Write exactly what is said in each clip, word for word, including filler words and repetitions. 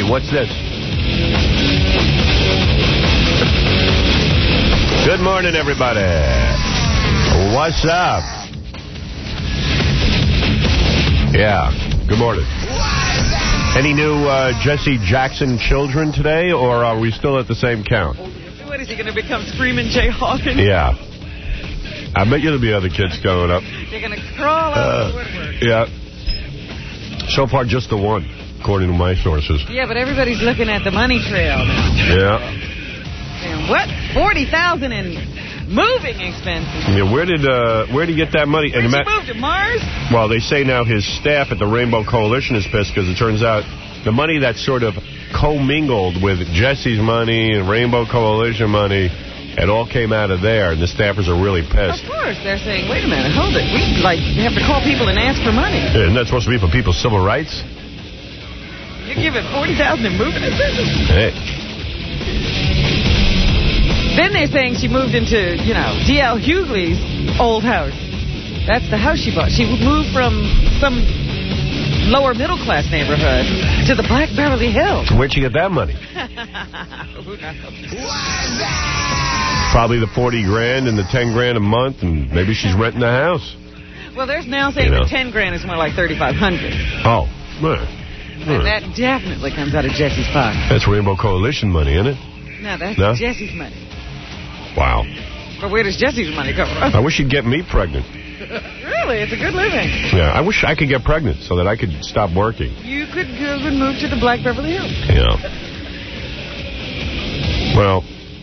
what's this? Good morning, everybody. What's up? Yeah, good morning. Any new uh, Jesse Jackson children today, or are we still at the same count? What, is he going to become Screaming Jay Hawkins? Yeah. I bet you there'll be other kids going up. They're going to crawl out uh, of the woodwork. Yeah. So far, just the one, according to my sources. Yeah, but everybody's looking at the money trail now. Yeah. And what? forty thousand dollars in moving expenses. Yeah, where did uh, where did he get that money? Where did he move to Mars? Well, they say now his staff at the Rainbow Coalition is pissed because it turns out the money that sort of commingled with Jesse's money and Rainbow Coalition money, it all came out of there, and the staffers are really pissed. Of course. They're saying, wait a minute, hold it. We, like, have to call people and ask for money. Yeah, isn't that supposed to be for people's civil rights? You give it forty thousand dollars in moving expenses? Hey. Then they're saying she moved into, you know, D L Hughley's old house. That's the house she bought. She moved from some lower middle-class neighborhood to the Black Beverly Hills. Where'd she get that money? Who knows? Probably the forty grand and the ten grand a month, and maybe she's renting a house. Well, there's now saying you know. that ten grand is more like thirty-five hundred. Oh, right. And that definitely comes out of Jesse's pocket. That's Rainbow Coalition money, isn't it? No, that's no? Jesse's money. Wow. But where does Jesse's money come from? I wish you'd get me pregnant. Really? It's a good living. Yeah, I wish I could get pregnant so that I could stop working. You could go and move to the Black Beverly Hills. Yeah. Well,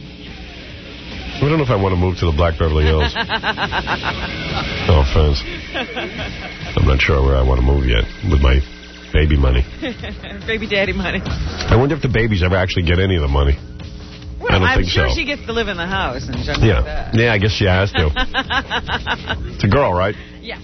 I don't know if I want to move to the Black Beverly Hills. No offense. I'm not sure where I want to move yet with my baby money. Baby daddy money. I wonder if the babies ever actually get any of the money. Well, I don't I'm think sure so. she gets to live in the house and junk yeah. like that. Yeah, I guess she has to. It's a girl, right? Yeah.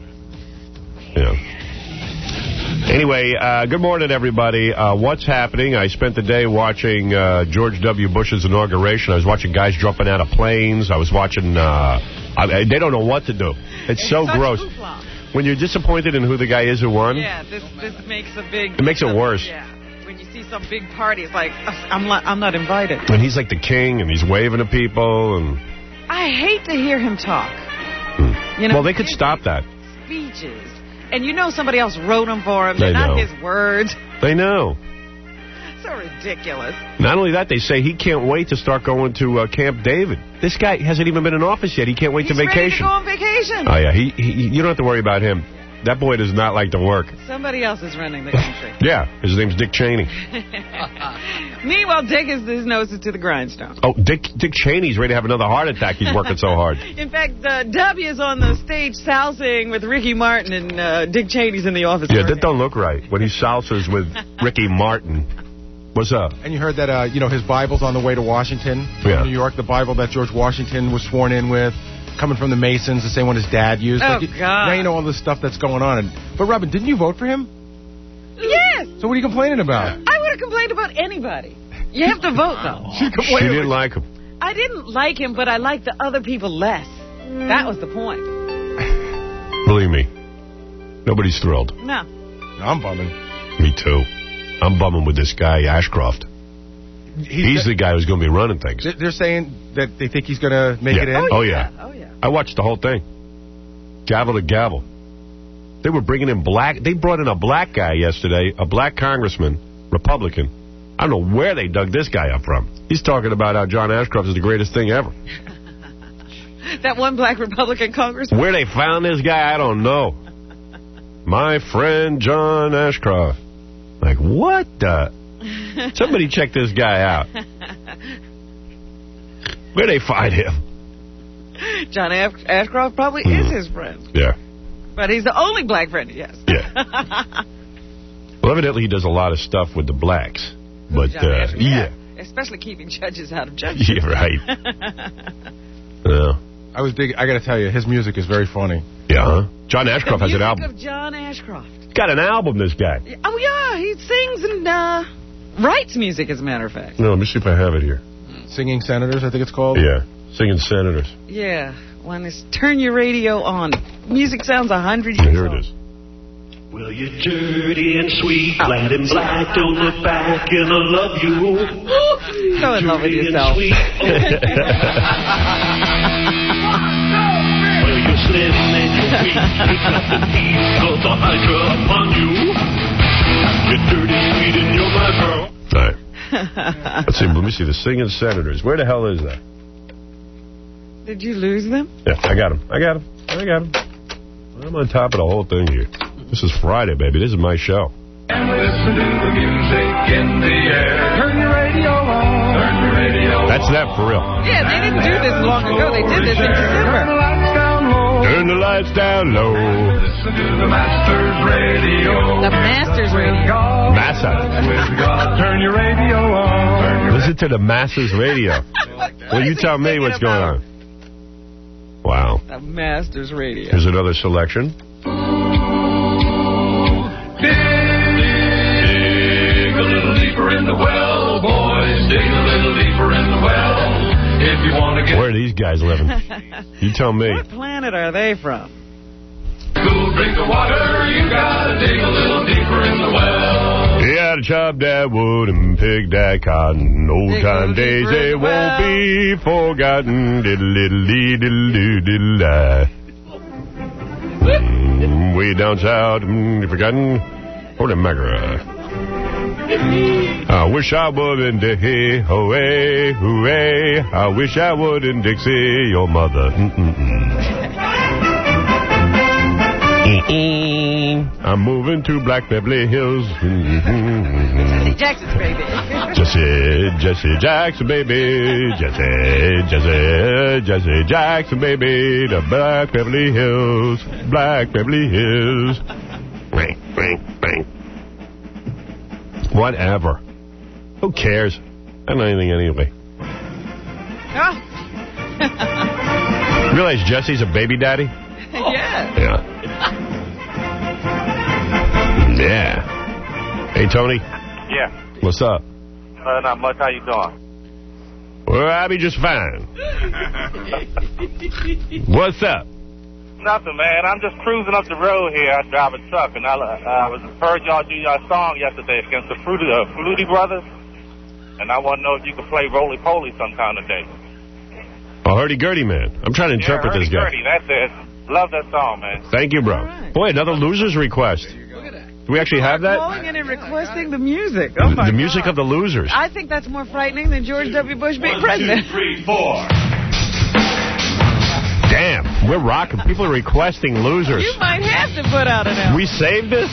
Yeah. Anyway, uh, good morning, everybody. Uh, what's happening? I spent the day watching uh, George W. Bush's inauguration. I was watching guys jumping out of planes. I was watching... Uh, I, they don't know what to do. It's, it's so gross. When you're disappointed in who the guy is who won... Yeah, this this makes a big... It makes it worse. Yeah. When you see some big party, it's like, I'm not, I'm not invited. And he's like the king, and he's waving to people, and... I hate to hear him talk. Hmm. You know, well, they could stop that. Speeches. And you know somebody else wrote them for him. They're they not know. his words. They know. So ridiculous. Not only that, they say he can't wait to start going to uh, Camp David. This guy hasn't even been in office yet. He can't wait he's to vacation. He's ready to go on vacation. Oh, yeah. He, he, you don't have to worry about him. That boy does not like to work. Somebody else is running the country. Yeah. His name's Dick Cheney. Meanwhile, Dick is his nose is to the grindstone. Oh, Dick Dick Cheney's ready to have another heart attack. He's working so hard. In fact, uh, W is on the stage salsing with Ricky Martin, and uh, Dick Cheney's in the office. Yeah, that don't look right. When he salsas with Ricky Martin. What's up? And you heard that, uh, you know, his Bible's on the way to Washington, yeah. New York, the Bible that George Washington was sworn in with, coming from the Masons, the same one his dad used. Oh, like, God. Now you know all this stuff that's going on. And, but, Robin, didn't you vote for him? Yes. So what are you complaining about? I would have complained about anybody. You have to vote, though. She, she didn't like him. I didn't like him, but I liked the other people less. That was the point. Believe me, nobody's thrilled. No. I'm bumming. Me too. I'm bumming with this guy, Ashcroft. He's, he's the guy who's going to be running things. They're saying that they think he's going to make yeah. it in? Oh, yeah. Oh, yeah. I watched the whole thing. Gavel to gavel. They were bringing in black... They brought in a black guy yesterday, a black congressman, Republican. I don't know where they dug this guy up from. He's talking about how John Ashcroft is the greatest thing ever. That one black Republican congressman? Where they found this guy, I don't know. My friend John Ashcroft. Like, what the... Somebody check this guy out. Where'd they find him? John Ashcroft probably mm. is his friend. Yeah. But he's the only black friend, yes. Yeah. Well, evidently he does a lot of stuff with the blacks. But, uh, yeah. yeah. Especially keeping judges out of judges. Yeah, right. Yeah. I was digging, I got to tell you, his music is very funny. Yeah, huh? John Ashcroft has an album. The music of John Ashcroft. He's got an album, this guy. Oh, yeah. He sings and uh, writes music, as a matter of fact. No, let me see if I have it here. Singing Senators, I think it's called? Yeah. Singing Senators. Yeah. One is Turn Your Radio On. Music sounds a hundred years Here old. it is. Well, you're dirty and sweet, glad and black, don't look back, and I love you. So in love with yourself. Well, you're slim and you're weak, it's not the teeth, got the hydra upon you. You're dirty, sweet, and you're my girl. All right. Let's see, let me see, the Singing Senators. Where the hell is that? Did you lose them? Yeah, I got him. I got him. I got him. I'm on top of the whole thing here. This is Friday, baby. This is my show. And listen to the music in the air. Turn your radio on. Turn your radio on. That's that for real. Yeah, they didn't do this long ago. They did this in December. Turn the lights down low. Listen to the Masters Radio. The Masters Radio. Massa. Turn your radio on. Listen to the Masters Radio. Well, you tell me what's going on. Wow. The Masters Radio. Here's another selection. Dig a little deeper in the well, boys. Dig a little deeper in the well. If you want to get... Where are these guys living? You tell me. What planet are they from? Cool drink of water, you gotta dig a little deeper in the well. You gotta chop that wood and pick that cotton. Old Dig time a little days, deeper they in the won't well. be forgotten. Diddle diddle diddle diddle diddle. Way down south, mm, forgotten. Holy Magra. I wish I would in Dixie, hooray, hooray. I wish I would in Dixie, your mother. Mm-mm-mm. I'm moving to Black Beverly Hills. Jesse Jackson's baby. Jesse, Jesse Jackson, baby. Jesse, Jesse, Jesse Jackson, baby. The Black Beverly Hills. Black Beverly Hills. Bang, bang, bang. Whatever. Who cares? I don't know anything anyway. Oh. Realize Jesse's a baby daddy? Yeah. Yeah. Yeah. Hey, Tony. Yeah. What's up? Uh, not much. How you doing? Well, I'll be just fine. What's up? Nothing, man. I'm just cruising up the road here. I drive a truck, and I uh, was heard y'all do your song yesterday against the Fruity, uh, Flutie Brothers, and I want to know if you could play Roly Poly sometime today. Oh, Hurdy-Gurdy Man. I'm trying to interpret yeah, this guy. Hurdy-Gurdy, that's it. Love that song, man. Thank you, bro. Right. Boy, another loser's request. Do we actually have that? Calling in and requesting the music. Oh my The music God. of the losers. I think that's more frightening than George W. Bush being president. Two, three, four. Damn, we're rocking. People are requesting losers. You might have to put out an album. We saved this?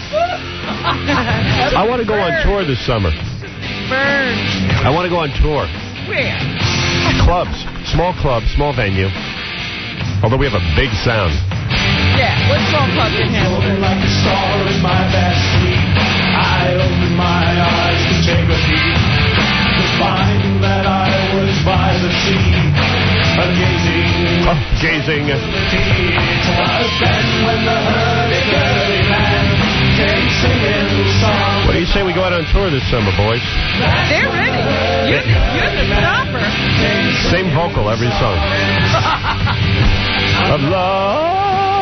I want to go on tour this summer. Burn. I want to go on tour. Where? Clubs. Small clubs, small venue. Although we have a big sound. Yeah, what small club can handle it? Like a star in my best sleep, I opened my eyes to take a peek, to find that I was by the sea, a gazing, Oh, gazing. it was then when the hurdy-gurdy man came singing songs. What do you say we go out on tour this summer, boys? They're ready. You're the, you're the stopper. Same vocal every song. Of love.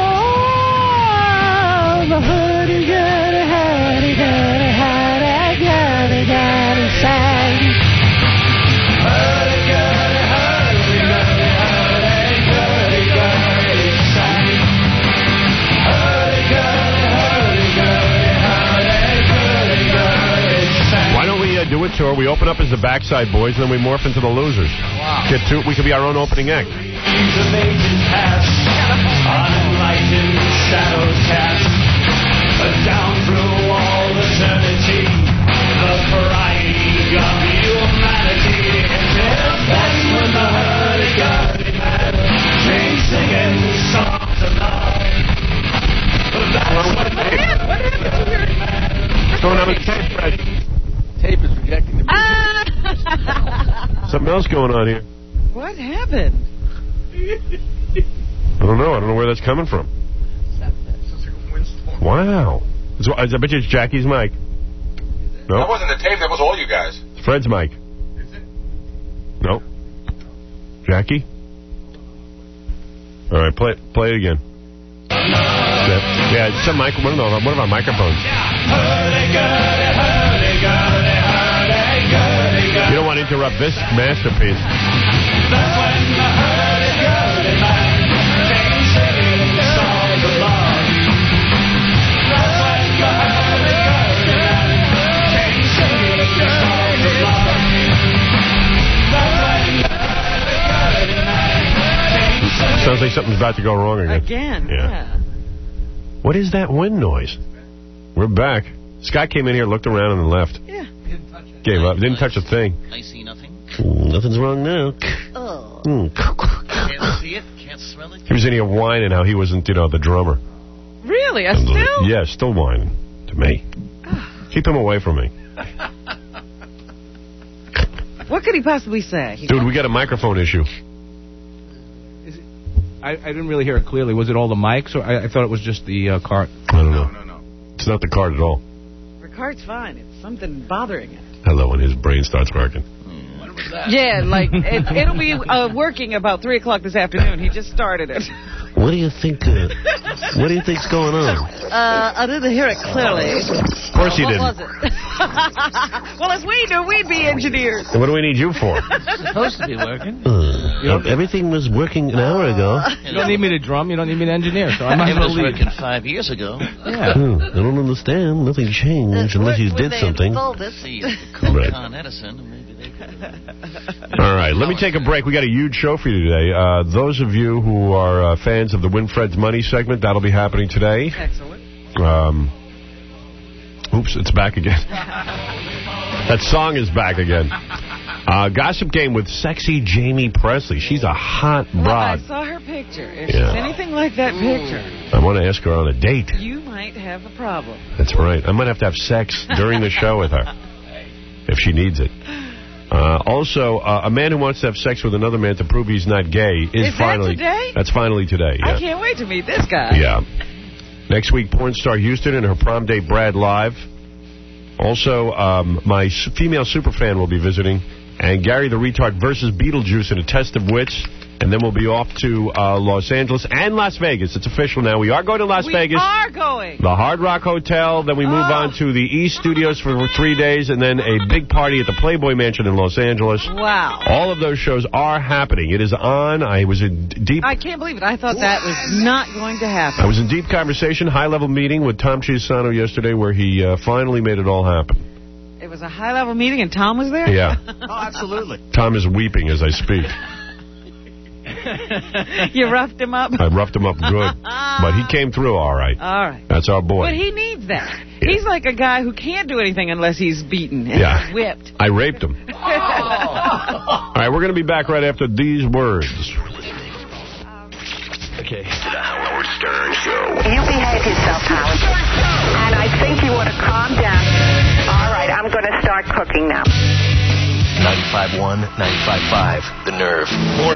The hurdy-gurdy, hurdy-gurdy, hurdy-gurdy, gurdy, sang. Hurdy-gurdy, hurdy-gurdy, hurdy-gurdy, gurdy, sang. Hurdy-gurdy, hurdy-gurdy, hurdy-gurdy, gurdy, sang. Why don't we uh, do a tour? We open up as the Backside Boys, and then we morph into the losers. Wow. Get to, we could be our own opening act. Dreams of ages past, unenlightened shadows cast, down through all eternity, the variety of humanity. Till then, when the hurdy-gurdy man came singing songs of love, that's when the hurdy-gurdy man. What's going on with the tape, Fred? Tape is rejecting the music. Ah. Something else going on here. What happened? I don't know. I don't know where that's coming from. Wow. So, I bet you it's Jackie's mic. No? That wasn't the tape. That was all you guys. It's Fred's mic. Is it? No. Jackie? All right, play, play it again. Yeah, Yeah, it's some mic- one, of the, one of our microphones. You don't want to interrupt this masterpiece. That's when the hurdy-gurdy man came singing songs of love. That's when the hurdy-gurdy man came singing songs of love. That's when the hurdy-gurdy man came singing. Sounds like something's about to go wrong again. Again, yeah. yeah. What is that wind noise? We're back. Scott came in here, looked around, and left. Yeah. Gave up. Didn't touch a thing. I see nothing. Mm, nothing's wrong now. Oh. Mm. Can't see it. Can't smell it. He was in here whining how he wasn't, you know, the drummer. Really? I still? Yeah, still whining to me. Keep him away from me. What could he possibly say? He Dude, we got a microphone issue. Is it, I, I didn't really hear it clearly. Was it all the mics, or I, I thought it was just the uh, cart? I don't know. No, no, no. It's not the cart at all. The cart's fine. It's something bothering it. Hello, when his brain starts working. Yeah, like, it, it'll be uh, working about three o'clock this afternoon. He just started it. What do you think, uh, what do you think's going on? Uh, I didn't hear it clearly. Of course you what didn't. What was it? Well, if we knew, we'd be engineers. And what do we need you for? It's supposed to be working. Uh, you know, everything was working an hour ago. You don't need me to drum. You don't need me to engineer. So I might It as well was leave. working five years ago. Yeah. Hmm, I don't understand. Nothing changed unless you did something. See, Con Right. Edison, maybe they could. All right, let me take a break. We got a huge show for you today. Uh, those of you who are uh, fans of the Winfred's Money segment, that'll be happening today. Excellent. Um, oops, it's back again. That song is back again. Uh, Gossip Game with sexy Jamie Presley. She's a hot Well, broad. I saw her picture. If Yeah. she's anything like that picture, I want to ask her on a date. you might have a problem. That's right. I might have to have sex during the show with her if she needs it. Uh, also, uh, a man who wants to have sex with another man to prove he's not gay is, Is that finally today? That's finally today. Yeah. I can't wait to meet this guy. Yeah. Next week, porn star Houston and her prom date Brad live. Also, um, my s- female superfan will be visiting, and Gary the Retard versus Beetlejuice in a test of wits. And then we'll be off to uh, Los Angeles and Las Vegas. It's official now. We are going to Las we Vegas. We are going. The Hard Rock Hotel. Then we move Oh. on to the East Studios for three days, and then a big party at the Playboy Mansion in Los Angeles. Wow. All of those shows are happening. It is on. I was in deep. I can't believe it. I thought that was not going to happen. I was in deep conversation, high-level meeting with Tom Chiusano yesterday, where he uh, finally made it all happen. It was a high-level meeting, and Tom was there? Yeah. Oh, absolutely. Tom is weeping as I speak. You roughed him up? I roughed him up good, but he came through all right. All right. That's our boy. But he needs that. Yeah. He's like a guy who can't do anything unless he's beaten and Yeah. whipped. I raped him. All right, we're going to be back right after these words. Okay. The Howard Stern Show. You behave yourself, Howard. And I think you ought to calm down. All right, I'm going to start cooking now. ninety-five point one, ninety-five point five, The Nerve. More.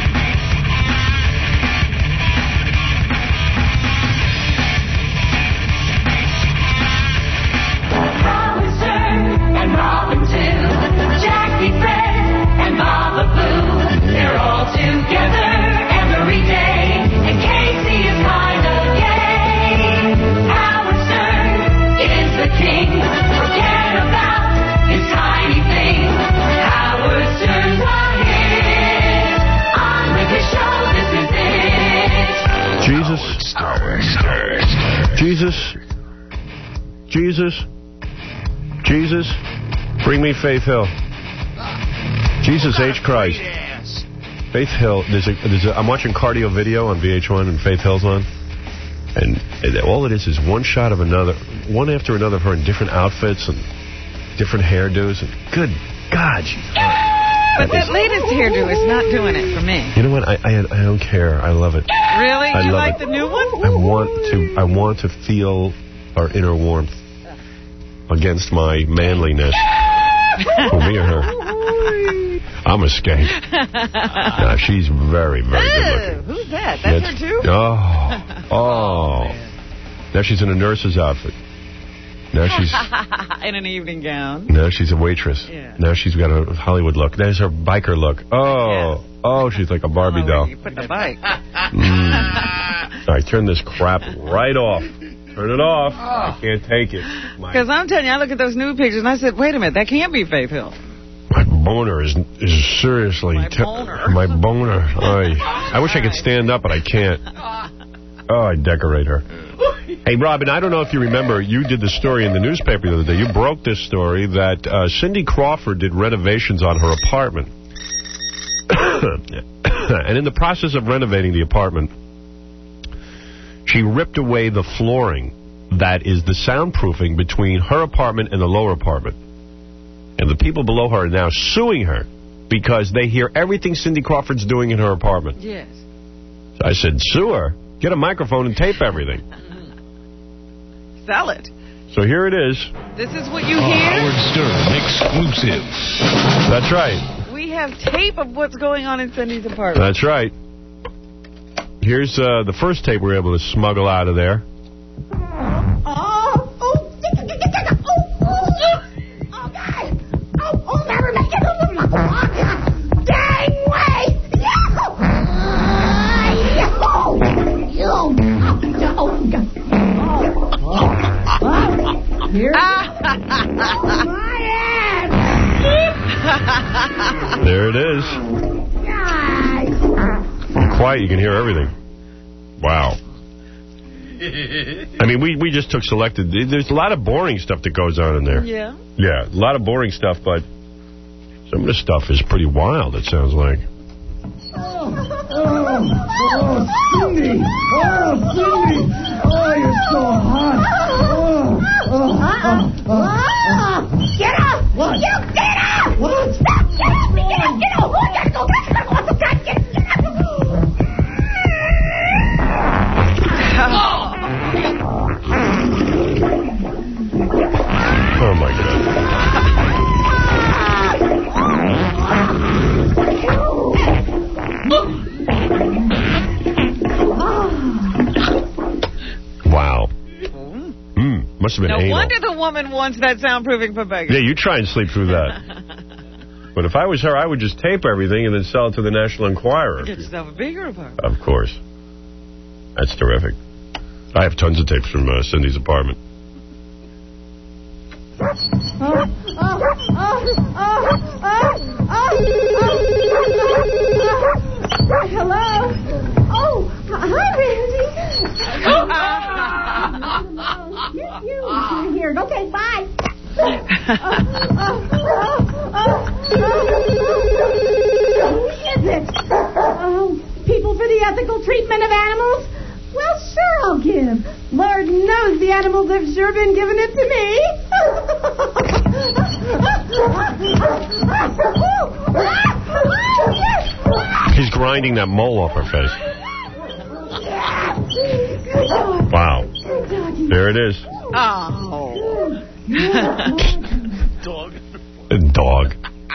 Howard Stern and Robin too. Jackie Fred and Mama Boo. They're all together every day. And Casey is kind of gay. Howard Stern is the king. Forget about his tiny thing. Howard Stern's a hit. On with his show, this is it. Jesus. Howard Stern. Jesus. Jesus. Jesus. Bring me Faith Hill. Jesus H. Christ. Faith Hill. There's a, there's a, I'm watching Cardio Video on V H one, and Faith Hill's on. And it, all it is is one shot of another, one after another of her in different outfits and different hairdos. And good God, she's hot. But that latest hairdo is not doing it for me. You know what? I, I I don't care. I love it. Really? I You love like it. the new one? I want to. I want to feel our inner warmth against my manliness. For me or her? I'm a skank. Nah, she's very, very good Ew, looking. who's that? That's her too? Oh, oh. Now she's in a nurse's outfit. Now she's in an evening gown. now she's a waitress. Yeah. Now she's got a Hollywood look. There's her biker look. Oh, oh, she's like a Barbie Oh, doll. you put the bike. Mm. All right, turn this crap right off. Turn it off. I can't take it. Because I'm telling you, I look at those nude pictures and I said, wait a minute, that can't be Faith Hill. My boner is is seriously... My boner. My boner. I, I wish I could stand up, but I can't. Oh, I decorate her. Hey, Robin, I don't know if you remember, you did the story in the newspaper the other day. You broke this story that uh, Cindy Crawford did renovations on her apartment. And in the process of renovating the apartment, she ripped away the flooring that is the soundproofing between her apartment and the lower apartment. And the people below her are now suing her because they hear everything Cindy Crawford's doing in her apartment. Yes. So I said, sue her. Get a microphone and tape everything. Sell it. So here it is. This is what you hear? Howard Stern exclusive. That's right. We have tape of what's going on in Cindy's apartment. That's right. Here's uh, the first tape we were able to smuggle out of there. There it is. Quiet, you can hear everything. Wow. I mean, we, we just took selected. There's a lot of boring stuff that goes on in there. Yeah. Yeah, a lot of boring stuff, but some of the stuff is pretty wild, it sounds like. Oh, oh, Cindy! Oh, Cindy! Oh, you're so hot! Oh, oh, oh, oh, oh. Get up! What? You get up! What? Stop! Get up! Get up! Get up! Oh, get up! Get up! Get up! Oh, my God. Wow. Mm, must have been No anal. wonder the woman wants that soundproofing for beggars. Yeah, you try and sleep through that. But if I was her, I would just tape everything and then sell it to the National Enquirer. Get yourself a bigger apartment. Of course. That's terrific. I have tons of tapes from uh, Cindy's apartment. Oh, oh, oh, oh, oh, oh, oh, hello? Oh, hi, Randy. Oh, yes, you. You're here. Okay, bye. Oh, oh, oh, oh, who is it? Oh, People for the Ethical Treatment of Animals? Well, sure, I'll give. Lord knows the animals have sure been giving it to me. She's grinding that mole off her face. Wow. There it is. Oh. Dog. Dog.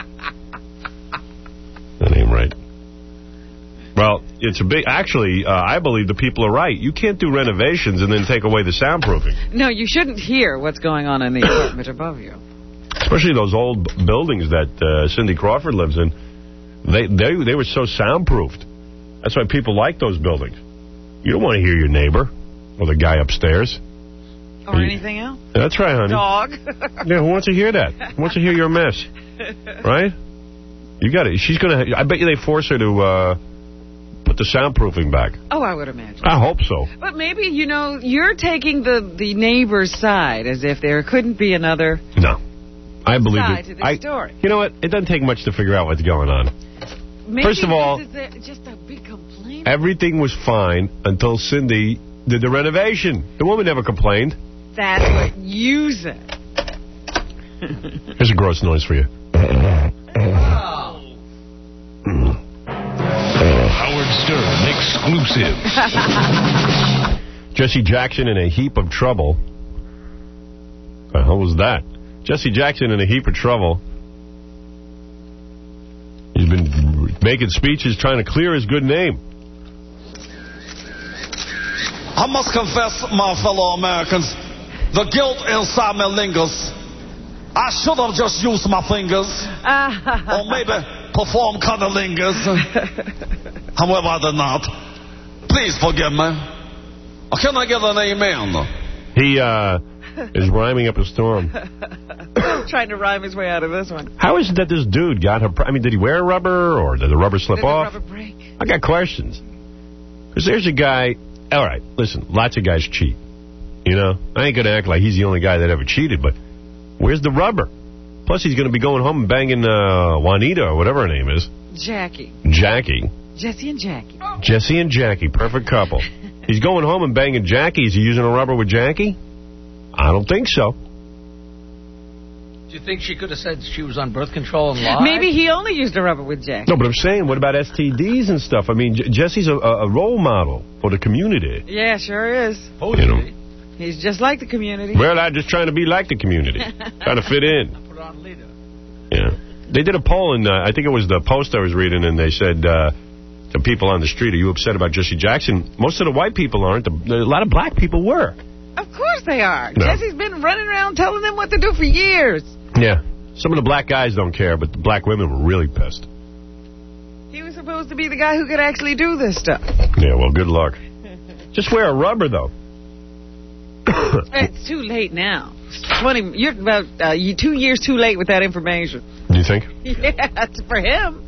That ain't right. Well, it's a big... Actually, uh, I believe the people are right. You can't do renovations and then take away the soundproofing. No, you shouldn't hear what's going on in the apartment above you. Especially those old buildings that uh, Cindy Crawford lives in. They, they, they were so soundproofed. That's why people like those buildings. You don't want to hear your neighbor or the guy upstairs. Or you, anything else. That's right, honey. Dog. Yeah, who wants to hear that? Who wants to hear your mess? Right? You got it. She's going to... I bet you they force her to... Uh, put the soundproofing back. Oh, I would imagine. I hope so. But maybe, you know, you're taking the, the neighbor's side as if there couldn't be another no. I believe side it. to this I, story. You know what? It doesn't take much to figure out what's going on. Maybe First of all, this is a, just a big complaint. Everything was fine until Cindy did the renovation. The woman never complained. That's what you said. Here's a gross noise for you. Oh. Howard Stern exclusive. Jesse Jackson in a heap of trouble. What the hell was that? Jesse Jackson in a heap of trouble. He's been making speeches trying to clear his good name. I must confess, my fellow Americans, the guilt inside me lingers. I should have just used my fingers. Or maybe perform cunnilingus. However, I did not. Please forgive me. Or can I get an amen? He uh, is rhyming up a storm. Trying to rhyme his way out of this one. How is it that this dude got her... I mean, did he wear a rubber, or did the rubber slip Did off? the rubber break? I got questions. Because there's a guy... All right, listen, lots of guys cheat. You know? I ain't going to act like he's the only guy that ever cheated, but where's the rubber? Plus, he's going to be going home and banging uh, Juanita, or whatever her name is. Jackie. Jackie. Jesse and Jackie. Jesse and Jackie, perfect couple. He's going home and banging Jackie. Is he using a rubber with Jackie? I don't think so. Do you think she could have said she was on birth control and lied? Maybe he only used a rubber with Jackie. No, but I'm saying, what about S T Ds and stuff? I mean, J Jesse's a, a role model for the community. Yeah, sure is. You know? He's just like the community. Well, I'm just trying to be like the community. Trying to fit in. Put on leader. Yeah. They did a poll, and uh, I think it was the Post I was reading, and they said uh, to people on the street, are you upset about Jesse Jackson? Most of the white people aren't. The, a lot of black people were. Of course they are. No. Jesse's been running around telling them what to do for years. Yeah. Some of the black guys don't care, but the black women were really pissed. He was supposed to be the guy who could actually do this stuff. Yeah, well, good luck. Just wear a rubber, though. It's too late now. twenty, you're about uh, you two years too late with that information. Do you think? Yeah, it's for him.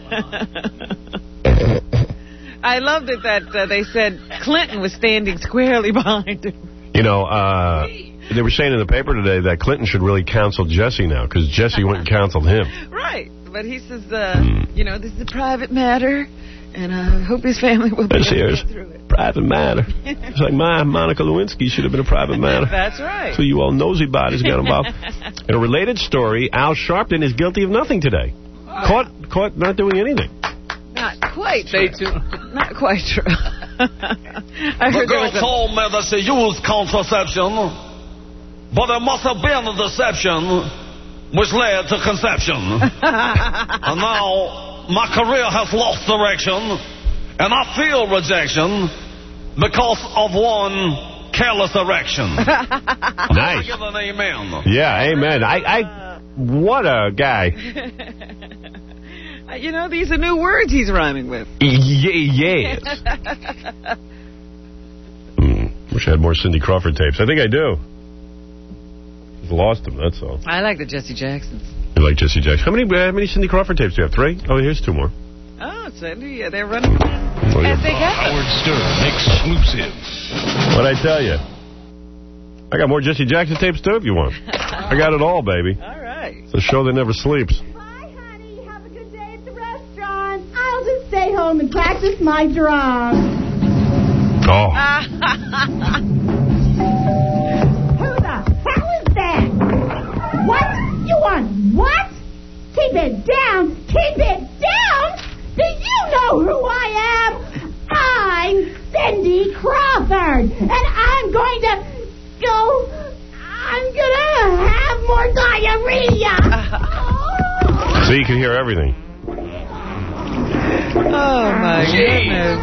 I loved it that uh, they said Clinton was standing squarely behind him. You know, uh, they were saying in the paper today that Clinton should really counsel Jesse now, because Jesse went and counseled him. Right. But he says, uh, mm. you know, this is a private matter, and I hope his family will be able to get through it. Private matter. It's like my Monica Lewinsky should have been a private matter. That's right. So you all nosy bodies got involved. In a related story, Al Sharpton is guilty of nothing today. Caught, caught not doing anything. Not quite Stay true. tuned. Not quite true. I the heard girl there was a... told me that she used contraception, but it must have been a deception which led to conception. And now my career has lost direction, and I feel rejection because of one careless erection. Nice. Give an amen. Yeah, amen. I, I, what a guy. You know, these are new words he's rhyming with. Y yes. mm, wish I had more Cindy Crawford tapes. I think I do. Just lost them, that's all. I like the Jesse Jacksons. You like Jesse Jackson? How many, uh, how many Cindy Crawford tapes do you have? Three? Oh, here's two more. Oh, Cindy, yeah, they're running. As they got Howard Stern exclusive. What'd I tell you? I got more Jesse Jackson tapes, too, if you want. I got it all, baby. All right. It's a show that never sleeps. I'll just stay home and practice my drums. Oh. Who the hell is that? What? You want what? Keep it down. Keep it down? Do you know who I am? I'm Cindy Crawford. And I'm going to go... I'm going to have more diarrhea. So you can hear everything. Oh, my goodness.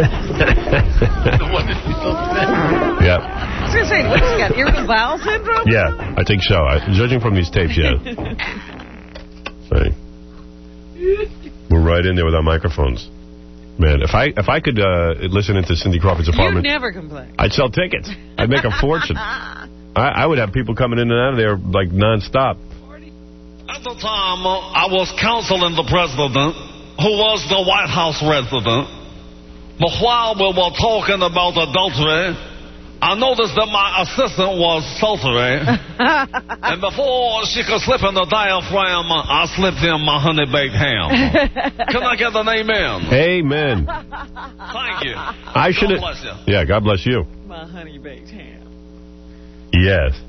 Yeah. I was going to say, what's he got, irritable bowel syndrome? Yeah, I think so. I, judging from these tapes, yeah. Right. We're right in there with our microphones. Man, if I if I could uh, listen into Cindy Crawford's apartment... You'd never complain. I'd sell tickets. I'd make a fortune. I, I would have people coming in and out of there, like, nonstop. At the time, uh, I was counseling the president, who was the White House resident. But while we were talking about adultery, I noticed that my assistant was sultry. And before she could slip in the diaphragm, I slipped in my honey-baked ham. Can I get an amen? Amen. Thank you. I should have... Yeah, God bless you. My honey-baked ham. Yes.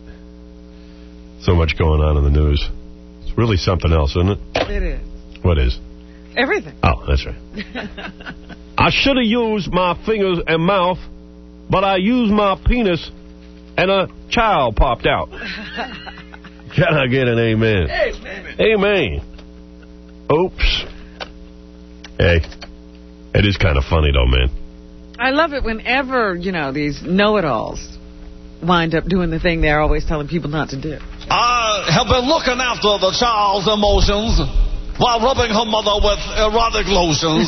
So much going on in the news. It's really something else, isn't it? It is. What is? Everything. Oh, that's right. I should have used my fingers and mouth, but I used my penis and a child popped out. Can I get an amen? Amen. Amen. Oops. Hey, it is kind of funny, though, man. I love it whenever, you know, these know-it-alls wind up doing the thing they're always telling people not to do. I have been looking after the child's emotions while rubbing her mother with erotic lotions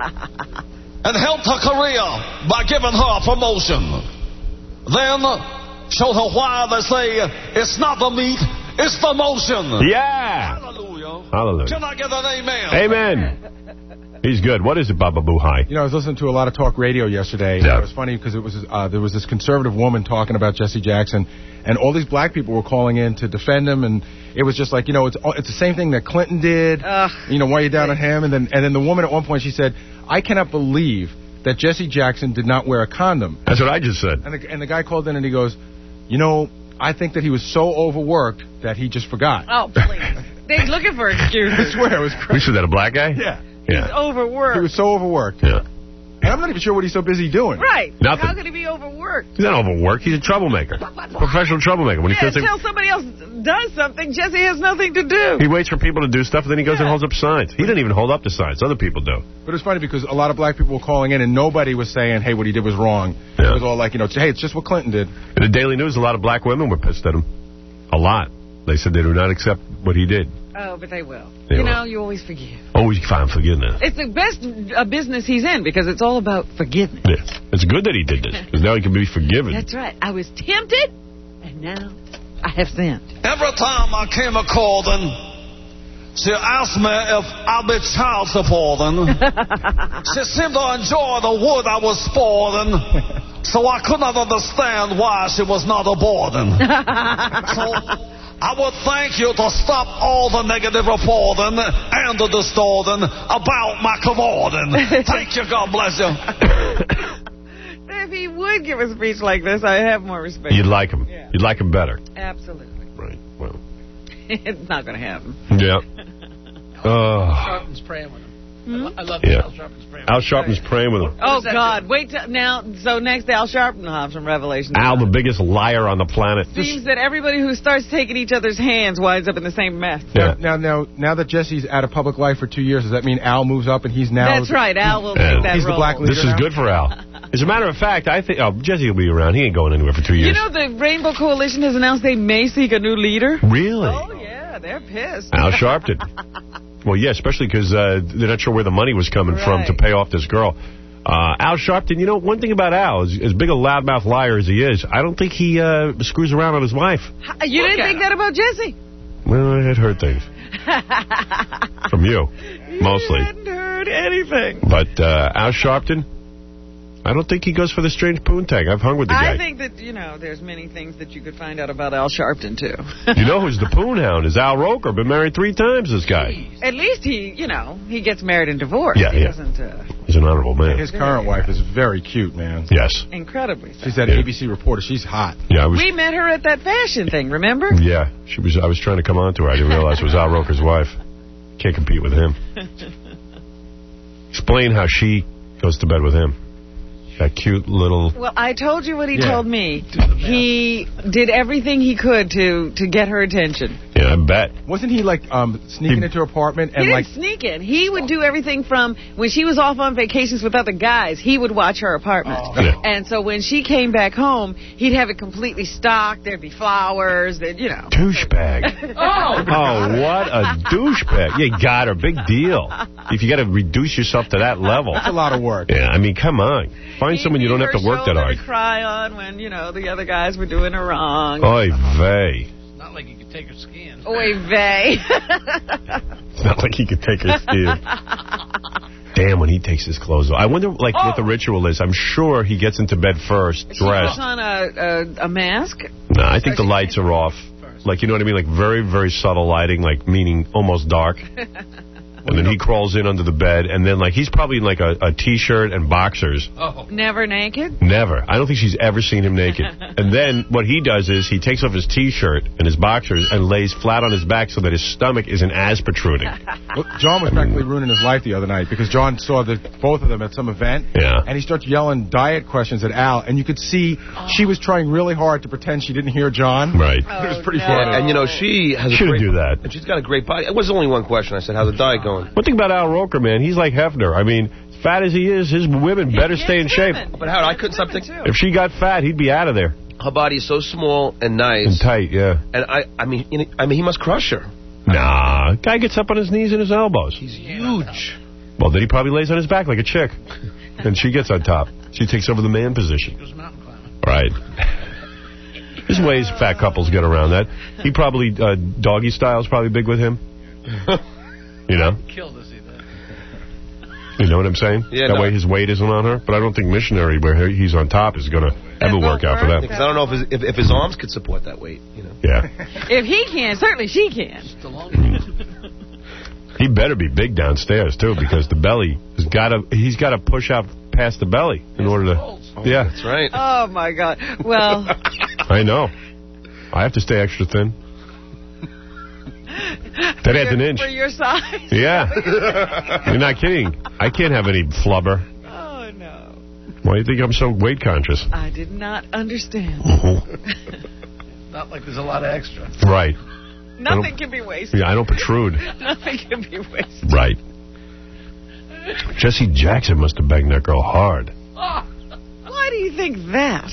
and helped her career by giving her a promotion. Then Show her why they say it's not the meat, it's the motion. Yeah. Hallelujah. Hallelujah. Can I get an amen? Amen. He's good. What is it, Baba Boohai? You know, I was listening to a lot of talk radio yesterday. Yeah. And it was funny because it was uh, there was this conservative woman talking about Jesse Jackson, and all these black people were calling in to defend him, and it was just like, you know, it's it's the same thing that Clinton did. Ugh. You know, why are you down on him? And then and then the woman at one point, she said, I cannot believe that Jesse Jackson did not wear a condom. That's what I just said. And the, and the guy called in and he goes, you know, I think that he was so overworked that he just forgot. Oh, please. They're looking for excuses. I swear, it was crazy. We said that a black guy? Yeah. Yeah. He's overworked. He was so overworked. Yeah. And I'm not even sure what he's so busy doing. Right. Nothing. How could he be overworked? He's not overworked. He's a troublemaker. Professional troublemaker. When he Yeah, feels until like, somebody else does something, Jesse has nothing to do. he waits for people to do stuff, and then he goes and holds up signs. He didn't even hold up the signs. Other people do. But it's funny because a lot of black people were calling in and nobody was saying, hey, what he did was wrong. Yeah. It was all like, you know, hey, it's just what Clinton did. In the Daily News, a lot of black women were pissed at him. A lot. They said they do not accept what he did. Oh, but they will. They you will. know, you always forgive. Always find forgiveness. It's the best uh, business he's in because it's all about forgiveness. Yes. It's good that he did this, because now he can be forgiven. That's right. I was tempted, and now I have sinned. Every time I came a calling, she asked me if I'd be child supporting. She seemed to enjoy the wood I was sporting, so I could not understand why she was not aborting. So I would thank you to stop all the negative reporting and the distorting about my cavorting. Thank you, God bless you. If he would give a speech like this, I have more respect. You'd like him. Yeah. You'd like him better. Absolutely. Right. Well. It's not going to happen. Yeah. Oh. Sharpton's praying with him. Hmm? I love Yeah. Al Sharpton's praying. Al Sharpton's praying with him. Oh, God. Wait till now. So next, Al Sharpton will have some revelations. Al, the biggest liar on the planet. Seems that everybody who starts taking each other's hands winds up in the same mess. Yeah. Now, now, now that Jesse's out of public life for two years, does that mean Al moves up and he's now... That's right. Al will Yeah. take that He's the role. black leader This is now? good for Al. As a matter of fact, I think... Oh, Jesse will be around. He ain't going anywhere for two years. You know, the Rainbow Coalition has announced they may seek a new leader. Really? Oh, yeah. They're pissed. Al Sharpton. Well, yeah, especially because uh, they're not sure where the money was coming from Right. to pay off this girl. Uh, Al Sharpton, you know, one thing about Al, is, as big a loudmouth liar as he is, I don't think he uh, screws around on his wife. You didn't think that about Jesse? Well, I had heard things. From you, mostly. You hadn't heard anything. But uh, Al Sharpton, I don't think he goes for the strange poontang. I've hung with the guy. I think that, you know, there's many things that you could find out about Al Sharpton, too. You know who's the poon hound? Is Al Roker. Been married three times, this guy. At least he, you know, he gets married and divorced. Yeah, he yeah. doesn't, uh, He's an honorable man. His current wife is very cute, man. Yes. incredibly so. She's that Yeah. A B C reporter. She's hot. Yeah, I was... We met her at that fashion thing, remember? Yeah, she was. I was trying to come on to her. I didn't realize it was Al Roker's wife. Can't compete with him. Explain how she goes to bed with him. That cute little... Well, I told you what he Yeah. told me. He did everything he could to, to get her attention. Yeah, I bet. Wasn't he, like, um, sneaking He- into her apartment He and, didn't like... sneak in. He would do everything from when she was off on vacations with other guys, he would watch her apartment. Oh. Yeah. And so when she came back home, he'd have it completely stocked. There'd be flowers, there'd, you know. Douchebag. Oh! Oh, what a douchebag. You got her. Big deal. If you got to reduce yourself to that level. That's a lot of work. Yeah, I mean, come on. Find someone you don't have to work that hard. To cry on when, you know, the other guys were doing her wrong. Oy vey. Not like you could take her skin. Oy vey. It's not like he could take her skin. Damn, when he takes his clothes off. I wonder, like, Oh. what the ritual is. I'm sure he gets into bed first, She puts dressed. on a, a, a mask. No, I think the lights are off. Like, you know what I mean? Like, very, very subtle lighting, like, meaning almost dark. And then he crawls in under the bed, and then, like, he's probably in, like, a, a T-shirt and boxers. Oh. Never naked. Never. I don't think she's ever seen him naked. And then what he does is he takes off his T-shirt and his boxers and lays flat on his back so that his stomach isn't as protruding. Well, John was practically ruining his life the other night because John saw the, both of them at some event. Yeah. And he starts yelling diet questions at Al, and you could see she was trying really hard to pretend she didn't hear John. Right. It was pretty no. funny. And, you know, she has a Shouldn't great... do that. And she's got a great body. It was only one question. I said, how's the diet going? One thing about Al Roker, man, he's like Hefner. I mean, as fat as he is, his women better stay in shape. But Howard, I couldn't stop thinking... If she got fat, he'd be out of there. Her body is so small and nice. And tight, yeah. And I, I mean, you know, I mean, he must crush her. Nah, guy gets up on his knees and his elbows. He's huge. Well, then he probably lays on his back like a chick. And she gets on top. She takes over the man position. Goes mountain climbing. Right. ways fat couples get around that. He probably, uh, doggy style's probably big with him. You know? Killed to see that. You know what I'm saying? Yeah, that no. way his weight isn't on her. But I don't think missionary, where he's on top, is going to ever work out for them. Because I don't know if his, if, if his arms could support that weight, you know. Yeah. If he can, certainly she can. He better be big downstairs, too, because the belly has got to, he's got to push out past the belly in order to... Oh, yeah. That's right. Oh, my God. Well... I know. I have to stay extra thin. That adds an inch. For your size? Yeah. You're not kidding. I can't have any flubber. Oh, no. Why do you think I'm so weight conscious? I did not understand. Not like there's a lot of extra. Right. Nothing can be wasted. Yeah, I don't protrude. Nothing can be wasted. Right. Jesse Jackson must have banged that girl hard. Why do you think that?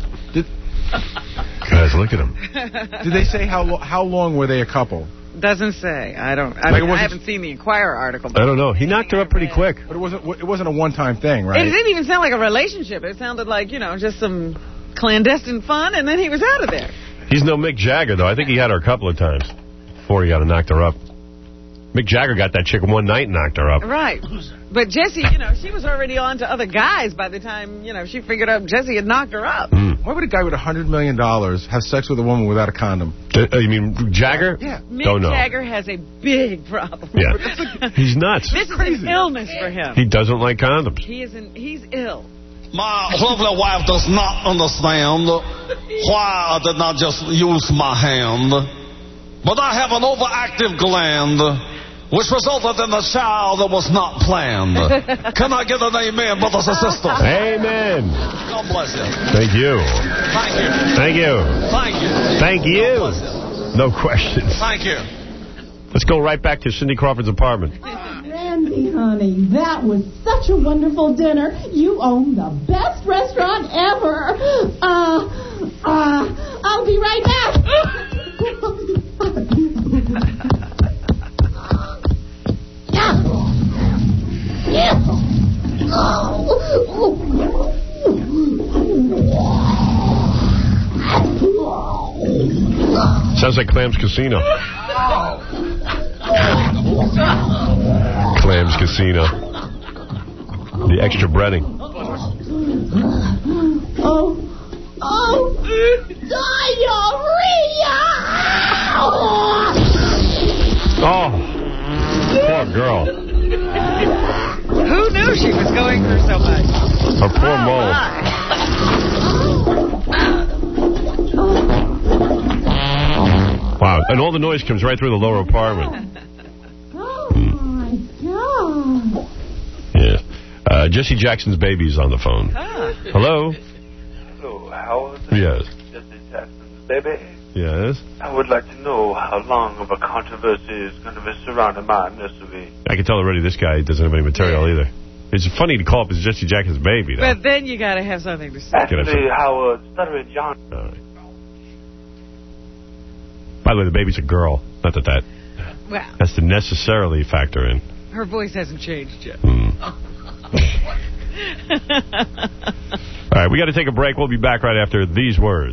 Guys, look at him. Did they say how lo how long were they a couple? Doesn't say. I don't. I, Like mean, it I wasn't- haven't seen the Inquirer article. But I don't know. He knocked her up pretty quick. But it wasn't it wasn't a one-time thing, right? It didn't even sound like a relationship. It sounded like, you know, just some clandestine fun, and then he was out of there. He's no Mick Jagger, though. I think he had her a couple of times before he got knocked her up. Mick Jagger got that chick one night and knocked her up. Right. But Jesse, you know, she was already on to other guys by the time, you know, she figured out Jesse had knocked her up. Mm. Why would a guy with a hundred million dollars have sex with a woman without a condom? D- uh, you mean Jagger? Yeah. Mick Don't know. Jagger has a big problem. Yeah. He's nuts. This is an illness for him. He doesn't like condoms. He isn't. He's ill. My lovely wife does not understand why I did not just use my hand. But I have an overactive gland, which resulted in a child that was not planned. Can I get an amen, brothers and sisters? Amen. God bless you. Thank you. Thank you. Thank you. Thank you. Thank you. No questions. Thank you. Let's go right back to Cindy Crawford's apartment. Randy, honey, that was such a wonderful dinner. You own the best restaurant ever. Uh, uh, I'll be right back. Sounds like Clams Casino. Clams Casino. The extra breading. Oh, oh, diarrhea! Oh, poor girl. Who knew she was going through so much? Her poor mole. Wow, and all the noise comes right through the lower apartment. Oh, my God. Yeah. Uh, Jesse Jackson's baby's on the phone. Ah. Hello? Hello, Howard. Yes. Jesse Jackson's baby. Yes? I would like to know how long of a controversy is going to be surrounding my nursery. I can tell already this guy doesn't have any material either. It's funny to call up as Jesse Jackson's baby, though. But then you got to have something to say. Actually, Howard, Stuttering John. All right. By the way, the baby's a girl. Not that that Well, has to necessarily factor in. her voice hasn't changed yet. Mm. All right, we got to take a break. We'll be back right after these words.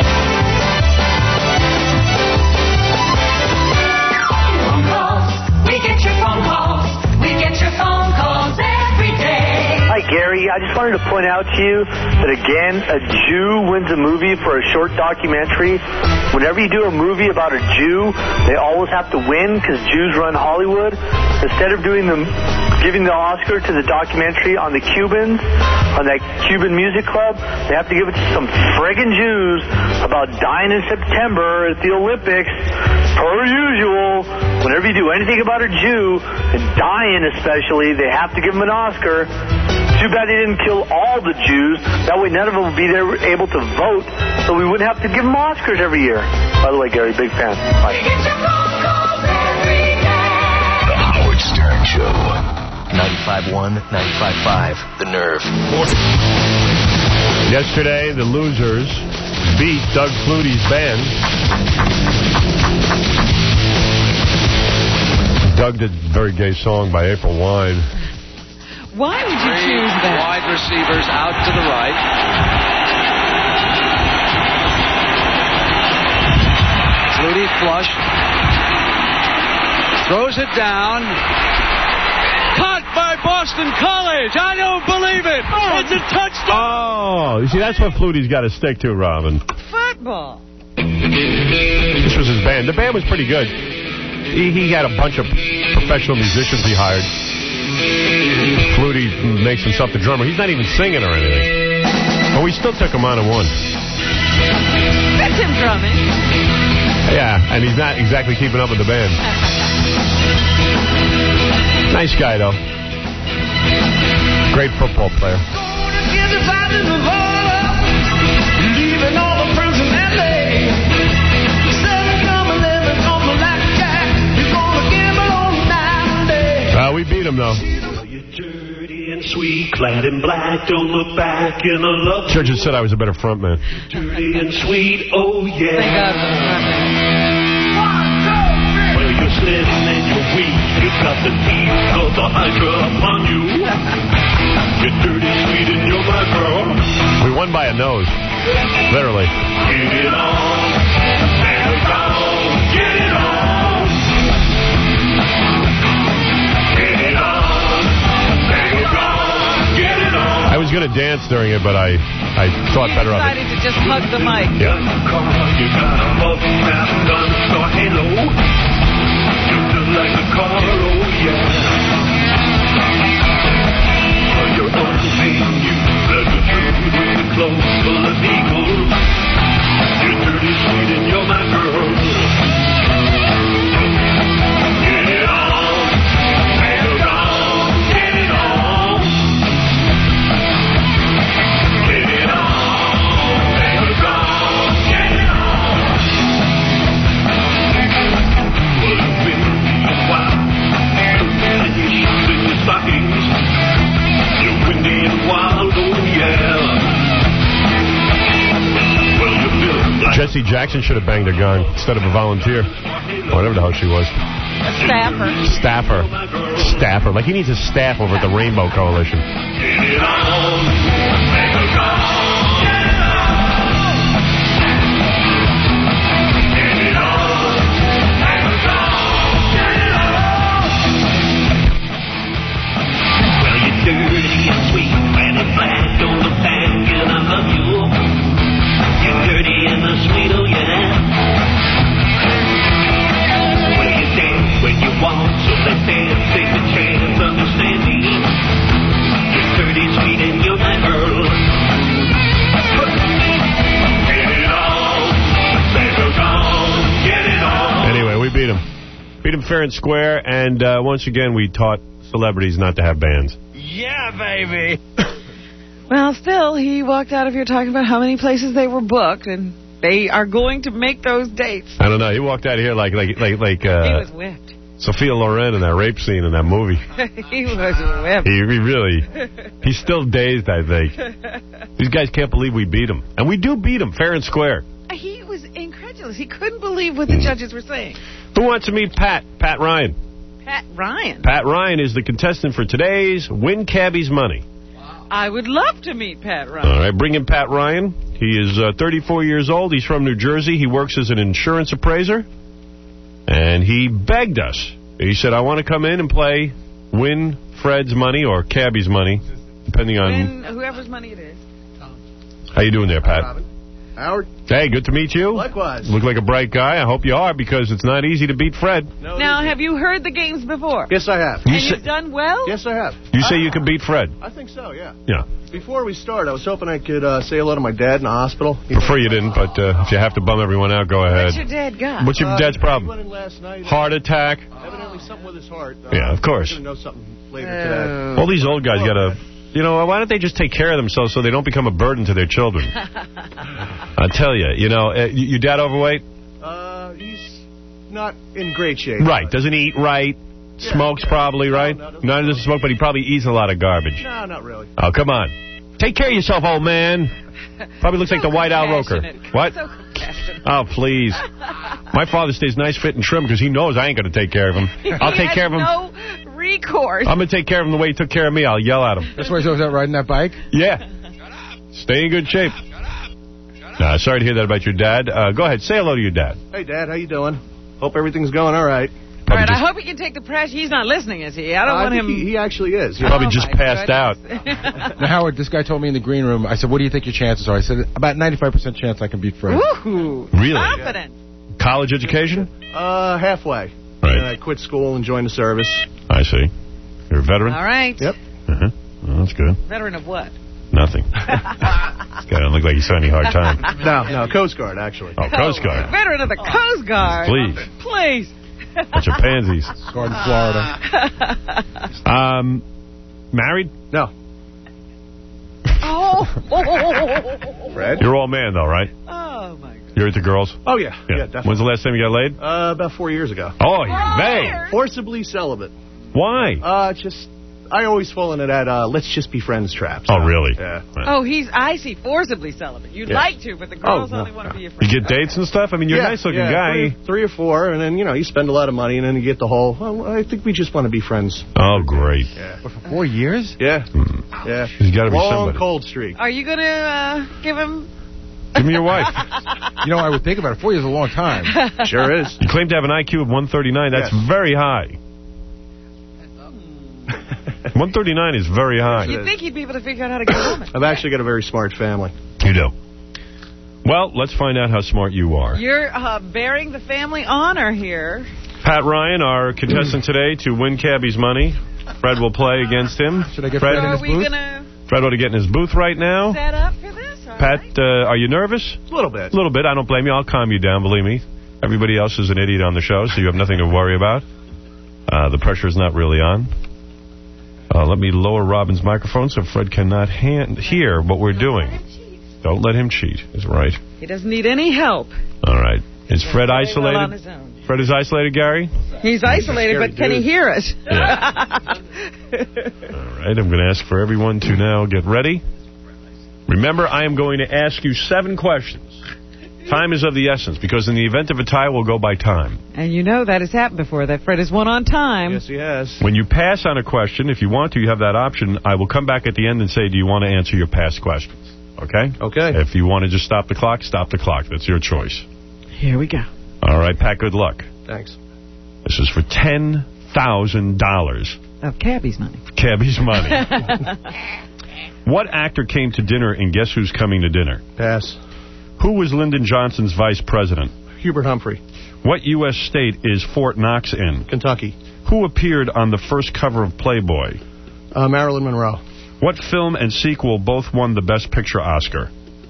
Phone calls. We get your phone calls. We get your phone calls every day. Hi, Gary. I just wanted to point out to you that, again, a Jew wins a movie for a short documentary. Whenever you do a movie about a Jew, they always have to win because Jews run Hollywood. Instead of doing the, giving the Oscar to the documentary on the Cubans, on that Cuban music club, they have to give it to some friggin' Jews about dying in September at the Olympics. Per usual, whenever you do anything about a Jew, and dying especially, they have to give them an Oscar. Too bad they didn't kill all the Jews. That way none of them would be there able to vote, so we wouldn't have to give them Oscars every year. By the way, Gary, big fan. Bye. The Howard Stern Show. ninety-five point one, ninety-five point five, The Nerve. Yesterday, the Losers beat Doug Flutie's band. Doug did a very gay song by April Wine. Why would you choose that? Wide receivers out to the right. flush. Throws it down. Caught by Boston College. I don't believe it. It's a touchdown. Oh, you see, that's what Flutie's got to stick to, Robin. Football. This was his band. The band was pretty good. He, he had a bunch of professional musicians he hired. Flutie makes himself the drummer. He's not even singing or anything. But we still took him on and won. That's him drumming. Yeah, and he's not exactly keeping up with the band. Nice guy, though. Great football player. Uh, we beat him, though. Dirty and sweet, clad in black, don't look back in a love. Churches said I was a better front man. Dirty and sweet, oh yeah. Thank God for the front man. Well, you're slim and you're weak, you got the heat of the hydra upon you. You're dirty, sweet, and you're my girl. We won by a nose. Literally. Get it on, get it on, get it on. Get it on, get it on, get it on. I was going to dance during it, but I, I thought You better of decided it. to just hug the mic. Yeah. You got a love map done, so hello. You feel like a car, oh yeah. You're unseen, you let the truth with the clothes full of eagles. You're dirty, sweet, and you're my girl. Get it on, get it on, get it on. Get it on, get it on, get it on. Well, you've been a while, and your shoes and your stockings. You're windy and wild, oh yeah. Well, you feel like Jesse Jackson should have banged a gun instead of a volunteer. Whatever the hell she was. A staffer. Staffer. Staffer. Like he needs a staff over at the Rainbow Coalition. get it on, make a call. Dirty and sweet, red and black, don't look back, and I love you. You're dirty and the sweet, oh yeah. When you dance, when you walk, so let's dance, take a chance, understand me. You're dirty, sweet, and you're my girl. Get it on, make her gone, get it on. Anyway, we beat him. Beat him fair and square, and uh, once again, we taught celebrities not to have bands. Yeah, baby. Well, still, he walked out of here talking about how many places they were booked, and they are going to make those dates. I don't know. He walked out of here like like like like uh, he was whipped. Sophia Loren in that rape scene in that movie. He was whipped. He, he really, he's still dazed, I think. These guys can't believe we beat him. And we do beat him, fair and square. He was incredulous. He couldn't believe what the judges were saying. Who wants to meet Pat? Pat Ryan. Pat Ryan. Pat Ryan is the contestant for today's Win Cabby's Money. I would love to meet Pat Ryan. All right, bring in Pat Ryan. He is uh, thirty-four years old. He's from New Jersey. He works as an insurance appraiser. And he begged us. He said, I want to come in and play Win Fred's Money or Cabby's Money, depending on... Win whoever's money it is. How you doing there, Pat? Robin. Howard. Hey, good to meet you. Likewise. Look like a bright guy. I hope you are, because it's not easy to beat Fred. No, now, have you heard the games before? Yes, I have. You and say, you've done well? Yes, I have. You say I, you can beat Fred? I think so, yeah. Yeah. Before we start, I was hoping I could uh, say hello to my dad in the hospital. He Prefer you didn't, but uh, if you have to bum everyone out, go ahead. What's your dad got? What's your uh, dad's He problem? went in last night. Heart attack? Evidently something with his heart. Uh, Yeah, of course. I'm going to know something later Uh, today. All these old guys got to... You know, why don't they just take care of themselves so they don't become a burden to their children? I tell you, you know, uh, your dad overweight? Uh, he's not in great shape. Right. Doesn't eat right. Yeah, Smokes yeah. probably, right? No, no, no, he doesn't smoke, but he probably eats a lot of garbage. No, not really. Oh, come on. Take care of yourself, old man. Probably looks so like the White Owl Roker. What? So compassionate. Oh, please. My father stays nice, fit, and trim because he knows I ain't going to take care of him. I'll he take has care of him. no recourse. I'm going to take care of him the way he took care of me. I'll yell at him. That's why he's always out riding that bike? Yeah. Stay in good shape. Uh, sorry to hear that about your dad. Uh, go ahead, say hello to your dad. Hey, Dad, how you doing? Hope everything's going all right. All right, I hope he can take the pressure. He's not listening, is he? I don't Uh, want I him... think He, he actually is. He probably Oh, just my passed out. Now, Howard, this guy told me in the green room, I said, what do you think your chances are? I said, about ninety-five percent chance I can beat Fred. Woohoo! Really? Confident. College education? Uh, halfway. Right. And I quit school and joined the service. I see. You're a veteran? All right. Yep. Uh-huh. Well, that's good. Veteran of what? Nothing. This guy don't look like he's having any hard time. No, no, Coast Guard, actually. Oh, Coast Guard. Veteran of the Coast Guard. Please. Please. Bunch of pansies. Guard in Florida. Um, married? No. Oh. Fred? You're all man, though, right? Oh, my God. You're with the girls? Oh, yeah. Yeah, Yeah. definitely. When's the last time you got laid? Uh, about four years ago. Oh, you may. Forcibly celibate. Why? Uh, just, I always fall into that, uh, let's just be friends trap. Oh, really? Yeah. Oh, he's, I see, forcibly celibate. You'd Yeah. like to, but the girls Oh, no. only want to be your friend. You get dates and stuff? I mean, you're yeah, a nice-looking yeah, guy. Three, three or four, and then, you know, you spend a lot of money, and then you get the whole, well, I think we just want to be friends. Oh, great. Yeah. But for four years? Yeah. Mm. Yeah. He's got to be Long, somebody. cold streak. Are you going to uh, give him... Give me your wife. You know, I would think about it. Four years is a long time. Sure is. You claim to have an I Q of one thirty-nine. That's Yes. very high. one thirty-nine is very high. You'd think he'd be able to figure out how to get a woman. I've actually got a very smart family. You do. Well, let's find out how smart you are. You're uh, bearing the family honor here. Pat Ryan, our contestant today to win Cabby's money. Fred will play against him. Should I get Fred, Fred So in are his we booth? going to Fred ought to get in his booth right now. set up for this? All Pat, right. uh, are you nervous? A little bit. A little bit. I don't blame you. I'll calm you down, believe me. Everybody else is an idiot on the show, so you have nothing to worry about. Uh, the pressure is not really on. Uh, let me lower Robin's microphone so Fred cannot hand hear what we're doing. Don't let him cheat. Is right. He doesn't need any help. All right. Is Fred Very well isolated? on his own. Fred is isolated, Gary? He's isolated, but can he hear us? All right. I'm going to ask for everyone to now get ready. Remember, I am going to ask you seven questions. Time is of the essence, because in the event of a tie, we'll go by time. And you know that has happened before, that Fred has won on time. Yes, he has. When you pass on a question, if you want to, you have that option. I will come back at the end and say, do you want to answer your past questions? Okay? Okay. If you want to just stop the clock, stop the clock. That's your choice. Here we go. All right, Pat, good luck. Thanks. This is for ten thousand dollars. Of Cabby's money. Cabby's money. What actor came to dinner and Guess Who's Coming to Dinner? Pass. Who was Lyndon Johnson's vice president? Hubert Humphrey. What U S state is Fort Knox in? Kentucky. Who appeared on the first cover of Playboy? Uh, Marilyn Monroe. What film and sequel both won the Best Picture Oscar?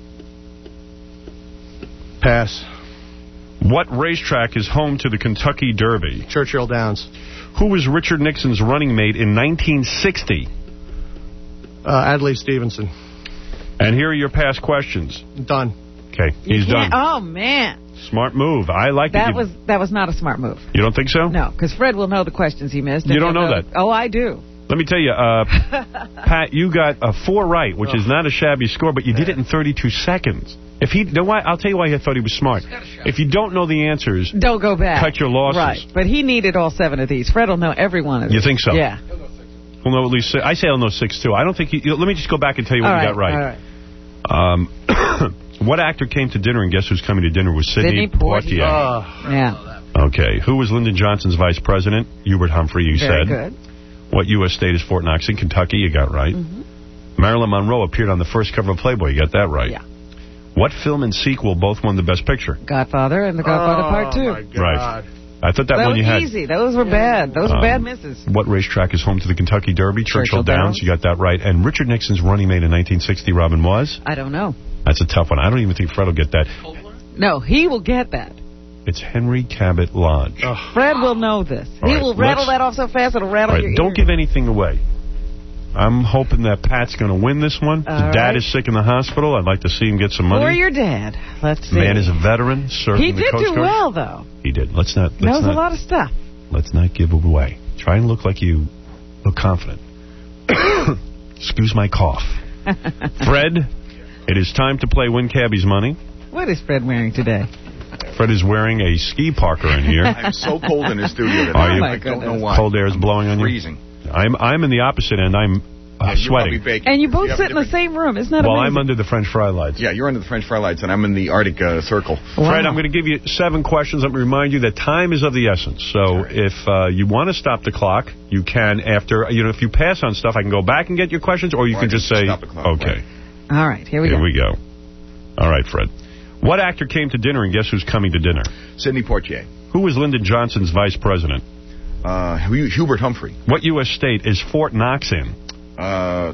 Pass. What racetrack is home to the Kentucky Derby? Churchill Downs. Who was Richard Nixon's running mate in nineteen sixty? Uh, Adlai Stevenson. And here are your past questions. Done. Okay, he's You done. can't- Oh, man. Smart move. I like That it. was that was not a smart move. You don't think so? No, because Fred will know the questions he missed. You and don't he'll know that. Oh, I do. Let me tell you, uh, Pat, you got a four right, which is not a shabby score, but you did it in thirty-two seconds. If he, know why? I'll tell you why I thought he was smart. If you don't know the answers, Don't go back. cut your losses. Right, but he needed all seven of these. Fred will know every one of them. You think so? Yeah. We'll know at least six. I say I'll know six, too. I don't think he... Let me just go back and tell you what All you right, got right. all right. Um, what actor came to dinner and Guess Who's Coming to Dinner was Sidney, Sidney Poitier. Poitier. Yeah. Okay. Who was Lyndon Johnson's vice president? Hubert Humphrey, you Very said. good. What U S state is Fort Knox in? Kentucky, you got right. Mm-hmm. Marilyn Monroe appeared on the first cover of Playboy, you got that right. Yeah. What film and sequel both won the Best Picture? Godfather and The Godfather Part Two. Oh, my God. Right. I thought that, That one was you had. easy. Those were bad. Those were Um, bad misses. What racetrack is home to the Kentucky Derby? Churchill, Churchill Downs. Downs. You got that right. And Richard Nixon's running mate in nineteen sixty, Robin, was? I don't know. That's a tough one. I don't even think Fred will get that. No, he will get that. It's Henry Cabot Lodge. Fred will know this. All he right, will rattle let's- that off so fast it'll rattle All your right, don't ears. give anything away. I'm hoping that Pat's going to win this one. All His dad right. is sick in the hospital. I'd like to see him get some money. Or your dad. Let's see. Man is a veteran, served He in the did Coast do Guard. well, though. He did. Let's not. Let's Knows not, a lot of stuff. Let's not give it away. Try and look like you look confident. Excuse my cough. Fred, it is time to play Win Cabby's Money. What is Fred wearing today? Fred is wearing a ski parker in here. I'm so cold in this studio today. Are you? Oh, my I don't know goodness. why. Cold air is blowing on you? Freezing. I'm I'm in the opposite end. I'm uh, sweating. And you both sit in the same room. Isn't that Well, amazing? I'm under the French fry lights. Yeah, you're under the French fry lights, and I'm in the Arctic uh, Circle. Wow. Fred, I'm going to give you seven questions. Let me remind you that time is of the essence. So if uh, you want to stop the clock, you can after, you know, if you pass on stuff, I can go back and get your questions, or you Or can I just can say, stop the clock, okay. right. All right, here we Here go. we go. All right, Fred. What actor came to dinner, and guess who's coming to dinner? Sidney Poitier. Who was Lyndon Johnson's vice president? Uh, Hubert Humphrey. What U S state is Fort Knox in? Uh,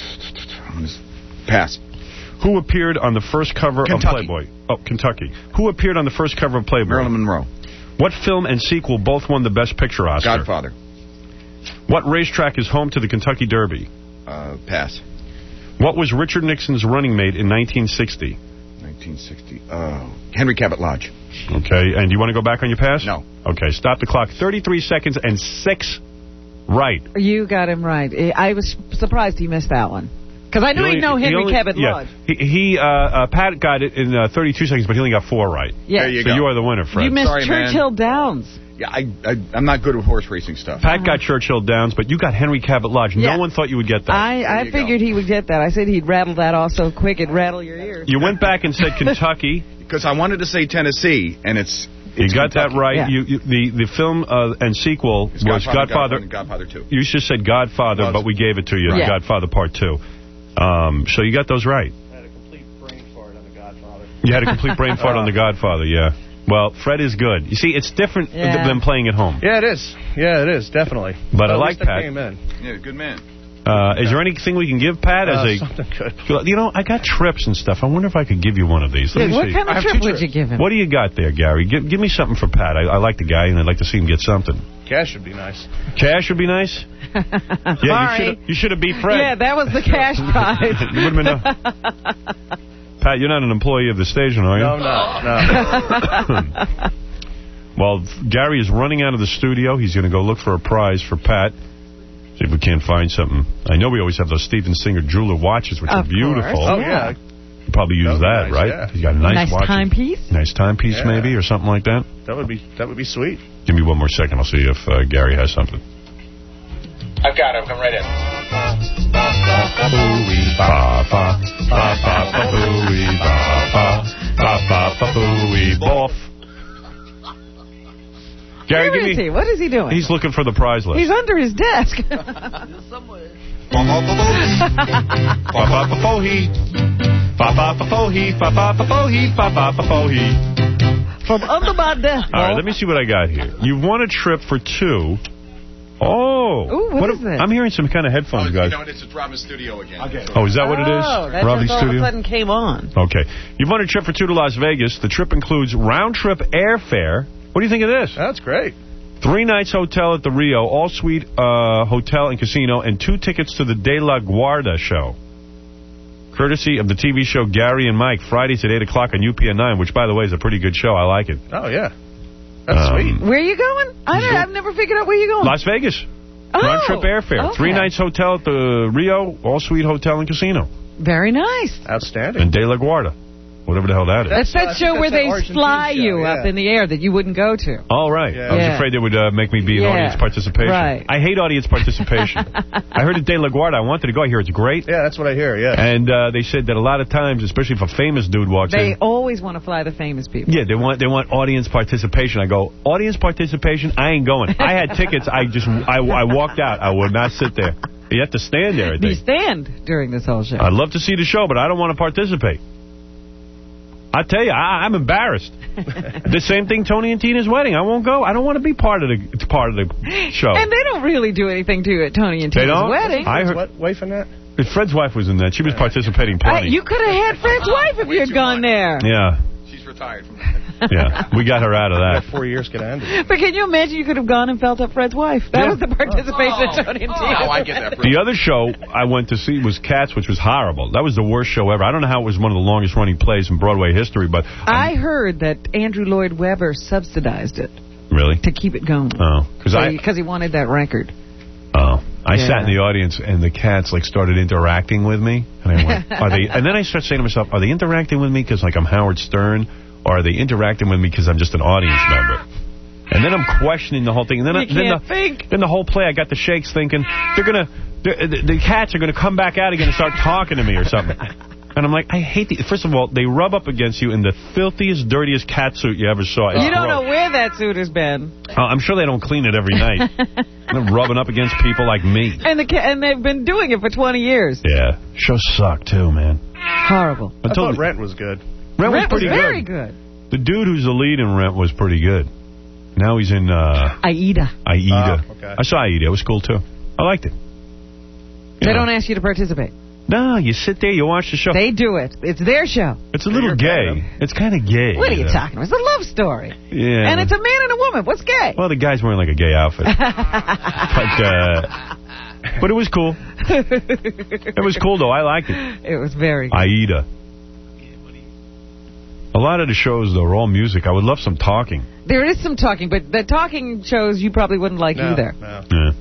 pass. Who appeared on the first cover Kentucky. of Playboy? Oh, Kentucky. Who appeared on the first cover of Playboy? Marilyn Monroe. What film and sequel both won the Best Picture Oscar? Godfather. What racetrack is home to the Kentucky Derby? Uh, pass. What was Richard Nixon's running mate in nineteen sixty? nineteen sixty. Uh, Henry Cabot Lodge. Okay, and do you want to go back on your pass? No. Okay, stop the clock. thirty-three seconds and six right. You got him right. I was surprised he missed that one. Because I knew he'd know Henry only, Cabot yeah, Lodge. He, he uh, uh, Pat got it in uh, thirty-two seconds, but he only got four right. Yeah. There you so go. you are the winner, Fred. You missed Sorry, Churchill man. Downs. Yeah, I, I, I'm not good with horse racing stuff. Pat got Churchill Downs, but you got Henry Cabot Lodge. Yeah. No one thought you would get that. I, I you figured go. he would get that. I said he'd rattle that off so quick it'd rattle your ears. You went back and said Kentucky. Because I wanted to say Tennessee, and it's... You it's got Kentucky. that right. Yeah. You, you, the, the film uh, and sequel It's was Godfather, Godfather. and Godfather two. You just said Godfather, Was. but we gave it to you, Yeah. Godfather Part two. Um, so you got those right. I had a complete brain fart on The Godfather. You had a complete brain fart on The Godfather, yeah. Well, Fred is good. You see, it's different Yeah. th- than playing at home. Yeah, it is. Yeah, it is, definitely. But I At like least Pat. came in. Yeah, good man. Uh, is there anything we can give Pat as Uh, a... something good. You know, I got trips and stuff. I wonder if I could give you one of these. Let me what see. kind I of have trip two would trips. you give him? What do you got there, Gary? Give, give me something for Pat. I, I like the guy, and I'd like to see him get something. Cash would be nice. Cash would be nice? Yeah, Sorry. you should have beat Fred. Yeah, that was the cash prize. You would've been a- Pat, you're not an employee of the station, are you? No, no, no. Well, Gary is running out of the studio. He's going to go look for a prize for Pat. See if we can't find something. I know we always have those Steven Singer jeweler watches, which Of are beautiful. course, Oh, yeah. yeah. You probably use That would be that, nice, right? yeah. He's got a nice, Nice watch. timepiece? Nice timepiece, Yeah. maybe, or something like that. That would be that would be sweet. Give me one more second. I'll see if uh, Gary has something. I've got it. I'm coming right in. Ba-ba, ba-ba, ba-ba-ba-booey, ba-ba, ba-ba-ba-booey, boff. Gary, Where give is me... he? What is he doing? He's looking for the prize list. He's under his desk. Ba-ba-ba-bo-hee. Ba-ba-ba-bo-hee, ba-ba-ba-bo-hee, ba-ba-ba-bo-hee. From under my desk. All right, let me see what I got here. You've won a trip for two. Oh. Ooh, what is if- this? I'm hearing some kind of headphones, You guys. know, it's at Robin's studio again. Okay. Oh, is that what it is? Oh, that Robbie's just all studio? of a sudden came on. Okay. You've won a trip for two to Las Vegas. The trip includes round-trip airfare. What do you think of this? That's great. Three nights hotel at the Rio, all-suite uh, hotel and casino, and two tickets to the De La Guardia show. Courtesy of the T V show Gary and Mike, Fridays at eight o'clock on U P N nine, which, by the way, is a pretty good show. I like it. Oh, yeah. That's Um, sweet. Where are you going? I don't, I've never figured out where you're going. Las Vegas. Oh, Round-trip airfare. okay. Three nights hotel at the Rio, all-suite hotel and casino. Very nice. Outstanding. And De La Guardia. Whatever the hell that is. That's uh, I that think show that's where that they Argentine fly show, you yeah. up in the air that you wouldn't go to. All right. Yeah. I was Yeah. afraid they would uh, make me be an Yeah. audience participation. Right. I hate audience participation. I heard at De La Guardia. I wanted to go. I hear it's great. Yeah, that's what I hear, yeah. And uh, they said that a lot of times, especially if a famous dude walks They in, always want to fly the famous people. yeah, they want they want audience participation. I go, audience participation? I ain't going. I had tickets. I just I, I walked out. I would not sit there. You have to stand there, I Do you think. stand during this whole show? I'd love to see the show, but I don't want to participate. I tell you, I, I'm embarrassed. The same thing, Tony and Tina's wedding. I won't go. I don't want to be part of the part of the show. And they don't really do anything to you at Tony and They Tina's don't? wedding. I heard What, wife in that? Fred's wife was in that. She was participating I, plenty. you could have had Fred's wife if you had gone there. Yeah, She's retired from that. yeah. We got her out of That that. four years could end it. But can you imagine you could have gone and felt up Fred's wife? That Yeah. was the participation at Tony and Tina's. Oh, I get that. The other show I went to see was Cats, which was horrible. That was the worst show ever. I don't know how it was one of the longest running plays in Broadway history, but I heard that Andrew Lloyd Webber subsidized it really, to keep it going. oh, because I Because he wanted that record. oh I Yeah. sat in the audience and the Cats like started interacting with me, and I went, are they? And then I started saying to myself, are they interacting with me because like I'm Howard Stern, or are they interacting with me because I'm just an audience member? And then I'm questioning the whole thing. And then, You I, then, can't the, think. then the whole play, I got the shakes thinking, they're going to the, the, the cats are going to come back out again and start talking to me or something. And I'm like, I hate the... First of all, they rub up against you in the filthiest, dirtiest cat suit you ever saw. It's you don't gross. know where that suit has been. Uh, I'm sure they don't clean it every night. They're rubbing up against people like me. And the and they've been doing it for twenty years. Yeah. Shows suck, too, man. Horrible. I thought Rent was good. Rent, Rent was pretty was very good. good. The dude who's the lead in Rent was pretty good. Now he's in... Uh, Aida. Aida. Oh, okay. I saw Aida. It was cool, too. I liked it. You They know. don't ask you to participate. No, you sit there, you watch the show. They do it. It's their show. It's a little gay. It's kind of gay. What are you know? talking about? It's a love story. Yeah. And it's a man and a woman. What's gay? Well, the guy's wearing like a gay outfit. but, uh, but it was cool. It was cool, though. I liked it. It was very good. Aida. A lot of the shows, though, are all music. I would love some talking. There is some talking, but the talking shows you probably wouldn't like No, either. no. Yeah.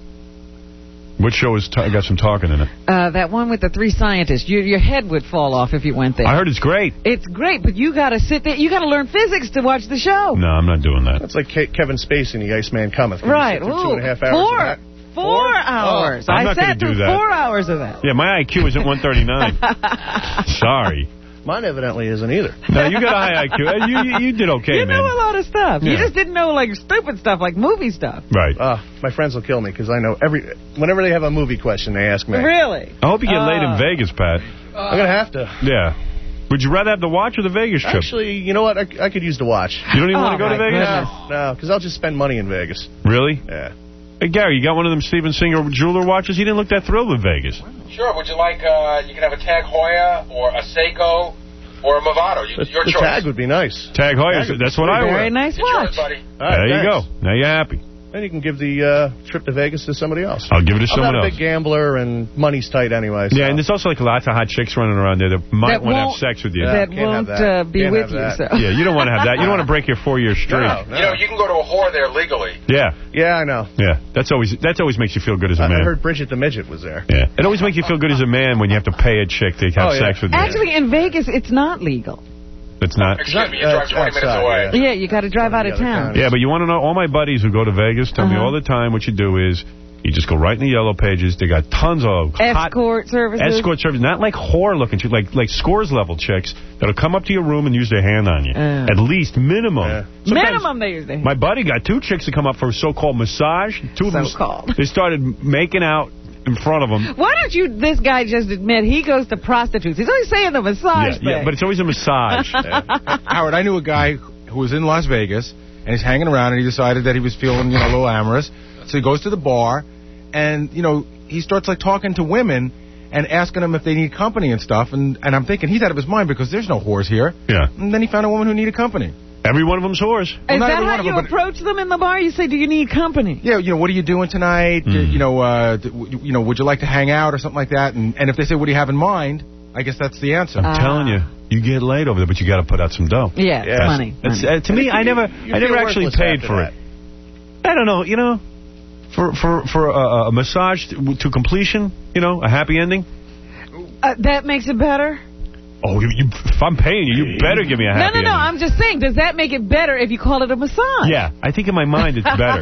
What show has t- got some talking in it? Uh, that one with the three scientists. You, your head would fall off if you went there. I heard it's great. It's great, but you got to sit there. You got to learn physics to watch the show. No, I'm not doing that. That's like Ke- Kevin Spacey in The Iceman Cometh. Right. Two and a half Ooh, hours. four. of that. Four, Four? hours. Oh, I'm I not sat gonna do through that. four hours of that. Yeah, my I Q is at one thirty-nine. Sorry. Mine evidently isn't either. No, you got a high I Q. Uh, You, you, you did okay, you man. know a lot of stuff. You Yeah. just didn't know, like, stupid stuff, like movie stuff. Right. Uh, my friends will kill me because I know every... Whenever they have a movie question, they ask me. Really? I hope you get laid in Uh, Vegas, Pat. I'm going to have to. Yeah. Would you rather have the watch or the Vegas trip? Actually, you know what? I, I could use the watch. You don't even Oh, want to go to my Vegas? goodness. No, because I'll just spend money in Vegas. Really? Yeah. Hey, Gary, you got one of them Steven Singer jeweler watches? He didn't look that thrilled with Vegas. Sure. Would you like, uh, you can have a Tag Heuer or a Seiko or a Movado. You, The, your the choice. tag would be nice. Tag Heuer, Tag that's what I wear. Very nice It's watch. yours, buddy. All right, There you thanks. go. Now you're happy. Then you can give the uh, trip to Vegas to somebody else. I'll give it to I'm someone not a else. big gambler, and money's tight anyway. So. Yeah, and there's also like lots of hot chicks running around there that might That want to have won't- sex with you. That Can't have won't that. uh, be Can't with have you. that. So. Yeah, you don't want to have that. You don't want to break your four-year streak. No, no. You know, you can go to a whore there legally. Yeah, Yeah, I know. yeah. That's always that's always makes you feel good as a I man. heard Bridget the Midget was there. Yeah, it always makes you feel good as a man when you have to pay a chick to have Oh, yeah. sex with you. Actually, in Vegas, it's not legal. It's not. Excuse me, you Uh, drive twenty minutes outside, away. Yeah, you got to drive out of the other town. county. Yeah, but you want to know, all my buddies who go to Vegas tell me Uh-huh. all the time what you do is you just go right in the yellow pages. They got tons of hot Escort services. escort service, not like whore-looking chicks, like like scores level chicks that'll come up to your room and use their hand on you. Uh. At least minimum. Yeah. Sometimes- Minimum they use their hand. My buddy got two chicks to come up for a so-called massage. Two of them, So-called. they started making out in front of them. Why don't you, this guy just admit he goes to prostitutes? He's always saying the massage Yeah, yeah, thing. but it's always a massage. Howard, I knew a guy who was in Las Vegas, and he's hanging around, and he decided that he was feeling, you know, a little amorous. So he goes to the bar, and, you know, he starts, like, talking to women and asking them if they need company and stuff. And, and I'm thinking he's out of his mind because there's no whores here. Yeah. And then he found a woman who needed company. Every one of them's whores. Is Well, not that every how one of you them, but- approach them in the bar? You say, do you need company? Yeah, you know, what are you doing tonight? Mm. You know, uh, d- w- you know, would you like to hang out or something like that? And, and if they say, what do you have in mind? I guess that's the answer. I'm Ah. telling you, you get laid over there, but you got to put out some dough. Yeah, Yeah. money. That's, money. uh, to me, I never, You I never feel actually worthless paid after for that. it. I don't know, you know, for for for a, a massage to, to completion, you know, a happy ending. Uh, that makes it better? Oh, you, you, if I'm paying you, you better give me a No, happy no, no. ending. I'm just saying, does that make it better if you call it a massage? Yeah, I think in my mind it's better.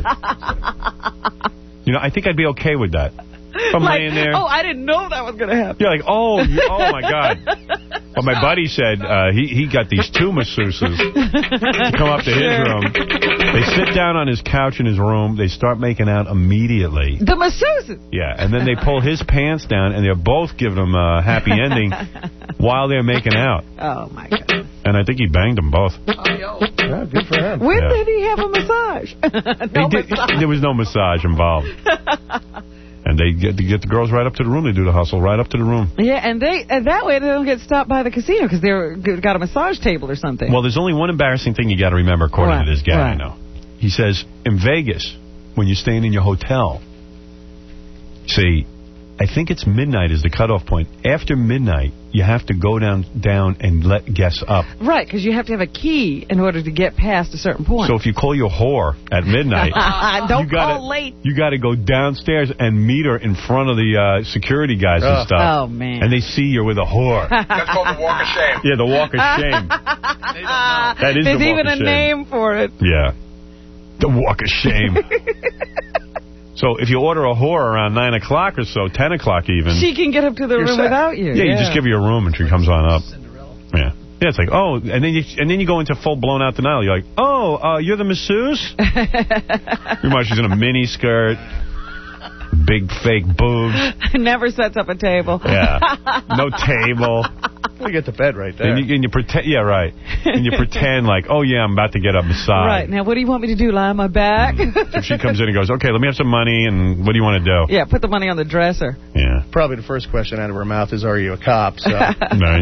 You know, I think I'd be okay with that. If I'm like, laying there. oh, I didn't know that was going to happen. You're like, oh, you, oh my God. But my buddy said uh, he, he got these two masseuses to come up to his room. They sit down on his couch in his room. They start making out immediately. The masseuses. Yeah, and then they pull his pants down, and they're both giving him a happy ending while they're making out. Oh, my God. And I think he banged them both. Yeah, good for him. When Yeah. did he have a massage? no He did- massage. there was no massage involved. And they get, they get the girls right up to the room. They do the hustle right up to the room. Yeah, and they and that way they don't get stopped by the casino because they're got a massage table or something. Well, there's only one embarrassing thing you got to remember, according Right, to this guy right. I know. He says, in Vegas, when you're staying in your hotel, see, I think it's midnight is the cutoff point. After midnight, you have to go down down and let guests up. Right, because you have to have a key in order to get past a certain point. So if you call your whore at midnight, Don't you gotta, call late. You got to go downstairs and meet her in front of the uh, security guys and Oh. stuff. Oh, man. And they see you're with a whore. That's called the walk of shame. Yeah, the walk of shame. That is There's the walk even of a shame. name for it. Yeah. The walk of shame. So if you order a whore around nine o'clock or so, ten o'clock even. She can get up to the room set. without you. Yeah, yeah, you just give her a room and she comes on up. Yeah. Yeah, it's like, oh, and then you and then you go into full blown out denial. You're like, oh, uh, you're the masseuse? Meanwhile, she's in a mini skirt, big fake boobs. Never sets up a table. Yeah, no table. We get the bed right there. And you, and you pretend, yeah, right. And you pretend like, oh yeah, I'm about to get up beside. Right, now what do you want me to do, lie on my back? So she comes in and goes, okay, let me have some money, and what do you want to do? Yeah, put the money on the dresser. Yeah. Probably the first question out of her mouth is, are you a cop? So. Right.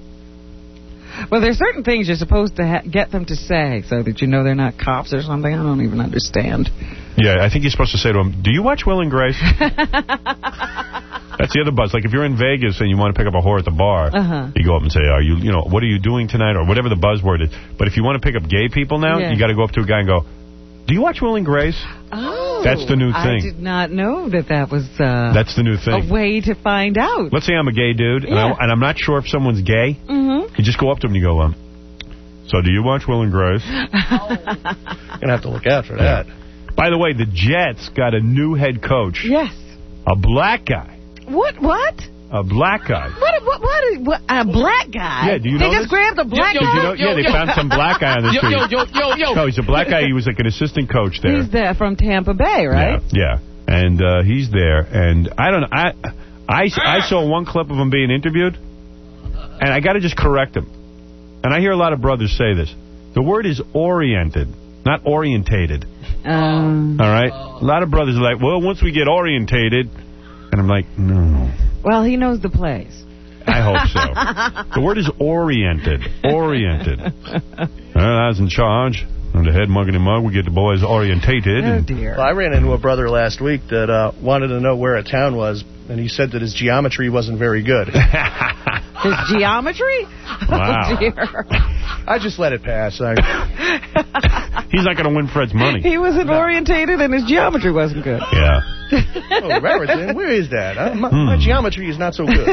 Well, there's certain things you're supposed to ha get them to say so that you know they're not cops or something. I don't even understand. Yeah, I think you're supposed to say to them, do you watch Will and Grace? That's the other buzz. Like, if you're in Vegas and you want to pick up a whore at the bar, uh-huh. you go up and say, are you, you know, what are you doing tonight? Or whatever the buzzword is. But if you want to pick up gay people now, yeah. you got to go up to a guy and go, do you watch Will and Grace? Oh. That's the new thing. I did not know that that was uh, That's the new thing. a way to find out. Let's say I'm a gay dude, and, yeah. I, and I'm not sure if someone's gay. Mm-hmm. You just go up to them and you go, um, so do you watch Will and Grace? You're going to have to look out for that. Yeah. By the way, the Jets got a new head coach. Yes. A black guy. What? What? A black guy. What? What? What? Is, what a black guy? Yeah, do you they know just this? grabbed a black yo, guy? You know, yeah, they found some black guy on the yo, street. Yo, yo, yo, yo. No, he's a black guy. He was like an assistant coach there. He's there from Tampa Bay, right? Yeah, yeah. And uh, he's there. And I don't know. I, I, I saw one clip of him being interviewed, and I got to just correct him. And I hear a lot of brothers say this. The word is oriented, not orientated. Um, All right? A lot of brothers are like, well, once we get orientated. And I'm like, no. Well, he knows the plays. I hope so. The word is oriented. Oriented. Well, I was in charge. I'm the head mugging mug. We get the boys orientated. Oh, dear. Well, I ran into a brother last week that uh, wanted to know where a town was, and he said that his geometry wasn't very good. His geometry? Wow. Oh, dear. I just let it pass. I... He's not going to win Fred's money. He wasn't no. orientated, and his geometry wasn't good. Yeah. Oh, Raritan, where is that? Uh, my, hmm. my geometry is not so good.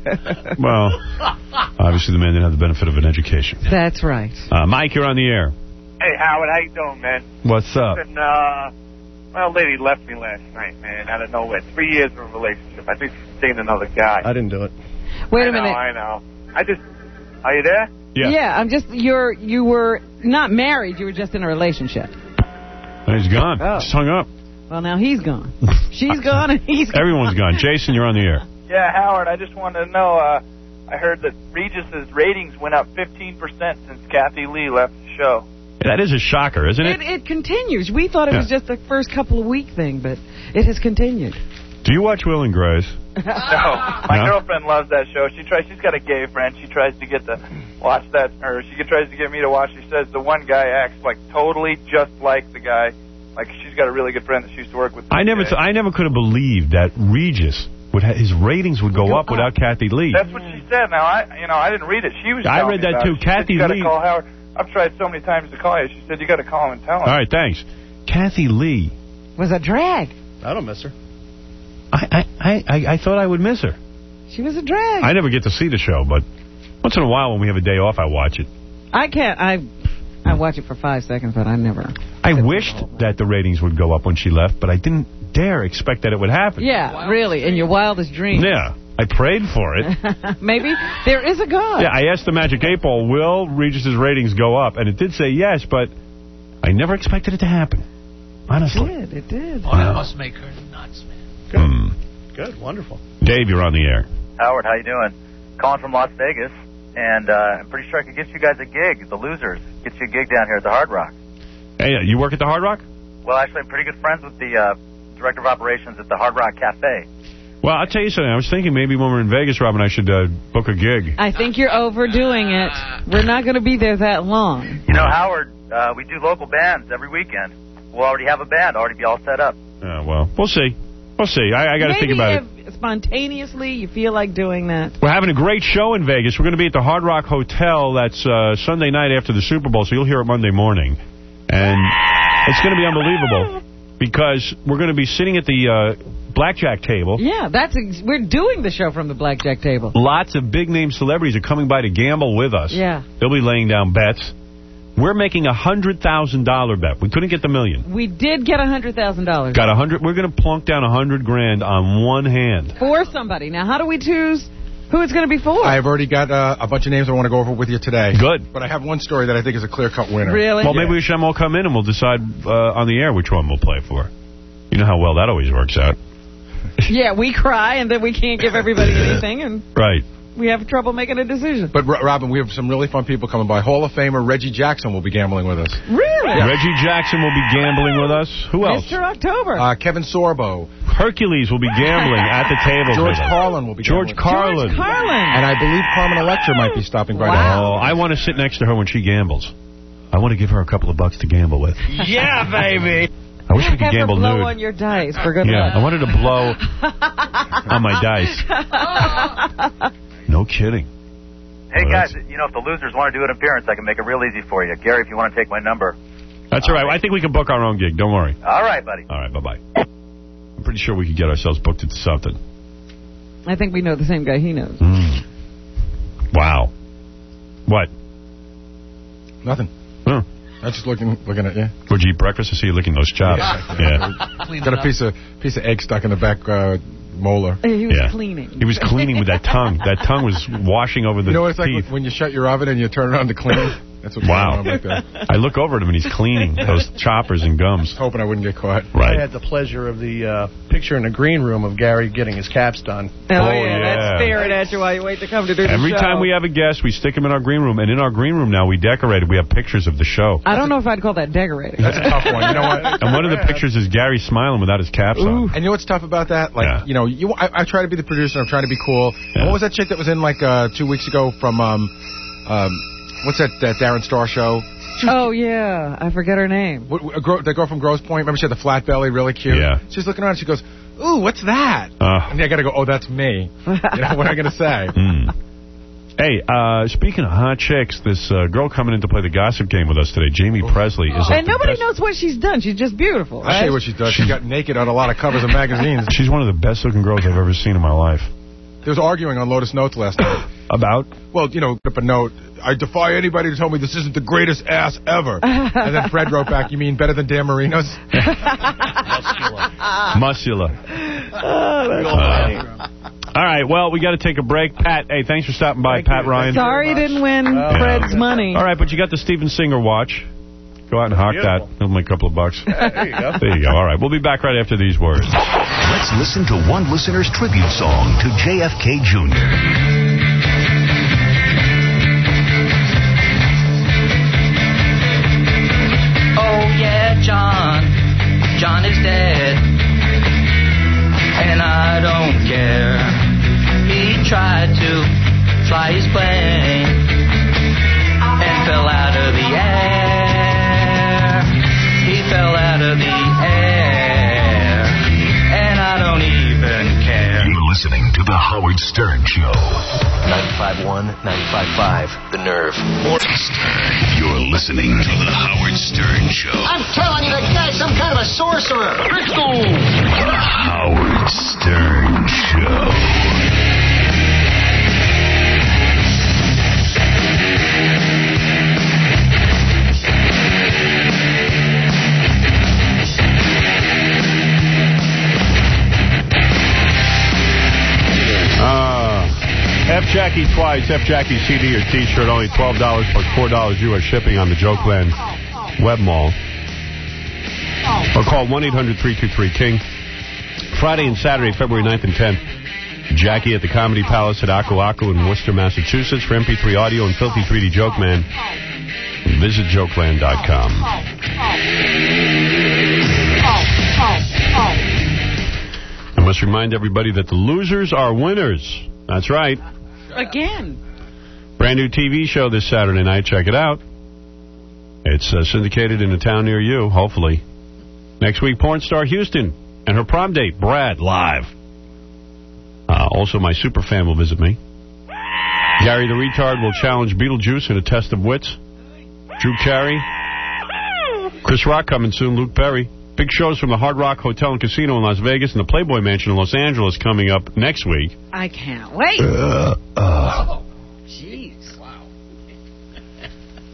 Well, obviously the man didn't have the benefit of an education. That's right. Uh, Mike, you're on the air. Hey, Howard, how you doing, man? What's up? Listen, uh, well, lady left me last night, man, out of nowhere. Three years of a relationship. I think she's seeing another guy. I didn't do it. Wait I a minute. Know, I know. I just... Are you there? Yeah. Yeah, I'm just... You're, you were not married. You were just in a relationship. He's gone. Oh. Just hung up. Well, now he's gone. She's gone and he's gone. Everyone's gone. Jason, you're on the air. Yeah, Howard, I just wanted to know, uh, I heard that Regis's ratings went up fifteen percent since Kathy Lee left the show. Yeah, that is a shocker, isn't it? It, it continues. We thought it yeah. was just the first couple of week thing, but it has continued. Do you watch Will and Grace? No, my no? girlfriend loves that show. She tries. She's got a gay friend. She tries to get to watch that, or she tries to get me to watch. She says the one guy acts like totally just like the guy. Like she's got a really good friend that she used to work with. I never, I never could have believed that Regis would ha his ratings would go, go up, up without Kathy Lee. That's what she said. Now I, you know, I didn't read it. She was. I read that too. It. Kathy said, Lee. You gotta call Howard. I've tried so many times to call you. She said you got to call him and tell him. All right, thanks. Kathy Lee was a drag. I don't miss her. I, I, I, I thought I would miss her. She was a drag. I never get to see the show, but once in a while when we have a day off, I watch it. I can't. I I watch it for five seconds, but I never. I wished that the ratings would go up when she left, but I didn't dare expect that it would happen. Yeah, Wild really, in your wildest dreams. Yeah, I prayed for it. Maybe there is a God. Yeah, I asked the Magic eight Ball, will Regis's ratings go up? And it did say yes, but I never expected it to happen. Honestly. It did, it did. Oh, that must make her nuts, man. Good. Mm. Good, wonderful. Dave, you're on the air. Howard, how you doing? Calling from Las Vegas, and uh, I'm pretty sure I could get you guys a gig, the Losers. Get you a gig down here at the Hard Rock. Hey, uh, you work at the Hard Rock? Well, actually, I'm pretty good friends with the uh, director of operations at the Hard Rock Cafe. Well, I'll tell you something. I was thinking maybe when we're in Vegas, Robin, I should uh, book a gig. I think you're overdoing it. We're not going to be there that long. You know, Howard, uh, we do local bands every weekend. We'll already have a band, already be all set up. Yeah, well, we'll see. We'll see. I, I got to think about it. Maybe if spontaneously you feel like doing that. We're having a great show in Vegas. We're going to be at the Hard Rock Hotel. That's uh, Sunday night after the Super Bowl, so you'll hear it Monday morning. And it's going to be unbelievable because we're going to be sitting at the uh, blackjack table. Yeah, that's ex we're doing the show from the blackjack table. Lots of big-name celebrities are coming by to gamble with us. Yeah. They'll be laying down bets. We're making a one hundred thousand dollar bet. We couldn't get the million. We did get one hundred thousand dollars. Got one hundred. We're going to plunk down one hundred grand on one hand. For somebody. Now, how do we choose who it's going to be for? I've already got uh, a bunch of names I want to go over with you today. Good. But I have one story that I think is a clear-cut winner. Really? Well, Yeah. maybe we should all come in and we'll decide uh, on the air which one we'll play for. You know how well that always works out. Yeah, we cry and then we can't give everybody anything, and Right. we have trouble making a decision. But, R- Robin, we have some really fun people coming by. Hall of Famer Reggie Jackson will be gambling with us. Really? Yeah. Reggie Jackson will be gambling with us. Who else? Mister October. Uh, Kevin Sorbo. Hercules will be gambling at the table. George with us. Carlin will be George gambling. Carlin. George Carlin. And I believe Carmen Electra might be stopping by. Oh, I want to sit next to her when she gambles. I want to give her a couple of bucks to gamble with. Yeah, baby. I wish we could Have gamble her blow nude. on your dice for good Yeah, luck. I wanted to blow on my dice. No kidding. Hey, Oh, guys, that's- you know, if the losers want to do an appearance, I can make it real easy for you. Gary, if you want to take my number. That's all right. I think we can book our own gig. Don't worry. All right, buddy. All right, bye-bye. I'm pretty sure we could get ourselves booked into something. I think we know the same guy he knows. Mm. Wow. What? Nothing. Huh. I'm just looking looking at you. Would you eat breakfast? I see you licking those chops. Yeah. Got a piece of piece of egg stuck in the back uh, molar. He was Yeah. cleaning. He was cleaning with that tongue. That tongue was washing over the You know what it's like teeth. when you shut your oven and you turn it on to clean? That's what's Wow. going on back there. I look over at him and he's cleaning those choppers and gums. Hoping I wouldn't get caught. I Right. had the pleasure of the uh, picture in the green room of Gary getting his caps done. Oh, Oh, yeah, yeah. that's staring at you while you wait to come to do the Every show. time we have a guest, we stick him in our green room. And in our green room now, we decorated. We have pictures of the show. I don't know if I'd call that decorating. That's a tough one. You know what? And one of the pictures is Gary smiling without his caps on. And you know what's tough about that? Like, Yeah. you know, you I, I try to be the producer. I'm trying to be cool. Yeah. What was that chick that was in like uh, two weeks ago from um, um, what's that that Darren Star show? Oh, yeah. I forget her name. What, a girl, the girl from Grosse Pointe. Remember she had the flat belly, really cute. Yeah. She's looking around. And she goes, "Ooh, what's that?" Uh, And I got to go, "Oh, that's me." You know what am I going to say? mm. Hey, uh, speaking of hot chicks, this uh, girl coming in to play the gossip game with us today, Jamie Presley, is like And the nobody best- knows what she's done. She's just beautiful. I'll Right? show you what she does. She got naked on a lot of covers of magazines. She's one of the best looking girls I've ever seen in my life. There was arguing on Lotus Notes last night. About? Well, you know, up a note. I defy anybody to tell me this isn't the greatest ass ever. And then Fred wrote back, "You mean better than Dan Marino's?" Muscular. Uh, all right, well, we got to take a break. Pat, hey, thanks for stopping by, Pat Ryan. Sorry you didn't win Yeah. Fred's money. All right, but you got the Steven Singer watch. Go out and hawk that. Give him a couple of bucks. There you go. There you go. All right, we'll be back right after these words. Let's listen to one listener's tribute song to J F K Junior Oh yeah, John, John is dead, and I don't care. He tried to fly his plane and fell out of the air. He fell out of the air, and I don't even care. You're listening to The Howard Stern Show. ninety-five point one, ninety-five point five, The Nerve. Morning Stern. You're listening to The Howard Stern Show. I'm telling you, that guy's some kind of a sorcerer. Crystal! The Howard Stern Show. Uh, F Jackie twice, F Jackie C D or T-shirt, only twelve dollars plus four dollars U S shipping on the Jokeland web mall. Or call one eight hundred three two three King. Friday and Saturday, February ninth and tenth. Jackie at the Comedy Palace at Aku Aku in Worcester, Massachusetts. For M P three audio and Filthy three D Joke Man, visit jokeland dot com. I must remind everybody that the losers are winners. That's right. Again. Brand new T V show this Saturday night. Check it out. It's uh, syndicated in a town near you, hopefully. Next week, porn star Houston and her prom date, Brad, live. Uh, also, my super fan will visit me. Gary the Retard will challenge Beetlejuice in a test of wits. Drew Carey. Chris Rock coming soon. Luke Perry. Big shows from the Hard Rock Hotel and Casino in Las Vegas and the Playboy Mansion in Los Angeles coming up next week. I can't wait. Uh, uh. Jeez. Wow.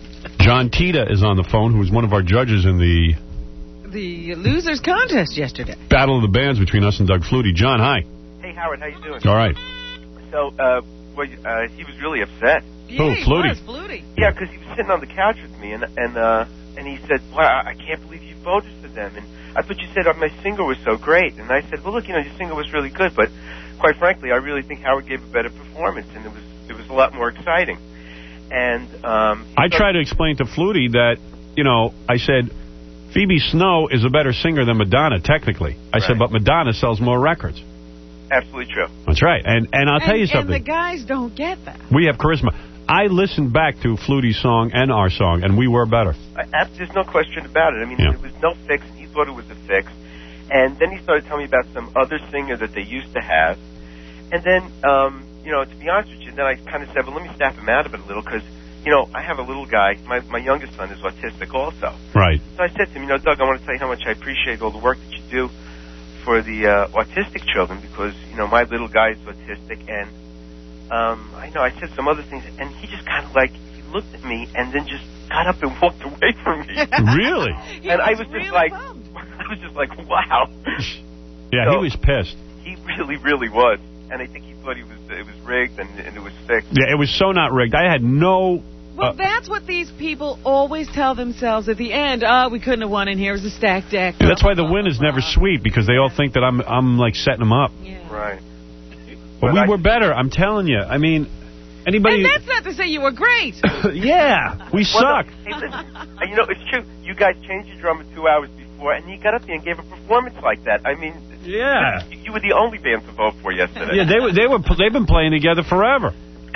John Tita is on the phone, who was one of our judges in the The losers contest yesterday. Battle of the Bands between us and Doug Flutie. John, hi. Hey, Howard, how you doing? All right. So, uh, well, uh, he was really upset. Yeah, Who, he Flutie? was, Flutie. Yeah, because he was sitting on the couch with me, and and uh, and he said, "Wow, I can't believe you voted for them." And I thought you said uh, my single was so great, and I said, "Well, look, you know, your single was really good, but quite frankly, I really think Howard gave a better performance, and it was it was a lot more exciting." And um, I tried to explain to Flutie that, you know, I said, Phoebe Snow is a better singer than Madonna, technically. I Right. said, but Madonna sells more records. Absolutely true. That's right. And and I'll and, tell you something. And the guys don't get that. We have charisma. I listened back to Flutie's song and our song, and we were better. I, I, there's no question about it. I mean, Yeah. there was no fix, and he thought it was a fix. And then he started telling me about some other singer that they used to have. And then, um, you know, to be honest with you, then I kind of said, well, let me snap him out of it a little, because, you know, I have a little guy. My, my youngest son is autistic also. Right. So I said to him, you know, Doug, I want to tell you how much I appreciate all the work that you do for the uh, autistic children, because, you know, my little guy is autistic, and um, I know I said some other things, and he just kind of like, he looked at me and then just got up and walked away from me. Really? And I was just like, I was just like, wow. Yeah, So- he was pissed. He really, really was. And I think he thought he was it was rigged and, and it was fixed. Yeah, it was so not rigged. I had no... Well, uh, that's what these people always tell themselves at the end. Oh, we couldn't have won, and here's a stacked deck. that's why the win is never sweet, because they all think that I'm, I'm like, setting them up. Right. But we were better, I'm telling you. I mean, anybody... And that's not to say you were great. Yeah, we Well, suck. no, hey, listen, uh, you know, it's true. You guys changed your drummer two hours before, and you got up there and gave a performance like that. I mean, yeah, you, you were the only band to vote for yesterday. Yeah, they were, they were, they've been playing together forever.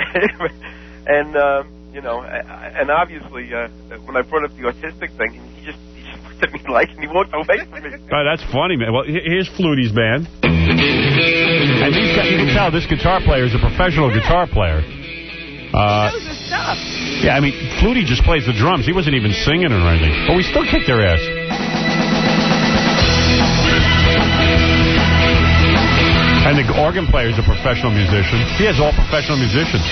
And um, you know, I, I, and obviously, uh, when I brought up the autistic thing, he just he just looked at me like, and he walked away from me. Oh, that's funny, man. Well, he- here's Flutie's band. And these guys, you can tell this guitar player is a professional guitar player. Uh, Knows his stuff. yeah, I mean, Flutie just plays the drums. He wasn't even singing or anything. But we still kicked their ass. And the organ player is a professional musician. He has all professional musicians.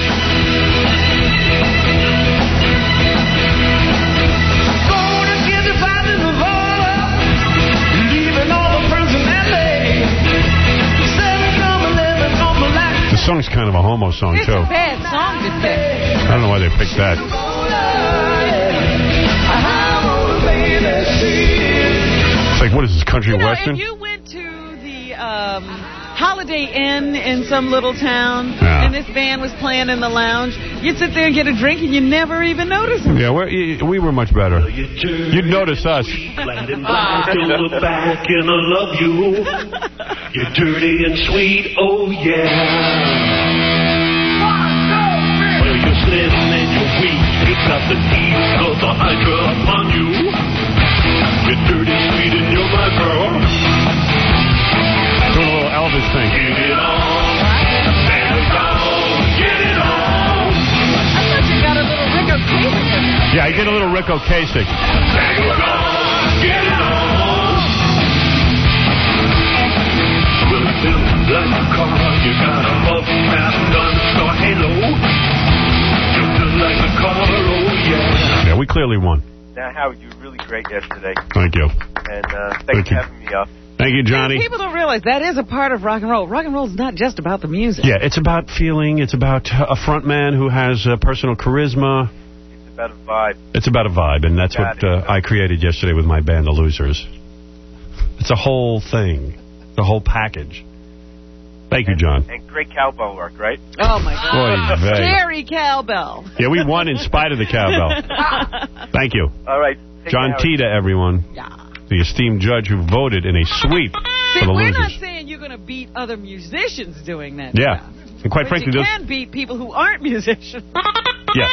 The song's kind of a homo song, It's too. a bad song to pick. I don't know why they picked that. It's like, what is this, country You know, western? if you went to the um, Holiday Inn in some little town, Yeah. and this band was playing in the lounge, you'd sit there and get a drink, and you never even notice them. Yeah, we're, we were much better. You'd notice us. Flat and black, don't look back, and I love you. You're dirty and sweet, oh yeah. Well, you're slim and you're weak. You got the heat of the Hydra upon you. You're dirty, sweet, and you're my girl. Doing a little Elvis thing. Get it on. Dance on. Get it on. I thought you got a little Rick Ocasek. Yeah, I did a little Rick Ocasek. Get it on. Get it on. Well, it feels like a car. You got a love map, gun, halo. You feel like a car, oh yeah. Yeah, we clearly won. Now, Howard, you were really great yesterday. Thank you. And uh, thanks Thank for you. having me up. Thank you, Johnny. People don't realize that is a part of rock and roll. Rock and roll is not just about the music. Yeah, it's about feeling. It's about a front man who has uh, personal charisma. It's about a vibe. It's about a vibe, and that's Got what uh, I created yesterday with my band, The Losers. It's a whole thing, the whole package. Thank you, John. And great cowbell work, right? Oh, my God. Oy vey. Scary cowbell. Yeah, we won in spite of the cowbell. Thank you. All right. Take John care, Howard. Tita, everyone. The esteemed judge who voted in a sweep See, for the we're not Losers. saying you're going to beat other musicians doing that. Yeah. stuff. And quite But frankly, you those... can beat people who aren't musicians. Yeah.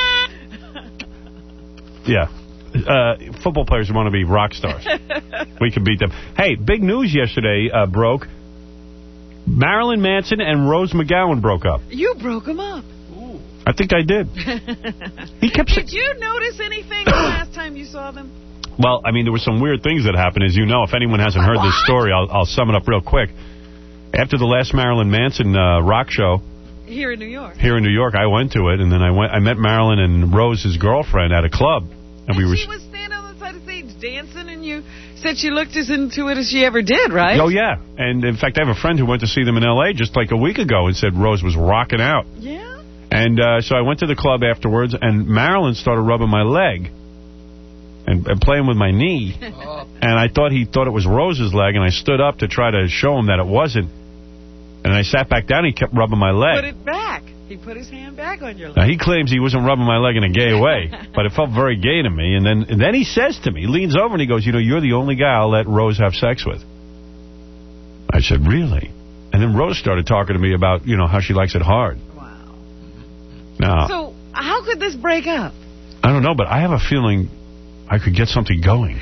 Yeah. Uh, football players want to be rock stars. We can beat them. Hey, big news yesterday uh, broke. Marilyn Manson and Rose McGowan broke up. You broke them up. I think I did. He kept Did you notice anything the last time you saw them? Well, I mean, there were some weird things that happened, as you know. If anyone hasn't heard this story, I'll, I'll sum it up real quick. After the last Marilyn Manson uh, rock show, Here in New York. Here in New York, I went to it, and then I went. I met Marilyn and Rose, his girlfriend, at a club, and, and we were. She was standing on the side of the stage dancing, and you said she looked as into it as she ever did, right? Oh yeah, and in fact, I have a friend who went to see them in L A just like a week ago, and said Rose was rocking out. Yeah. And uh, so I went to the club afterwards, and Marilyn started rubbing my leg and, and playing with my knee, and I thought he thought it was Rose's leg, and I stood up to try to show him that it wasn't, and I sat back down. He kept rubbing my leg. Put it back. He put his hand back on your leg. Now, he claims he wasn't rubbing my leg in a gay way, but it felt very gay to me. And then and then he says to me, he leans over and he goes, you know, you're the only guy I'll let Rose have sex with. I said, really? And then Rose started talking to me about, you know, how she likes it hard. Wow. Now, So how could this break up? I don't know, but I have a feeling I could get something going.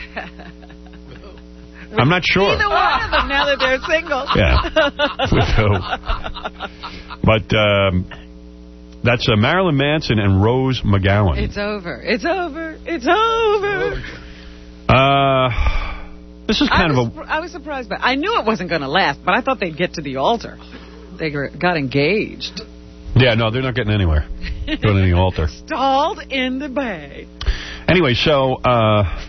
I'm not sure. Either one of them now that they're single. Yeah. With who? But um, that's uh, Marilyn Manson and Rose McGowan. It's over. It's over. It's over. Uh, this is kind I was, of a... I was surprised by it. I knew it wasn't going to last, but I thought they'd get to the altar. They were, got engaged. Yeah, no, they're not getting anywhere. Going to any altar. Stalled in the bay. Anyway, so... Uh,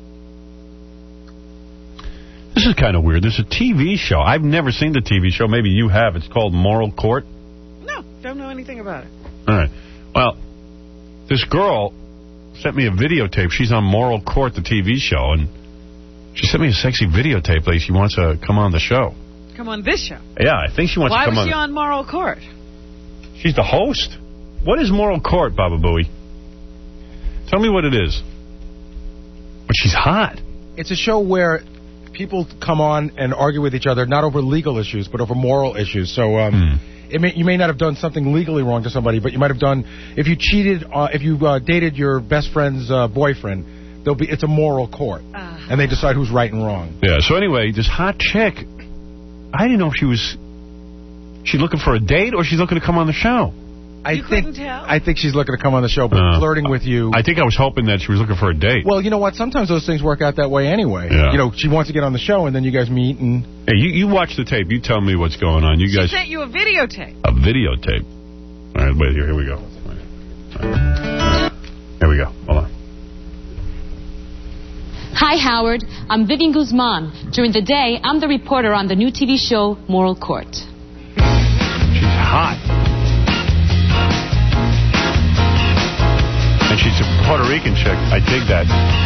this is kind of weird. There's a T V show. I've never seen the T V show. Maybe you have. It's called Moral Court. No, don't know anything about it. All right. Well, this girl sent me a videotape. She's on Moral Court, the T V show, and she sent me a sexy videotape. Like she wants to come on the show. Come on this show. Yeah, I think she wants Why to come was on. she on Moral Court? She's the host. What is Moral Court, Baba Booey? Tell me what it is. But she's hot. It's a show where people come on and argue with each other, not over legal issues, but over moral issues. So um, Hmm. it may, you may not have done something legally wrong to somebody, but you might have done, if you cheated, uh, if you uh, dated your best friend's uh, boyfriend, there'll be it's a moral court. Uh-huh. And they decide who's right and wrong. Yeah, so anyway, this hot chick, I didn't know if she was, she looking for a date or she's looking to come on the show. I You think couldn't tell? I think she's looking to come on the show, but Uh, flirting with you. I think I was hoping that she was looking for a date. Well, you know what? Sometimes those things work out that way anyway. Yeah. You know, she wants to get on the show, and then you guys meet and... Hey, you, you watch the tape. You tell me what's going on. You She guys... sent you a videotape. A videotape. All right, wait, here, here we go. All right. Here we go. Hold on. Hi, Howard. I'm Vivian Guzman. During the day, I'm the reporter on the new T V show Moral Court. She's hot. And she's a Puerto Rican chick. I dig that.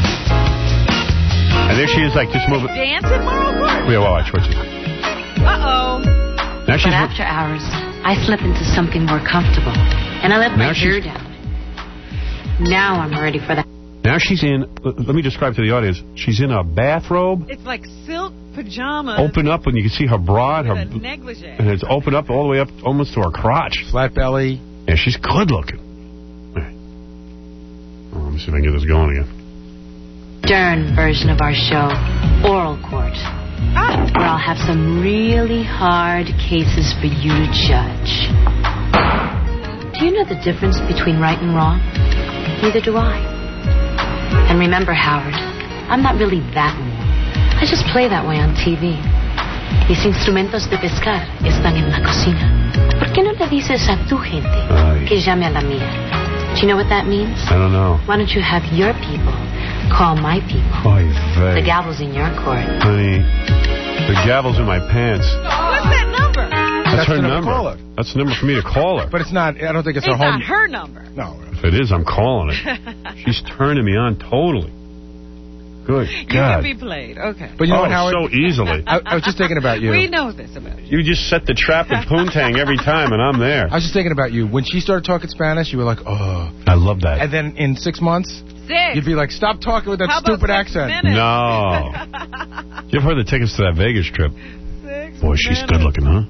And there she is, like, just moving. Dance in Moral Court? Yeah, watch, watch it. Uh-oh. Now she's... But after hours, I slip into something more comfortable, and I let my Now hair she's- down. Now I'm ready for that. Now she's in... Let me describe to the audience. She's in a bathrobe. It's like silk pajamas. Open up, and you can see her bra. And, with her, a negligee. and it's open up all the way up almost to her crotch. Flat belly. Yeah, she's good looking. All right. Oh, let me see if I can get this going again. Stern version of our show, Oral Court, Ah. where I'll have some really hard cases for you to judge. Do you know the difference between right and wrong? Neither do I. And remember, Howard, I'm not really that moral. I just play that way on T V. Mis instrumentos de pescar están en la cocina. ¿Por qué no le dices a tu gente Ay. que llame a la mía? Do you know what that means? I don't know. Why don't you have your people call my people? Oy The vey. gavel's in your court. Honey, the gavel's in my pants. What's that number? That's, That's her the number. number to call her. That's the number for me to call her. But it's not, I don't think it's, It's her home... not her number. No. If it is, I'm calling it. She's turning me on totally. Good You God. can be played. Okay. But you know Oh, what, Howard? so easily. I, I was just thinking about you. We know this about you. You just set the trap in Poontang every time, and I'm there. I was just thinking about you. When she started talking Spanish, you were like, oh. I love that. And then in six months, Six. you'd be like, stop talking with that How about stupid six accent. minutes? No. You've heard the tickets to that Vegas trip. Six Boy, she's minutes. good looking, huh?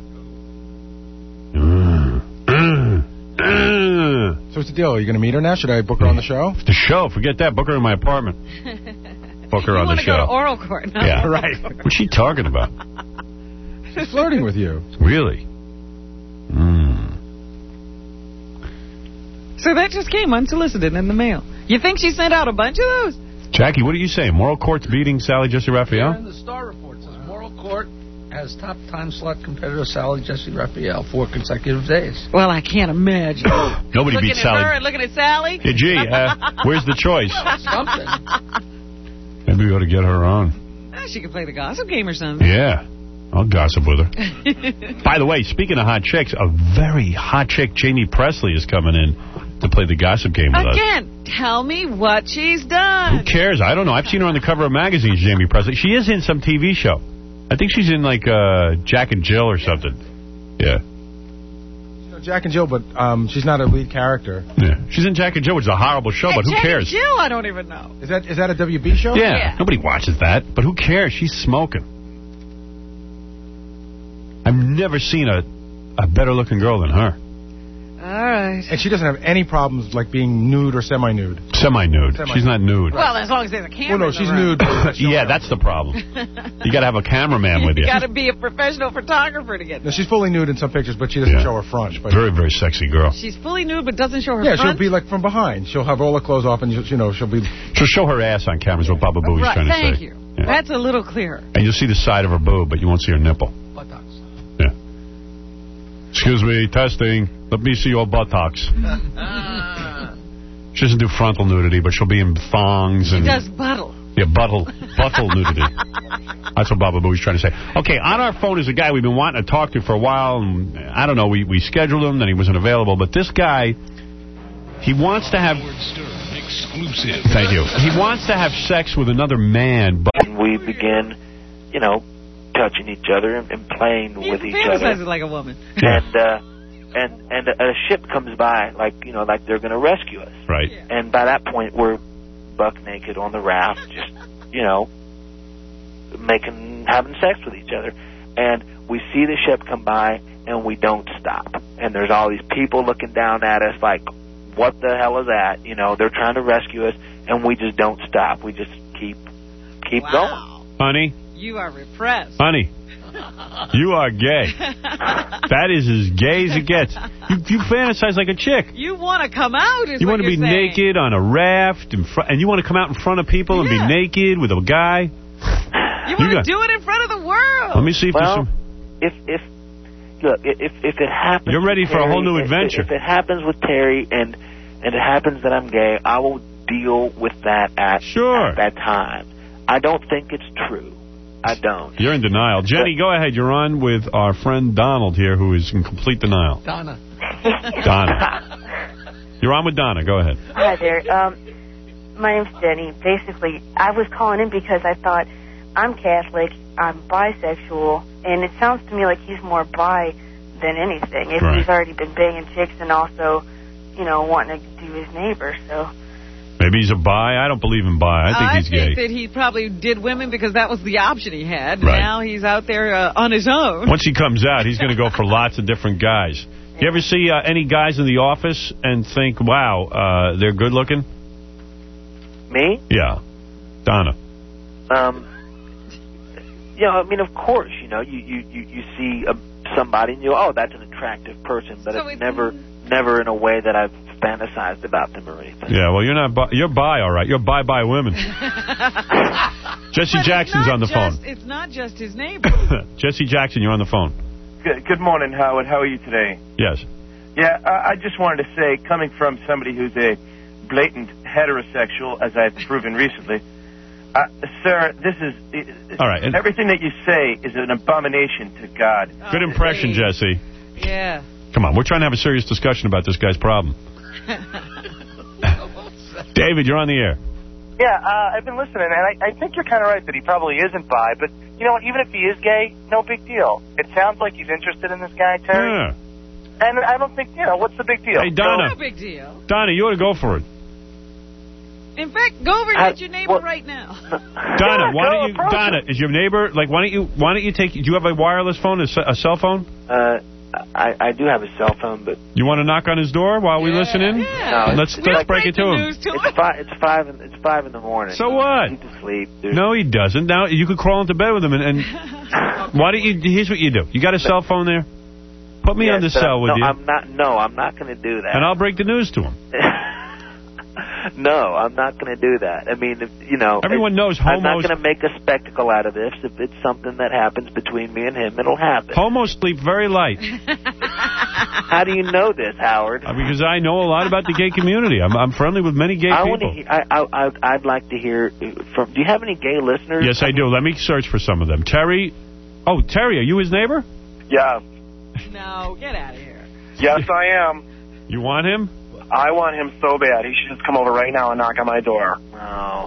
Mm. Mm. Mm. So what's the deal? Are you going to meet her now? Should I book her on the show? The show, forget that. Book her in my apartment. Book her You on want the to go to show. oral court? No? Yeah. Right. What's she talking about? She's flirting with you. Really? Mm. So that just came unsolicited in the mail. You think she sent out a bunch of those? Jackie, what are you saying? Moral Court's beating Sally Jesse Here in Raphael? the Star Report, it says Moral Court as top time slot competitor Sally Jesse Raphael four consecutive days. Well, I can't imagine. Nobody looking beats at Sally. her and looking at Sally. Yeah, gee, uh, where's the choice? Something. Maybe we ought to get her on. Ah, she could play the gossip game or something. Yeah. I'll gossip with her. By the way, speaking of hot chicks, a very hot chick, Jamie Presley, is coming in to play the gossip game with us. Again, tell me what she's done. Who cares? I don't know. I've seen her on the cover of magazines, Jamie Presley. She is in some T V show. I think she's in, like, uh, Jack and Jill or something. Yeah. You know, Jack and Jill, but um, she's not a lead character. Yeah. She's in Jack and Jill, which is a horrible show, Hey, but who Jack cares? and Jill, I don't even know. Is that is that a W B show? Yeah. Yeah. Nobody watches that, but who cares? She's smoking. I've never seen a, a better-looking girl than her. All right. And she doesn't have any problems, like, being nude or semi-nude. Semi-nude. Semi-nude. She's not nude. Well, as long as there's a camera. Well, no, in the she's room. nude. Yeah, that's the problem. You got to have a cameraman with you. You got to be a professional photographer to get No, that. she's fully nude in some pictures, but she doesn't Yeah. show her front. But Very, very sexy girl. She's fully nude but doesn't show her yeah, front. she'll be, like, from behind. She'll have all the clothes off, and, you know, she'll be... She'll show her ass on camera is what Baba Booey's right, trying to thank say. you. Yeah. That's a little clearer. And you'll see the side of her boob, but you won't see her nipple. Buttocks. Yeah. Excuse me, testing. Let me see your buttocks. She doesn't do frontal nudity, but she'll be in thongs She and... does buttle. Yeah, buttle, buttle nudity. That's what Baba Booey's trying to say. Okay, on our phone is a guy we've been wanting to talk to for a while, and I don't know, we, we scheduled him, then he wasn't available, but this guy, he wants to have... Exclusive. Thank you. He wants to have sex with another man, but... And we begin, you know, touching each other and, and playing He with each fantasizes other. like a woman. And, uh, and, and a, a ship comes by, like, you know, like they're going to rescue us. Right. And by that point, we're buck naked on the raft, just, you know, making, having sex with each other. And we see the ship come by, and we don't stop. And there's all these people looking down at us like, what the hell is that? You know, they're trying to rescue us, and we just don't stop. We just keep, keep Wow. Honey, going. You are repressed. honey, you are gay. That is as gay as it gets. You, you fantasize like a chick. You want to come out, is You what want to you're be saying. naked on a raft, in fr- and you want to come out in front of people and Yeah. be naked with a guy. You want to got- do it in front of the world. Let me see if there's Well, some... if, if, look, if, if it happens... You're ready with for a whole Terry- new if- adventure. If it happens with Terry and, and it happens that I'm gay, I will deal with that at, Sure. at that time. I don't think it's true. I don't. You're in denial. Jenny, go ahead. You're on with our friend Donald here, who is in complete denial. Donna. Donna. You're on with Donna. Go ahead. Hi there. Um, my name's Jenny. Basically, I was calling in because I thought I'm Catholic, I'm bisexual, and it sounds to me like he's more bi than anything. If Right. he's already been banging chicks and also, you know, wanting to do his neighbor. So Maybe he's a bi. I don't believe in bi. I think I he's think gay. that he probably did women because that was the option he had. Right. Now he's out there uh, on his own. Once he comes out, he's going to go for lots of different guys. You ever see uh, any guys in the office and think, wow, uh, they're good looking? Me? Yeah. Donna. Um, you know, I mean, of course, you know, you, you, you, you see a, somebody and you go, oh, that's an attractive person, but So it's it- never, never in a way that I've fantasized about them or anything. Yeah, well, you're not bi. You're bi, all right. You're bi-bi women. Jesse But Jackson's it's on the not phone. just- It's not just his neighbor. Jesse Jackson, you're on the phone. Good, good morning, Howard. How are you today? Yes. Yeah, I, I just wanted to say, coming from somebody who's a blatant heterosexual, as I've proven recently, uh, sir, this is All right. and- everything that you say is an abomination to God. Good impression, Jesse. Yeah. Come on, we're trying to have a serious discussion about this guy's problem. David, you're on the air. Yeah, uh, I've been listening, and I, I think you're kind of right that he probably isn't bi, but, you know what, even if he is gay, no big deal. It sounds like he's interested in this guy, Terry. Yeah. And I don't think, you know, what's the big deal? Hey, Donna. No big deal. Donna, you ought to go for it. In fact, go over and I- hit your neighbor right now. Donna, Yeah, why go don't you, approach Donna, is your neighbor, like, why don't you, why don't you take, do you have a wireless phone, a, ce- a cell phone? Uh, I, I do have a cell phone, but You want to knock on his door while we listen in? no, Let's, it's, let's break it to him. it's five. It's five. In, it's five in the morning. So what? He's asleep. There's- No, he doesn't. Now, you could crawl into bed with him, and, and why don't you, here's what you do. You got a cell phone there? Put me Yes, on the but cell I'm, with no, you, I'm not. No, I'm not going to do that. and I'll break the news to him. No, I'm not going to do that. I mean, if, you know... Everyone knows I'm not homos- going to make a spectacle out of this. If it's something that happens between me and him, it'll happen. Homos sleep very light. How do you know this, Howard? Uh, because I know a lot about the gay community. I'm, I'm friendly with many gay I people. want to. I, I, I, I'd like to hear from... Do you have any gay listeners? Yes, I do. Let me search for some of them. Terry... Oh, Terry, are you his neighbor? Yeah. No, get out of here. Yes, I am. You want him? I want him so bad. He should just come over right now and knock on my door. Oh.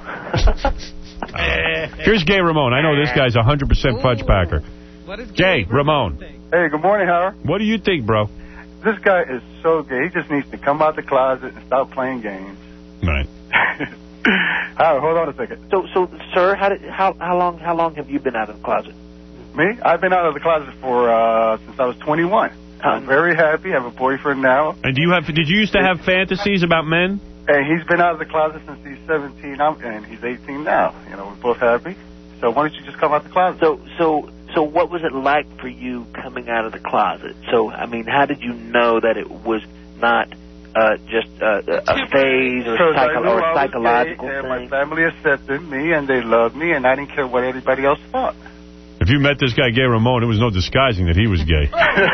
Here's Gay Ramon. I know this guy's a one hundred percent fudge packer. What is Gay Ramon. Hey, good morning, Howard. What do you think, bro? This guy is so gay. He just needs to come out the closet and stop playing games. Right. Howard, hold on a second. So, so, sir, how did how how long how long have you been out of the closet? Me? I've been out of the closet for uh, since I was twenty-one. I'm very happy. I have a boyfriend now. And do you have? Did you used to have fantasies about men? And he's been out of the closet since he's seventeen, I'm, and he's eighteen now. You know, we're both happy. So why don't you just come out the closet? So, so, so, what was it like for you coming out of the closet? So, I mean, how did you know that it was not uh, just uh, a phase or, psycho- or a psychological and thing? my family accepted me, and they loved me, and I didn't care what anybody else thought. If you met this guy, Gay Ramon, it was no disguising that he was gay.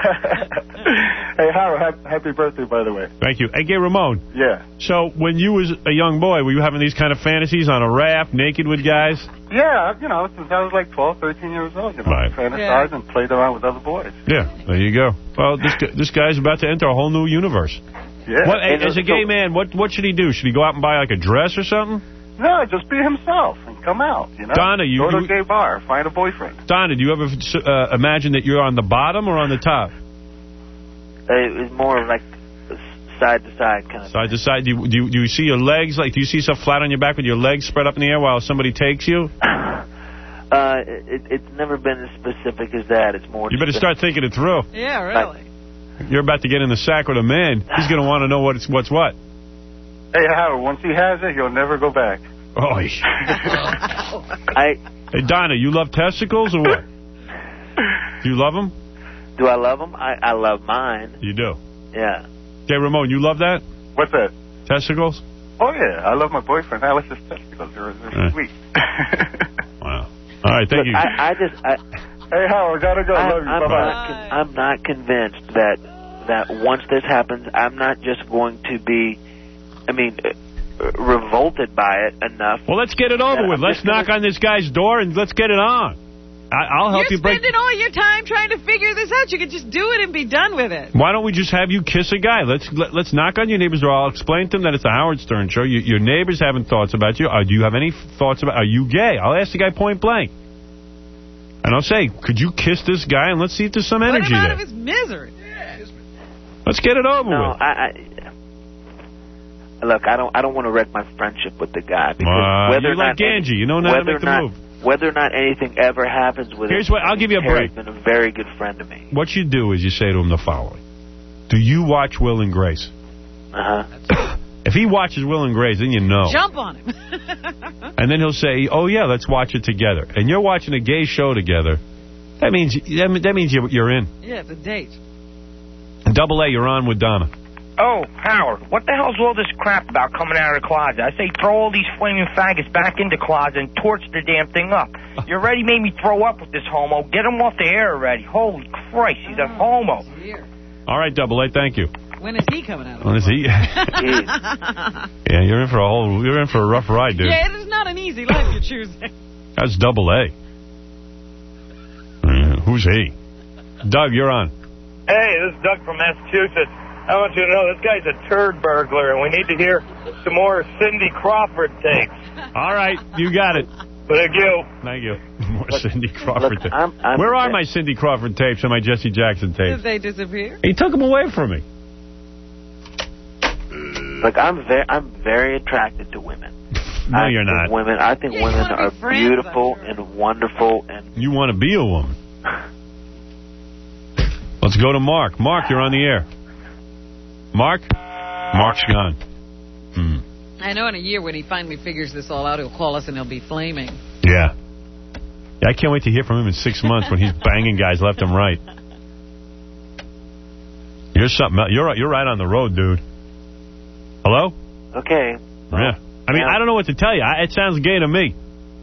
Hey, Howard, happy birthday, by the way. Thank you. Hey, Gay Ramon. Yeah. So, when you was a young boy, were you having these kind of fantasies on a raft, naked with guys? Yeah, you know, since I was like twelve, thirteen years old, you know, Right. fantasized and played around with other boys. Yeah, there you go. Well, this guy, this guy's about to enter a whole new universe. Yeah. What, And as a so- gay man, what what should he do? Should he go out and buy like a dress or something? No, just be himself and come out, you know. Donna, you- Go to you- a gay bar, find a boyfriend. Donna, do you ever uh, imagine that you're on the bottom or on the top? Uh, it was more like side to side kind of. Side to side. Do you, do you do you see your legs? Like, do you see yourself flat on your back with your legs spread up in the air while somebody takes you? Uh, it, it's never been as specific as that. It's more. You better just start thinking it through. Yeah, really. You're about to get in the sack with a man. He's going to want to know what's what's what. Hey, Howard, once he has it, he'll never go back. Oh, I. Hey, Donna, you love testicles or what? Do you love them? Do I love them? I, I love mine. You do. Yeah. Okay, Ramon, you love that? What's that? Testicles? Oh, yeah, I love my boyfriend. I like his testicles. They're, they're Uh. sweet. Wow. All right, thank Look, you. I, I just. I, Hey, Howard, gotta go. I, Love you. I'm, Bye-bye. not con- I'm not convinced that that once this happens, I'm not just going to be, I mean, uh, revolted by it enough. Well, let's get it over Yeah, with. I'm Let's just gonna- knock on this guy's door and let's get it on. I, I'll help You're you break. spending all your time trying to figure this out. You could just do it and be done with it. Why don't we just have you kiss a guy? Let's let, let's knock on your neighbor's door. I'll explain to them that it's the Howard Stern show. You, your neighbors having thoughts about you. Uh, do you have any thoughts about? Are you gay? I'll ask the guy point blank, and I'll say, could you kiss this guy and let's see if there's some Put energy him out there. of his misery. Let's get it over No, with. I, I look. I don't. I don't want to wreck my friendship with the guy because Uh, whether you're or not like Angie. You know how to whether make or the not, move. Whether or not anything ever happens with Here's him, what- I'll give you a Terry's break. been a very good friend to me. What you do is you say to him the following: do you watch Will and Grace? Uh huh. If he watches Will and Grace, then you know. Jump on him. And then he'll say, oh, yeah, let's watch it together. And you're watching a gay show together. That means that means you're, you're in. Yeah, it's a date. Double A, you're on with Donna. Oh, Howard, what the hell's all this crap about coming out of the closet? I say throw all these flaming faggots back in the closet and torch the damn thing up. You already made me throw up with this homo. Get him off the air already. Holy Christ, he's a homo. All right, Double A, thank you. When is he coming out of When is he? Yeah, you're in for a whole, you're in for a rough ride, dude. Yeah, it is not an easy life you're choosing. That's Double A. Uh, who's he? Doug, you're on. Hey, this is Doug from Massachusetts. I want you to know this guy's a turd burglar, and we need to hear some more Cindy Crawford tapes. All right, you got it. Thank you. Thank you. More Cindy Crawford look, tapes. I'm- I'm- Where are my Cindy Crawford tapes and my Jesse Jackson tapes? Did they disappear? He took them away from me. Look, I'm very, I'm very attracted to women. No, I you're think not. Women, I think Yeah, you women wanna be are friends, beautiful and wonderful, and You want to be a woman. Let's go to Mark. Mark, you're on the air. Mark? Mark's gone. Hmm. I know in a year when he finally figures this all out, he'll call us and he'll be flaming. Yeah. Yeah, I can't wait to hear from him in six months when he's banging guys left and right. You're something else. You're, you're right on the road, dude. Hello? okay. Yeah. I mean, I don't know what to tell you. I, it sounds gay to me.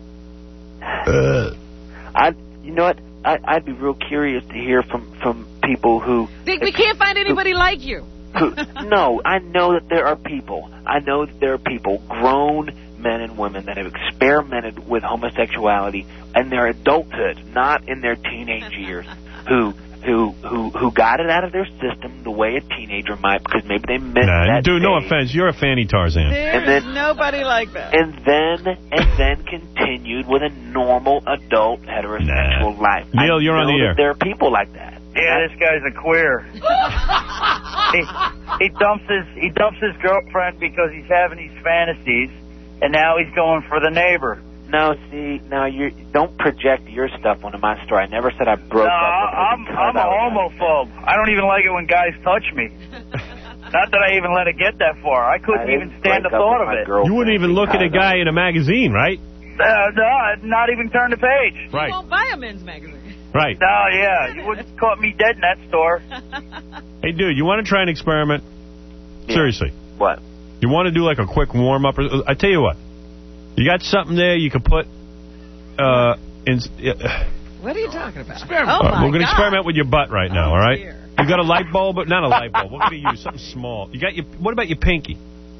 Uh, I, you know what? I, I'd be real curious to hear from, from people who... Think we can't find anybody like you. who no, I know that there are people. I know that there are people, grown men and women, that have experimented with homosexuality in their adulthood, not in their teenage years, who... Who who who got it out of their system the way a teenager might, because maybe they missed nah, that dude, no stage. offense. You're a fanny Tarzan. There And then- is nobody like that. And then and then continued with a normal adult heterosexual life. Neil, I you're on know the that air. There are people like that. Yeah, this guy's a queer. he, he dumps his he dumps his girlfriend because he's having these fantasies, and now he's going for the neighbor. No, see, now you don't project your stuff onto my story. I never said I broke No, up with her I'm because I'm a I was- homophobe. I don't even like it when guys touch me. Not that I even let it get that far. I couldn't I even didn't stand the break up thought with of my it. girlfriend You wouldn't even look at a guy in a magazine, right? Uh, no, I'd not even turn the page. Right. You won't buy a men's magazine. Right. No, yeah, you wouldn't caught me dead in that store. Hey, dude, you want to try an experiment? Seriously. What? You want to do like a quick warm-up? Or, I tell you what. You got something there you could put uh, in... Uh, What are you talking about? Experiment. Oh, my We're going to God. experiment with your butt right now, Oh, all right? dear. You got a light bulb? Not a light bulb. What can you use? Something small. You got your... What about your pinky?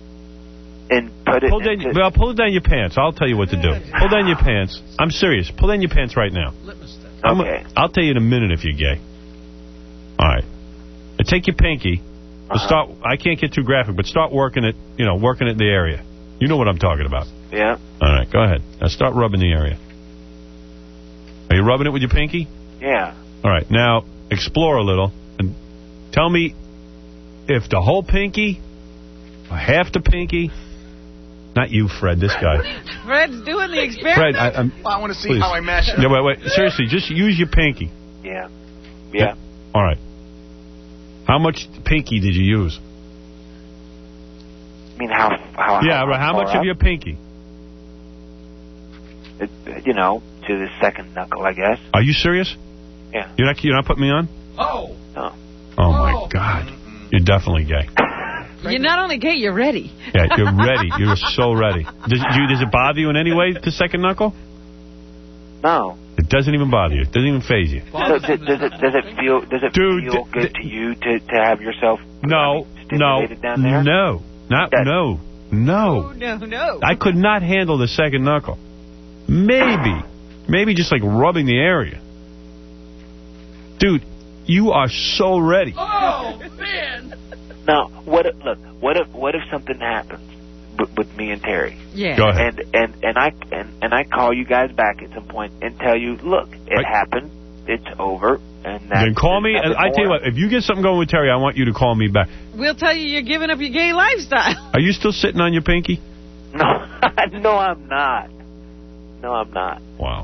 And put it Pull down, into... well, pull down your pants. I'll tell you what to do. Pull down your pants. I'm serious. Pull down your pants right now. I'm Okay. A, I'll tell you in a minute if you're gay. All right. Now take your pinky. Uh-huh. Start. I can't get too graphic, but start working it. You know, working it in the area. You know what I'm talking about. Yeah. All right. Go ahead. Now start rubbing the area. Are you rubbing it with your pinky? Yeah. All right. Now explore a little and tell me if the whole pinky, or half the pinky. Not you, Fred. This guy. Fred's doing the experiment. Fred, I, I'm, Well, I want to see please. how I mash it. Yeah, wait, wait. Seriously, just use your pinky. Yeah. Yeah. All right. How much pinky did you use? I mean, how... how Yeah, right. How far much up? of your pinky? It, you know, to the second knuckle, I guess. Are you serious? Yeah. You're not, you're not putting me on? Oh. No. Oh, my God. You're definitely gay. You're not only gay, you're ready. Yeah, you're ready. You're so ready. Does, you, does it bother you in any way, the second knuckle? No. It doesn't even bother you. It doesn't even phase you. So does, it, does it does it feel does it Dude, feel d- good to you to, to have yourself No, no, stimulated down there? no, not, That- no, no. No, no. I could not handle the second knuckle. Maybe, maybe just like rubbing the area. Dude, you are so ready. Oh, man. Now, what if, look, what if what if something happens with, with me and Terry? Yeah. Go ahead. And and and I and, and I call you guys back at some point and tell you, look, it Right. happened, it's over, and that's Then call me, there's and nothing I tell you more. what, if you get something going with Terry, I want you to call me back. We'll tell you you're giving up your gay lifestyle. Are you still sitting on your pinky? No, no, I'm not. No, I'm not. Wow.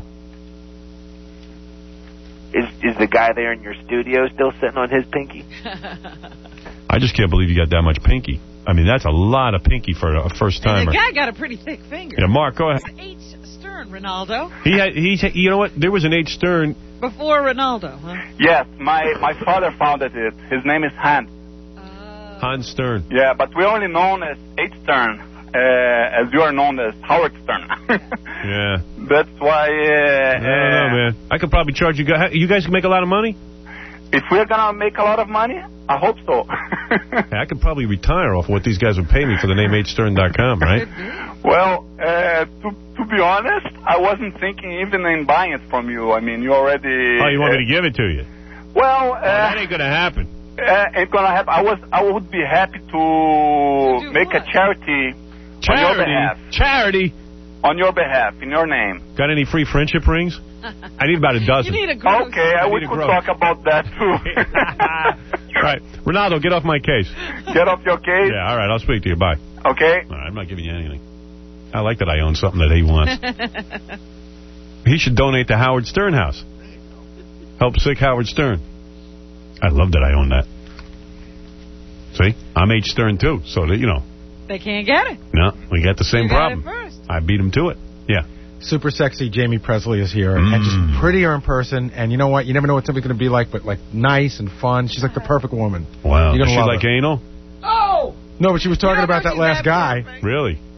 Is is the guy there in your studio still sitting on his pinky? I just can't believe you got that much pinky. I mean, that's a lot of pinky for a first And timer. the guy got a pretty thick finger. Yeah, Mark, go ahead. H. Stern, Ronaldo. He had, he's, you know what? There was an H. Stern. Before Ronaldo, huh? Yes, my, my father founded it. His name is Hans. Hans Stern. Yeah, but we're only known as H. Stern, uh, as you are known as Howard Stern. Yeah. That's why... Uh, I don't know, man. I could probably charge you guys. You guys can make a lot of money? If we're going to make a lot of money, I hope so. Hey, I could probably retire off what these guys would pay me for the name H Stern dot com, right? Well, uh, to, to be honest, I wasn't thinking even in buying it from you. I mean, you already... Oh, you want uh, me to give it to you? Well... Uh, Oh, that ain't going to happen. Uh, ain't gonna happen. I was, I would be happy to make a charity, on your Charity? behalf. Charity? On your behalf, in your name. Got any free friendship rings? I need about a dozen. You need a gross. Okay, I we need a could gross. talk about that too. All right. Ronaldo, get off my case. Get off your case. Yeah, all right. I'll speak to you. Bye. Okay. All right, I'm not giving you anything. I like that I own something that he wants. He should donate to Howard Stern House. Help sick Howard Stern. I love that I own that. See? I'm H. Stern, too, so that, you know. They can't get it. No, we got the same You got problem. it first. I beat him to it. Yeah. Super sexy Jamie Presley is here, Mm. and just prettier in person. And you know what? You never know what somebody's going to be like, but like nice and fun. She's like the perfect woman. Wow. You're Does gonna she love like her. anal? Oh! No, but she was talking about that last guy. Really?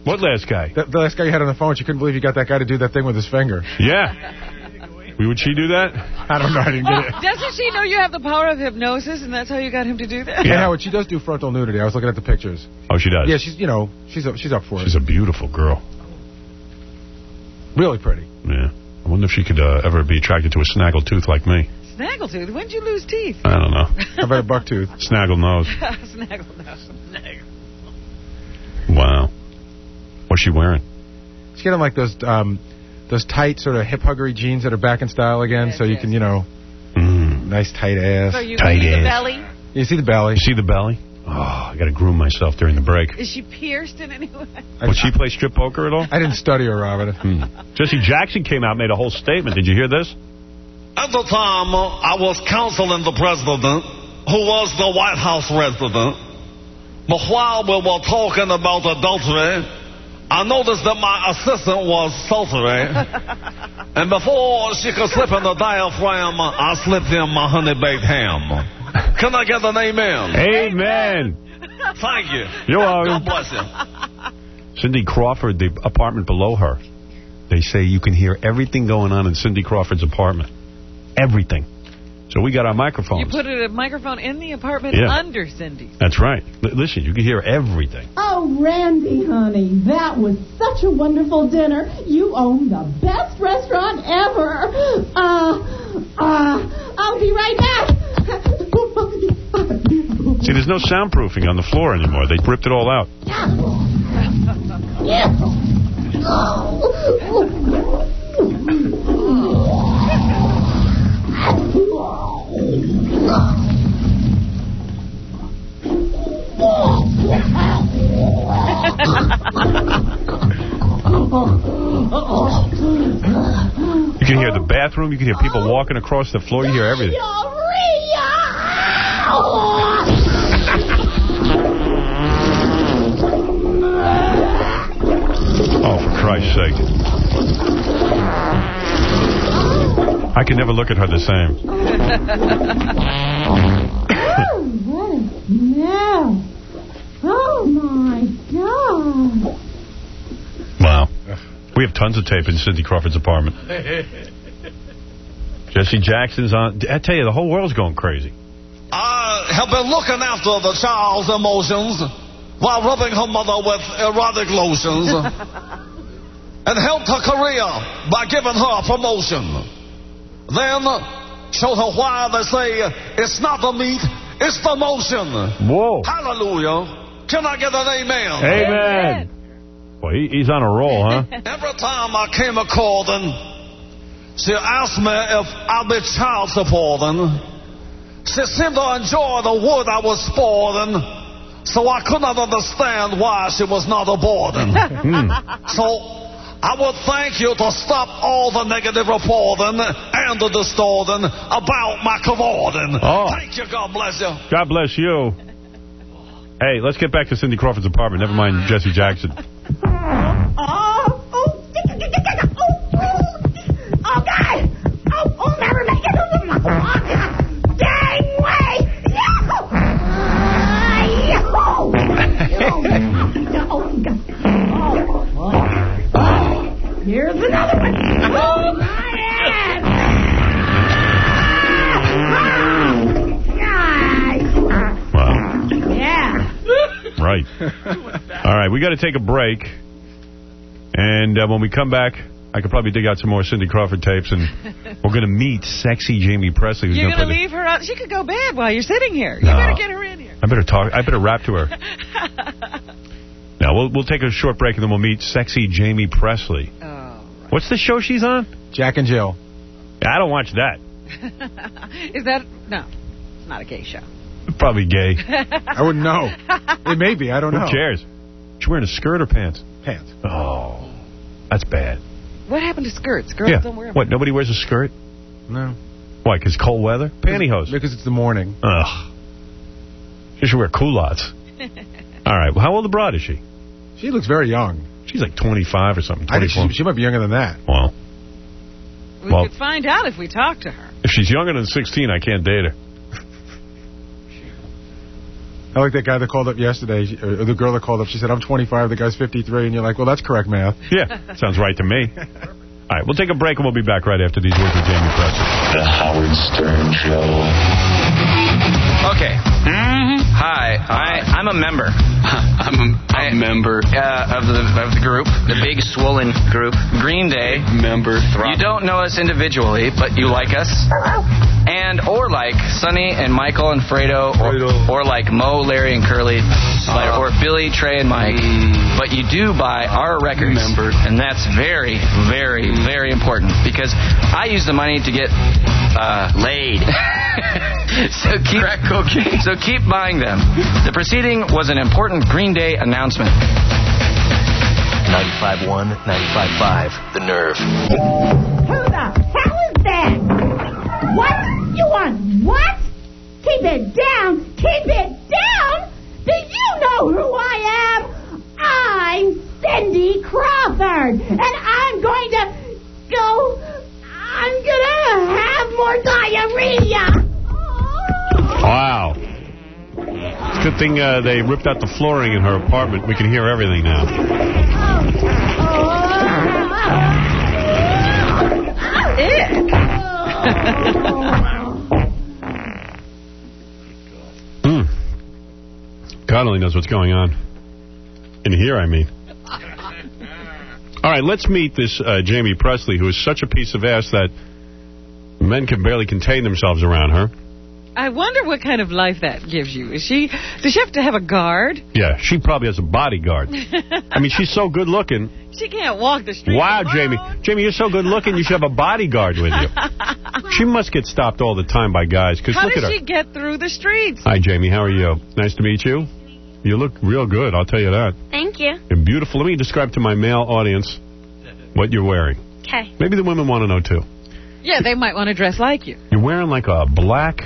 What last guy? The, the last guy you had on the phone, she couldn't believe you got that guy to do that thing with his finger. Yeah. Would she do that? I don't know. I didn't get it. Doesn't she know you have the power of hypnosis, and that's how you got him to do that? Yeah, Howard, she does do frontal nudity. I was looking at the pictures. Oh, she does? Yeah, she's, you know, she's up, she's up for it. She's a beautiful girl. Really pretty. Yeah. I wonder if she could uh, ever be attracted to a snaggletooth like me. Snaggletooth? When'd you lose teeth? I don't know. How about a bucktooth? Snaggle nose. Snaggle nose. Wow. What's she wearing? She's getting like those um, those tight sort of hip huggery jeans that are back in style again, yes, so you yes. can, you know, mm. nice tight ass. So you tight see ass. the belly? You see the belly. You see the belly? Oh, I got to groom myself during the break. Is she pierced in any way? Would she play strip poker at all? I didn't study her, Robin. Hmm. Jesse Jackson came out and made a whole statement. Did you hear this? At the time, I was counseling the president, who was the White House resident. But while we were talking about adultery, I noticed that my assistant was sultry. And before she could slip in the diaphragm, I slipped in my honey-baked ham. Can I get an amen? Amen. Thank you. You're welcome. God bless you. Cindy Crawford, the apartment below her, they say you can hear everything going on in Cindy Crawford's apartment. Everything. So we got our microphones. You put a microphone in the apartment yeah. under Cindy's. That's right. L- listen, you can hear everything. Oh, Randy, honey, that was such a wonderful dinner. You own the best restaurant ever. Uh, uh, I'll be right back. See, there's no soundproofing on the floor anymore. They ripped it all out. Yeah. You can hear the bathroom. You can hear people walking across the floor. You hear everything. Oh, for Christ's sake. I can never look at her the same. Oh, what a smell. Oh, my God. Wow. We have tons of tape in Cindy Crawford's apartment. Jesse Jackson's on. I tell you, the whole world's going crazy. I have been looking after the child's emotions while rubbing her mother with erotic lotions and helped her career by giving her a promotion. Then showed her why they say it's not the meat, it's the motion. Whoa. Hallelujah. Can I get an amen? Amen. Well, he, he's on a roll, huh? Every time I came a calling, she asked me if I'd be child supporting. She seemed to enjoy the wood I was sporting, so I could not understand why she was not aborting. So I would thank you to stop all the negative reporting and the distorting about my cavorting. Oh. Thank you. God bless you. God bless you. Hey, let's get back to Cindy Crawford's apartment. Never mind Jesse Jackson. Oh, oh, oh, oh, God. Oh, oh, never make it. Dang way. Here's another one. Oh, my ass. Wow. Yeah. Right. All right, we got to take a break. And uh, when we come back, I could probably dig out some more Cindy Crawford tapes, and we're going to meet sexy Jamie Presley. You're going to play leave her out? She could go bad while you're sitting here. No. You better get her in here. I better talk. I better rap to her. Now, we'll, we'll take a short break, and then we'll meet sexy Jamie Presley. Oh, right. What's the show she's on? Jack and Jill. I don't watch that. Is that... No, it's not a gay show. Probably gay. I wouldn't know. It may be. I don't Who know. Who cares? She's wearing a skirt or pants? Pants. Oh, that's bad. What happened to skirts? Girls yeah. don't wear them. What, nobody wears a skirt? No. Why, because cold weather? Pantyhose. Because it's the morning. Ugh. She should wear culottes. All right. Well, how old a broad is she? She looks very young. She's like twenty-five or something. I think she, she might be younger than that. Well. We well, could find out if we talk to her. If she's younger than sixteen, I can't date her. I like that guy that called up yesterday, or the girl that called up. She said, I'm twenty-five, the guy's fifty-three, and you're like, well, that's correct math. Yeah, sounds right to me. All right, we'll take a break, and we'll be back right after these words with Jamie Presley. The Howard Stern Show. Okay. Mm-hmm. Hi, I, I'm a member. I'm a, a I, member uh, of the of the group, the big swollen group, Green Day. Member. You don't know us individually, but you like us, and or like Sonny and Michael and Fredo, or, or like Mo, Larry, and Curly, like, or Billy, Trey, and Mike. Mm. But you do buy our records, member. And that's very, very, very important because I use the money to get uh, laid. so keep cocaine. So keep buying them. The proceeding was an important Green Day announcement. ninety-five point one, ninety-five point five, The Nerve. Who the hell is that? What? You want what? Keep it down. Keep it down? Do you know who I am? I'm Cindy Crawford. And I'm going to go... I'm going to have more diarrhea. Wow. It's a good thing uh, they ripped out the flooring in her apartment. We can hear everything now. mm. God only knows what's going on. In here, I mean. All right, let's meet this uh, Jamie Presley, who is such a piece of ass that men can barely contain themselves around her. I wonder what kind of life that gives you. Is she? Does she have to have a guard? Yeah, she probably has a bodyguard. I mean, she's so good looking. She can't walk the street Wow, alone. Jamie. Jamie, you're so good looking, you should have a bodyguard with you. She must get stopped all the time by guys. Cause How look does at her. she get through the streets? Hi, Jamie. How are you? Nice to meet you. You look real good, I'll tell you that. Thank you. You're beautiful. Let me describe to my male audience what you're wearing. Okay. Maybe the women want to know, too. Yeah, they might want to dress like you. You're wearing like a black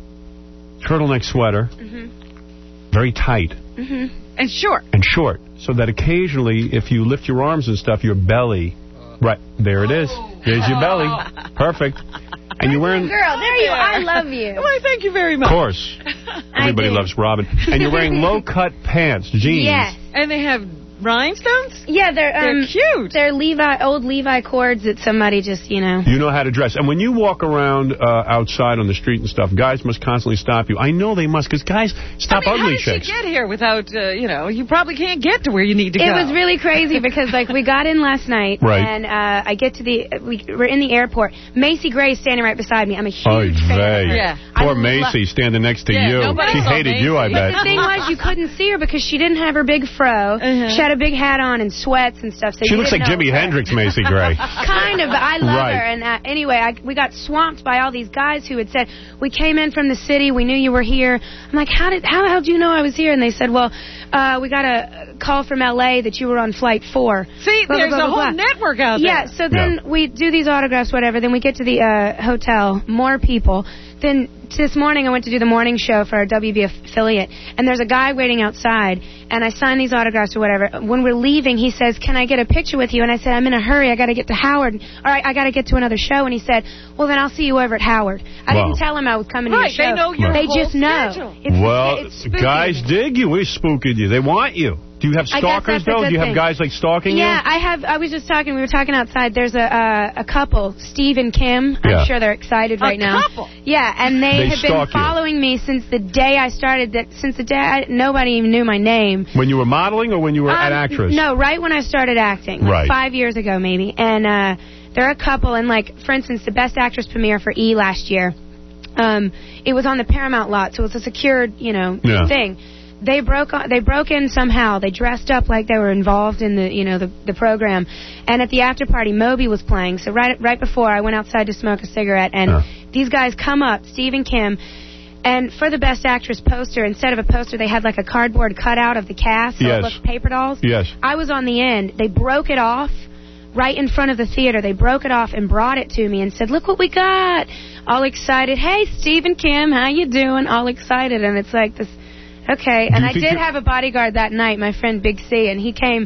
turtleneck sweater, Mm-hmm. very tight. Mm-hmm. And short. And short, so that occasionally, if you lift your arms and stuff, your belly, right, there it is. There's your belly. Perfect. And you're wearing... Girl, there you are. I love you. Why, thank you very much. Of course. Everybody loves Robin. And you're wearing low-cut pants, jeans. Yes. And they have rhinestones? Yeah, they're, um, they're cute. They're Levi, old Levi cords that somebody just, you know. You know how to dress. And when you walk around uh, outside on the street and stuff, guys must constantly stop you. I know they must, because guys stop I mean, ugly how did chicks. she get here without, uh, you know, you probably can't get to where you need to it go. It was really crazy because, like, we got in last night, right. and uh, I get to the, we, we're in the airport. Macy Gray is standing right beside me. I'm a huge Oy fan vey. of her. Yeah. Poor I Macy standing next to Yeah, you. nobody She saw hated Macy. you, I But bet. the thing was, you couldn't see her because she didn't have her big fro. Uh-huh. She had a big hat on and sweats and stuff. So She you looks like didn't know Jimi it was her. Hendrix, Macy Gray. Kind of, but I love Right. her. And uh, anyway, I, we got swamped by all these guys who had said, we came in from the city, we knew you were here. I'm like, how did, how the hell did you know I was here? And they said, well, uh, we got a call from L A that you were on flight four. See, Blah, blah, there's blah, a blah, whole blah. network out there. Yeah, so then yeah. we do these autographs, whatever. Then we get to the uh, hotel, more people. Then this morning I went to do the morning show for our W B affiliate, and there's a guy waiting outside, and I signed these autographs or whatever. When we're leaving, he says, can I get a picture with you? And I said, I'm in a hurry. I got to get to Howard. All right, I got to get to another show. And he said, well, then I'll see you over at Howard. I Wow. didn't tell him I was coming Right, to your show. they know your They whole just know. schedule. It's, well, it's spooky. guys dig you. We're spooking you. They want you. Do you have I guess stalkers, that's a though? good Do you have thing. guys, like, stalking Yeah, you? I have. I was just talking. We were talking outside. There's a uh, a couple, Steve and Kim. I'm Yeah. sure they're excited right a now. couple? Yeah, and they, They have been stalk you. following me since the day I started. That since the day I, nobody even knew my name. When you were modeling or when you were an Um, actress? No, right when I started acting, like Right. five years ago maybe. And uh, they're a couple, and like for instance, the Best Actress premiere for E last year. Um, it was on the Paramount lot, so it was a secured, you know, Yeah. thing. They broke they broke in somehow. They dressed up like they were involved in the you know the the program, and at the after party, Moby was playing. So right right before I went outside to smoke a cigarette, and Yeah. these guys come up, Steve and Kim, and for the Best Actress poster, instead of a poster, they had like a cardboard cutout of the cast, so Yes. it looked paper dolls. Yes. I was on the end. They broke it off right in front of the theater. They broke it off and brought it to me and said, look what we got. All excited. Hey, Steve and Kim, how you doing? All excited. And it's like this, okay. Do And you I think did you- have a bodyguard that night, my friend Big C, and he came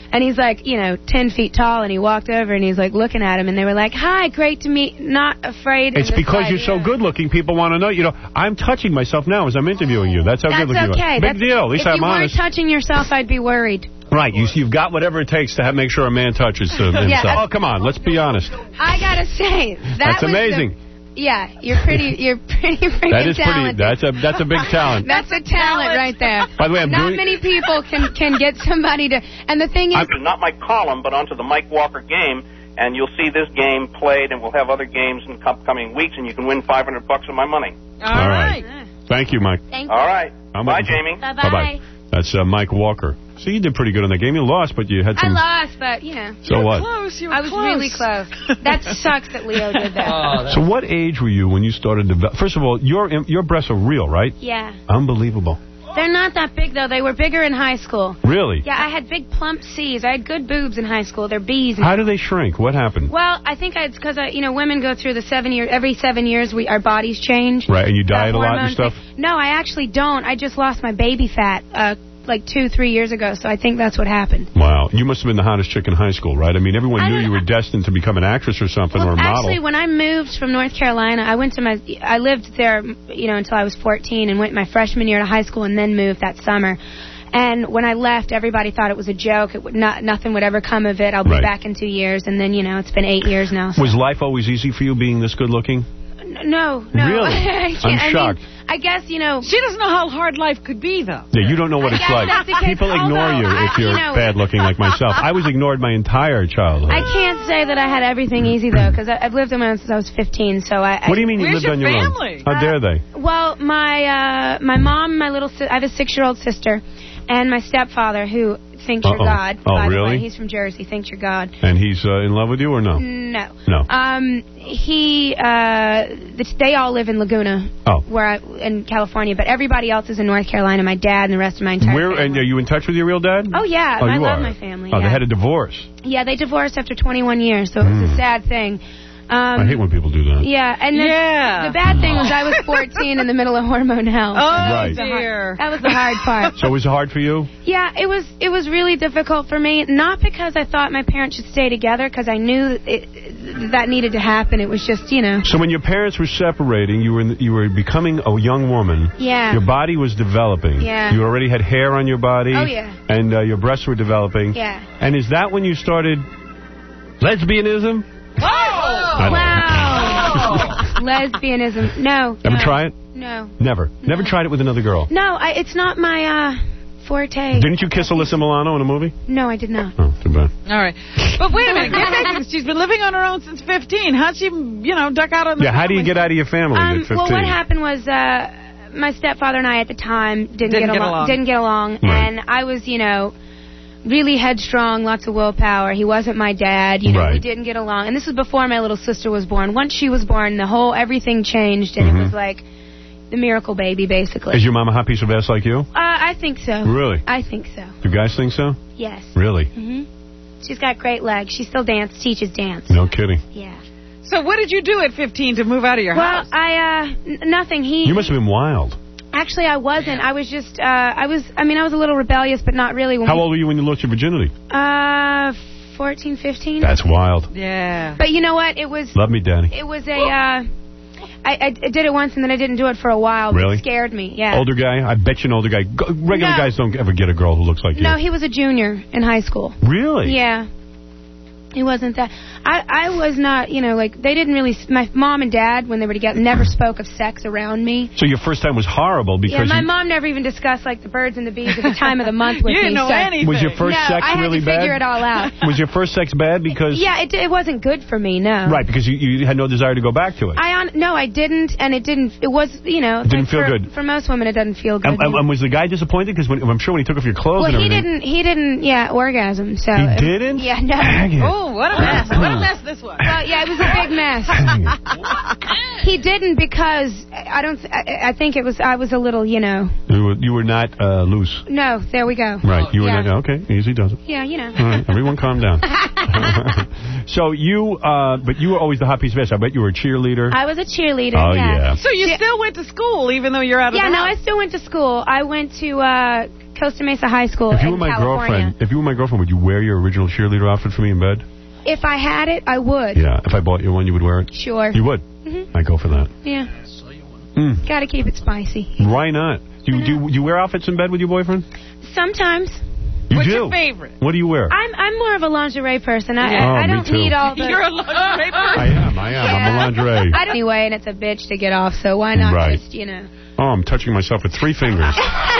And he's like, you know, ten feet tall, and he walked over, and he's like looking at him, and they were like, hi, great to meet, not afraid. It's because you're so good-looking, people want to know. You know, I'm touching myself now as I'm interviewing you. That's how That's good-looking okay. you are. Big That's, deal. At least if I'm you honest. weren't touching yourself, I'd be worried. Right, you, you've got whatever it takes to have, make sure a man touches uh, himself. Yeah. Oh, come on, let's be honest. I gotta say, that That's was amazing. The, yeah, you're pretty, you're pretty freaking That is pretty. talented. That's a that's a big talent. That's a talent right there. By the way, I'm Not doing- many people can can get somebody to. And the thing is, Not my column, but onto the Mike Walker game, and you'll see this game played, and we'll have other games in upcoming weeks, and you can win five hundred bucks of my money. All right. Thank you, Mike. Thank All right. I'm Bye, looking- Jamie. Bye-bye. Bye-bye. That's uh, Mike Walker. So you did pretty good on that game. You lost, but you had I some... lost, but you know. So what? Close. You were I was really close. That sucks that Leo did that. So what age were you when you started develop? First of all, your your breasts are real, right? Yeah. Unbelievable. They're not that big though. They were bigger in high school. Really? Yeah, I had big plump C's. I had good boobs in high school. They're B's. How do they shrink? What happened? Well, I think it's because you know women go through the seven year every seven years we our bodies change. Right, and you The diet a lot and hormone stuff? thing. No, I actually don't. I just lost my baby fat uh, like two, three years ago. So I think that's what happened. Wow. You must have been the hottest chick in high school, right? I mean, everyone I knew don't- you were destined to become an actress or something or a model. Actually, when I moved from North Carolina, I went to my, I lived there, you know, until I was fourteen, and went my freshman year to high school, and then moved that summer. And when I left, everybody thought it was a joke. It would not, nothing would ever come of it. I'll be Right. back in two years, and then you know, it's been eight years now. So. Was life always easy for you being this good looking? No, no. Really? I can't- I'm I mean, shocked. I guess you know. She doesn't know how hard life could be, though. Yeah, you don't know what I it's guess like. that's the case. People ignore you Although if I- you're you know- bad looking like myself. I was ignored my entire childhood. I can't say that I had everything easy though, because I've lived on my own since I was fifteen. So I. What do you mean you Where's lived on your family? own? How dare they? Well, my uh, my mom, my little si- I have a six-year-old sister, and my stepfather who thinks Uh-oh. you're God. Oh, by the really? way. He's from Jersey. Thinks you're God. And he's uh, in love with you or no? No. No. Um, he, uh, th- they all live in Laguna, Oh. where I, in California, but everybody else is in North Carolina. My dad and the rest of my entire. Where and are you in touch with your real dad? Oh yeah, Oh, I you love are. my family. Oh, yeah. they had a divorce. Yeah, they divorced after twenty-one years, so it was Mm. a sad thing. Um, I hate when people do that. Yeah, and then Yeah. the bad thing was I was fourteen in the middle of hormone hell. Oh, Right. That was the hard- dear. That was the hard part. So was it hard for you? Yeah, it was. It was really difficult for me. Not because I thought my parents should stay together, because I knew that, it, that needed to happen. It was just, you know. So when your parents were separating, you were in the, you were becoming a young woman. Yeah. Your body was developing. Yeah. You already had hair on your body. Oh, yeah. And uh, your breasts were developing. Yeah. And is that when you started lesbianism? I don't Wow. Lesbianism. No. Ever no, try it? No. Never. Never tried it with another girl. No, I, it's not my uh, forte. Didn't you kiss Alyssa Milano in a movie? No, I did not. Oh, too bad. All right. But wait a minute. Get back. She's been living on her own since fifteen. How'd she, you know, duck out on the Yeah, how do you family? get out of your family Um, at fifteen? well, what happened was uh, my stepfather and I at the time didn't, Didn't get, get along, along. Didn't get along, Right. and I was, you know, really headstrong, lots of willpower. He wasn't my dad. You know, Right. we didn't get along, and this was before my little sister was born. Once she was born, the whole everything changed, and Mhm. it was like the miracle baby, basically. Is your mom a hot piece of ass like you? Uh, I think so. Really? I think so. Do guys think so? Yes. Really? Mhm. She's got great legs. She still dance, teaches dance. No kidding. Yeah. So what did you do at fifteen to move out of your Well, house? I uh, n- nothing. He You must have been wild. Actually, I wasn't. I was just, uh, I was, I mean, I was a little rebellious, but not really. When How we, old were you when you lost your virginity? Uh, fourteen, fifteen. That's wild. Yeah. But you know what? It was, Love me, Danny. it was a, uh, I, I did it once and then I didn't do it for a while. Really? It scared me, yeah. Older guy? I bet you an older guy. Go- Regular No. guys don't ever get a girl who looks like No, you. he was a junior in high school. Really? Yeah. He wasn't that. I, I was not, you know, like, they didn't really, my mom and dad, when they were together, never spoke of sex around me. So your first time was horrible because Yeah, my you, mom never even discussed, like, the birds and the bees at the time of the month with You me. didn't know so. anything. was your first no, sex I had really to bad? figure it all out. Was your first sex bad because... Yeah, it, it wasn't good for me, no. Right, because you, you had no desire to go back to it. I on no, I didn't, and it didn't. It was, you know, It didn't like feel for, good. for most women. It doesn't feel good. and, and, and was the guy disappointed? Because I'm sure when he took off your clothes well, and he everything... didn't. He didn't. Yeah, orgasm. So He it- didn't? Yeah, no. Dang it. Oh, what a mess. What a mess this was. Well, yeah, it was a big mess. He didn't because I don't. I, I think it was. I was a little, you know. You were, you were not uh, loose. No, there we go. Right, you were yeah. not... Okay, easy does it. Yeah, you know. All right, everyone calm down. So you, uh, but you were always the hot piece of ass. I bet you were a cheerleader. I was a cheerleader. Oh, yeah. yeah. So you still went to school even though you're out of Yeah, the no, house? I still went to school. I went to uh, Costa Mesa High School If you in were my California. girlfriend, if you were my girlfriend, would you wear your original cheerleader outfit for me in bed? If I had it, I would. Yeah. If I bought you one, you would wear it? Sure. You would? Mm-hmm. I'd go for that. Yeah. Mm. Got to keep it spicy. Why not? Do you, do, you, do you wear outfits in bed with your boyfriend? Sometimes. You What's do? your favorite? What do you wear? I'm I'm more of a lingerie person. I, Yeah. I, I Oh, me don't too. need all the... You're a lingerie person? I am, I am. I'm a lingerie. I don't anyway, and it's a bitch to get off, so why not Right. just, you know... Oh, I'm touching myself with three fingers.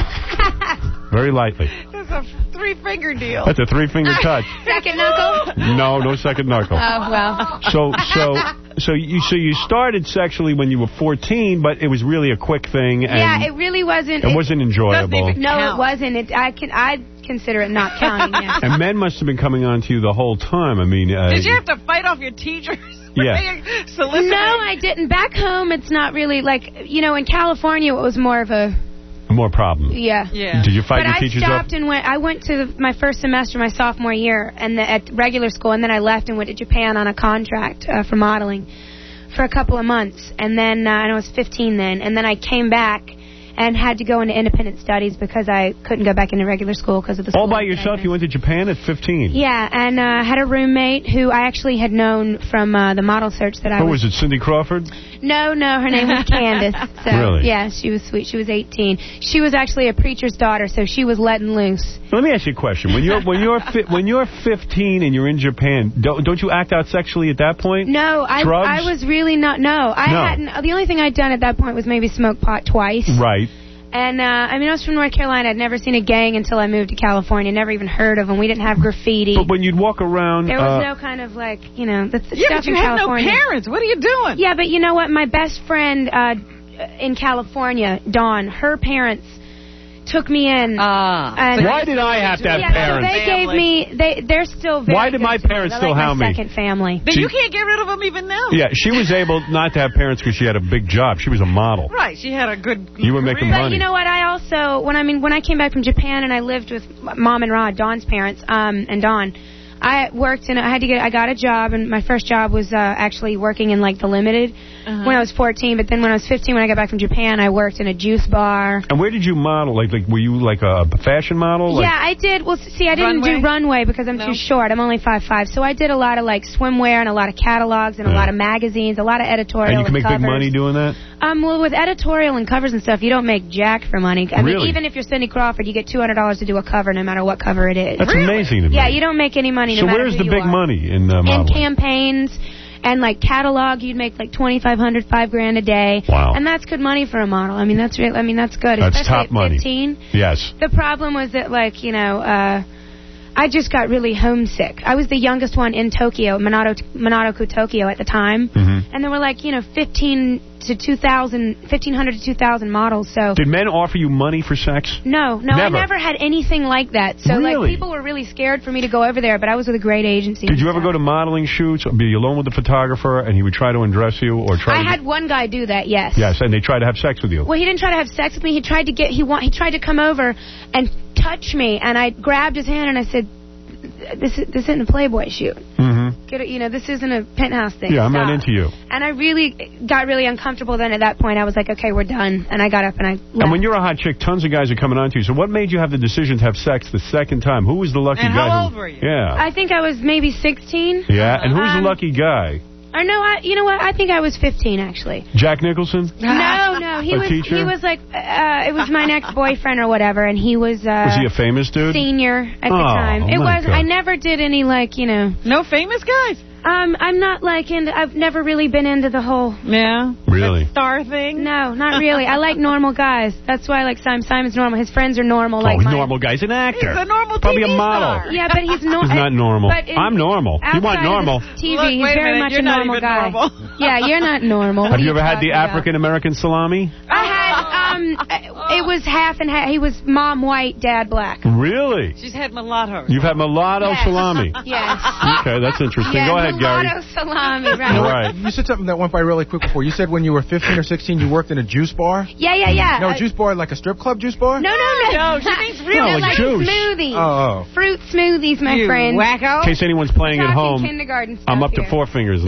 Very lightly. That's a three-finger deal. That's a three-finger touch. Second knuckle? No, no second knuckle. Oh, well. So, so, so you, so you started sexually when you were fourteen, but it was really a quick thing. And Yeah, it really wasn't... It wasn't enjoyable. No, it wasn't. It, I can I consider it not counting, yes. And men must have been coming on to you the whole time. I mean, uh, Did you have to fight off your teachers? Yeah. Soliciting? No, I didn't. Back home, it's not really like, you know, in California, it was more of a... more problem. Yeah. Yeah. Did you fight but your I teachers stopped up? and went. I went to the, my first semester, my sophomore year, and the, at regular school, and then I left and went to Japan on a contract uh, for modeling for a couple of months, and then uh, and I was fifteen then, and then I came back and had to go into independent studies because I couldn't go back into regular school because of the school. All by yourself? You went to Japan at fifteen? Yeah, and uh, had a roommate who I actually had known from uh, the model search that I Who was. was it, Cindy Crawford? No, no, her name was Candace. So, Really? Yeah, she was sweet. She was eighteen. She was actually a preacher's daughter, so she was letting loose. Let me ask you a question. When you're when you're fi when you're fifteen and you're in Japan, don't don't you act out sexually at that point? No, I Drugs? I was really not. No, I No. hadn't. The only thing I'd done at that point was maybe smoke pot twice. Right. And uh, I mean, I was from North Carolina. I'd never seen a gang until I moved to California. Never even heard of them. We didn't have graffiti. But when you'd walk around, There was uh, no kind of like, you know, the the Yeah, stuff but you in had no California. parents. What are you doing? Yeah, but you know what? My best friend uh, in California, Dawn, her parents took me in. Ah. and Why did I have to have yeah, parents? So they gave me. They they're still very. Why did good my to me. parents They're still like hound my me? second family. But She- you can't get rid of them even now. yeah, she was able not to have parents because she had a big job. She was a model. Right, she had a good You were making But money. you know what? I also, when I mean, when I came back from Japan and I lived with Mom and Rod, Dawn's parents, um, and Dawn, I worked and I had to get. I got a job, and my first job was uh, actually working in like the Limited Uh-huh. when I was fourteen. But then when I was fifteen, when I got back from Japan, I worked in a juice bar. And where did you model? Like, like were you like a fashion model? Like, Yeah, I did. Well, see, I didn't Runway? do runway because I'm No? too short. I'm only five five. So I did a lot of like swimwear and a lot of catalogs and a Yeah. lot of magazines, a lot of editorial. and you can make covers. big money doing that? Um, well, with editorial and covers and stuff, you don't make jack for money. I Really? mean, even if you're Cindy Crawford, you get two hundred dollars to do a cover, no matter what cover it is. That's amazing to me. Yeah, you don't make any money. So no matter where's who the you big are. money in uh, In modeling? campaigns and like catalog, you'd make like twenty five hundred, five grand a day. Wow. And that's good money for a model. I mean, that's real. I mean, that's good. That's especially top at money. fifteen. Yes. The problem was that, like, you know, uh, I just got really homesick. I was the youngest one in Tokyo, Minato, Minato-ku, Tokyo at the time. Mm-hmm. And there were like, you know, fifteen to two thousand, fifteen hundred to two thousand models. So Did men offer you money for sex? no, no, Never. I never had anything like that. So Really? like people were really scared for me to go over there, but I was with a great agency. Did you ever go to modeling shoots or be alone with the photographer and he would try to undress you or try I to... had one guy do that, yes. Yes, and they tried to have sex with you. Well, he didn't try to have sex with me. He tried to get he want he tried to come over and touch me, and I grabbed his hand and I said, "This is this isn't a Playboy shoot. Mm-hmm. Get it, you know, this isn't a penthouse thing." Yeah, I'm Stop. not into you. And I really got really uncomfortable. Then at that point, I was like, "Okay, we're done." And I got up and I left. And when you're a hot chick, tons of guys are coming on to you. So what made you have the decision to have sex the second time? Who was the lucky And guy? how who, old were you? Yeah. I think I was maybe sixteen. Yeah, and who's Um, the lucky guy? Or no, I, you know what? I think I was fifteen actually. Jack Nicholson? No, no, he A was teacher? he was like uh, it was my next boyfriend or whatever, and he was uh, Was he a famous dude? senior at Oh, the time. It my was. God. I never did any like you know. No famous guys. Um, I'm not like into. I've never really been into the whole. Yeah. Really? Star thing. No, not really. I like normal guys. That's why I like Simon. Simon's normal. His friends are normal. Like oh, he's mine. normal guy. He's an actor. He's a normal Probably T V a model. star. Yeah, but he's no. He's not normal. But in- I'm normal. You want outside of normal. T V, Look, he's wait a very minute, much you're a not normal even guy. normal. Yeah, you're not normal. What Have are you ever had the talking about? African American salami? I had. Um, it was half and half. He was mom white, dad black. Really? She's had mulattoes. You've had mulatto Yes. salami. Yes. Okay, that's interesting. Yeah, Go ahead, Gary. mulatto salami, right? You know what? Right. You said something that went by really quick before. You said when you were fifteen or sixteen, you worked in a juice bar? Yeah, yeah, yeah. No, Uh, juice bar like a strip club juice bar? No, no, no. No, she means real. No, They're like like juice. smoothies. Oh, oh. Fruit smoothies, my You friend. wacko. In case anyone's playing We're at talking home, kindergarten stuff I'm up to here. four fingers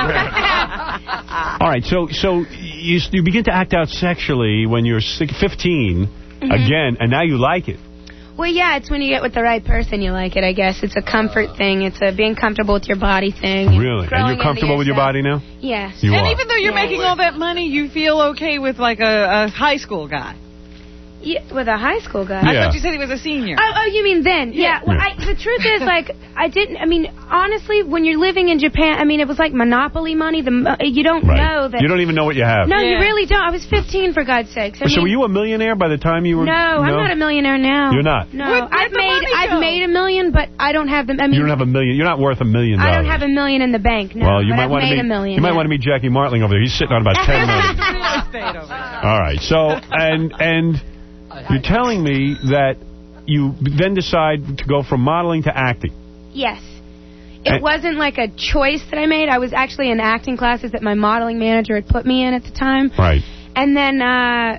now. All right, so so you you begin to act out sexually when you're six, fifteen Mhm. again, and now you like it. Well, yeah, it's when you get with the right person you like it, I guess. It's a comfort thing. It's a being comfortable with your body thing. Really? And you're comfortable with your body now? Yes. You and are. even though you're Yeah. making all that money, you feel okay with like a, a high school guy. Yeah, with a high school guy. I thought you said he was a senior. Oh, oh, you mean then? Yeah. Yeah. Well, I, the truth is, like, I didn't. I mean, honestly, when you're living in Japan, I mean, it was like Monopoly money. The mo- you don't Right. know that. You don't even know what you have. No, you really don't. I was fifteen, for God's sakes. I so mean, were you a millionaire by the time you were... No, I'm not a millionaire now. You're not? No, Where'd- where'd I've the made money I've go? made a million, but I don't have them. I mean, You don't have a million. You're not worth a million I dollars. don't have a million in the bank. No, well, you but might I've want to made meet. a million. you might yeah. want to meet Jackie Martling over there. He's sitting on about ten million. Real estate over there. All right. So and and you're telling me that you then decide to go from modeling to acting. Yes. It And- wasn't like a choice that I made. I was actually in acting classes that my modeling manager had put me in at the time. Right. And then uh,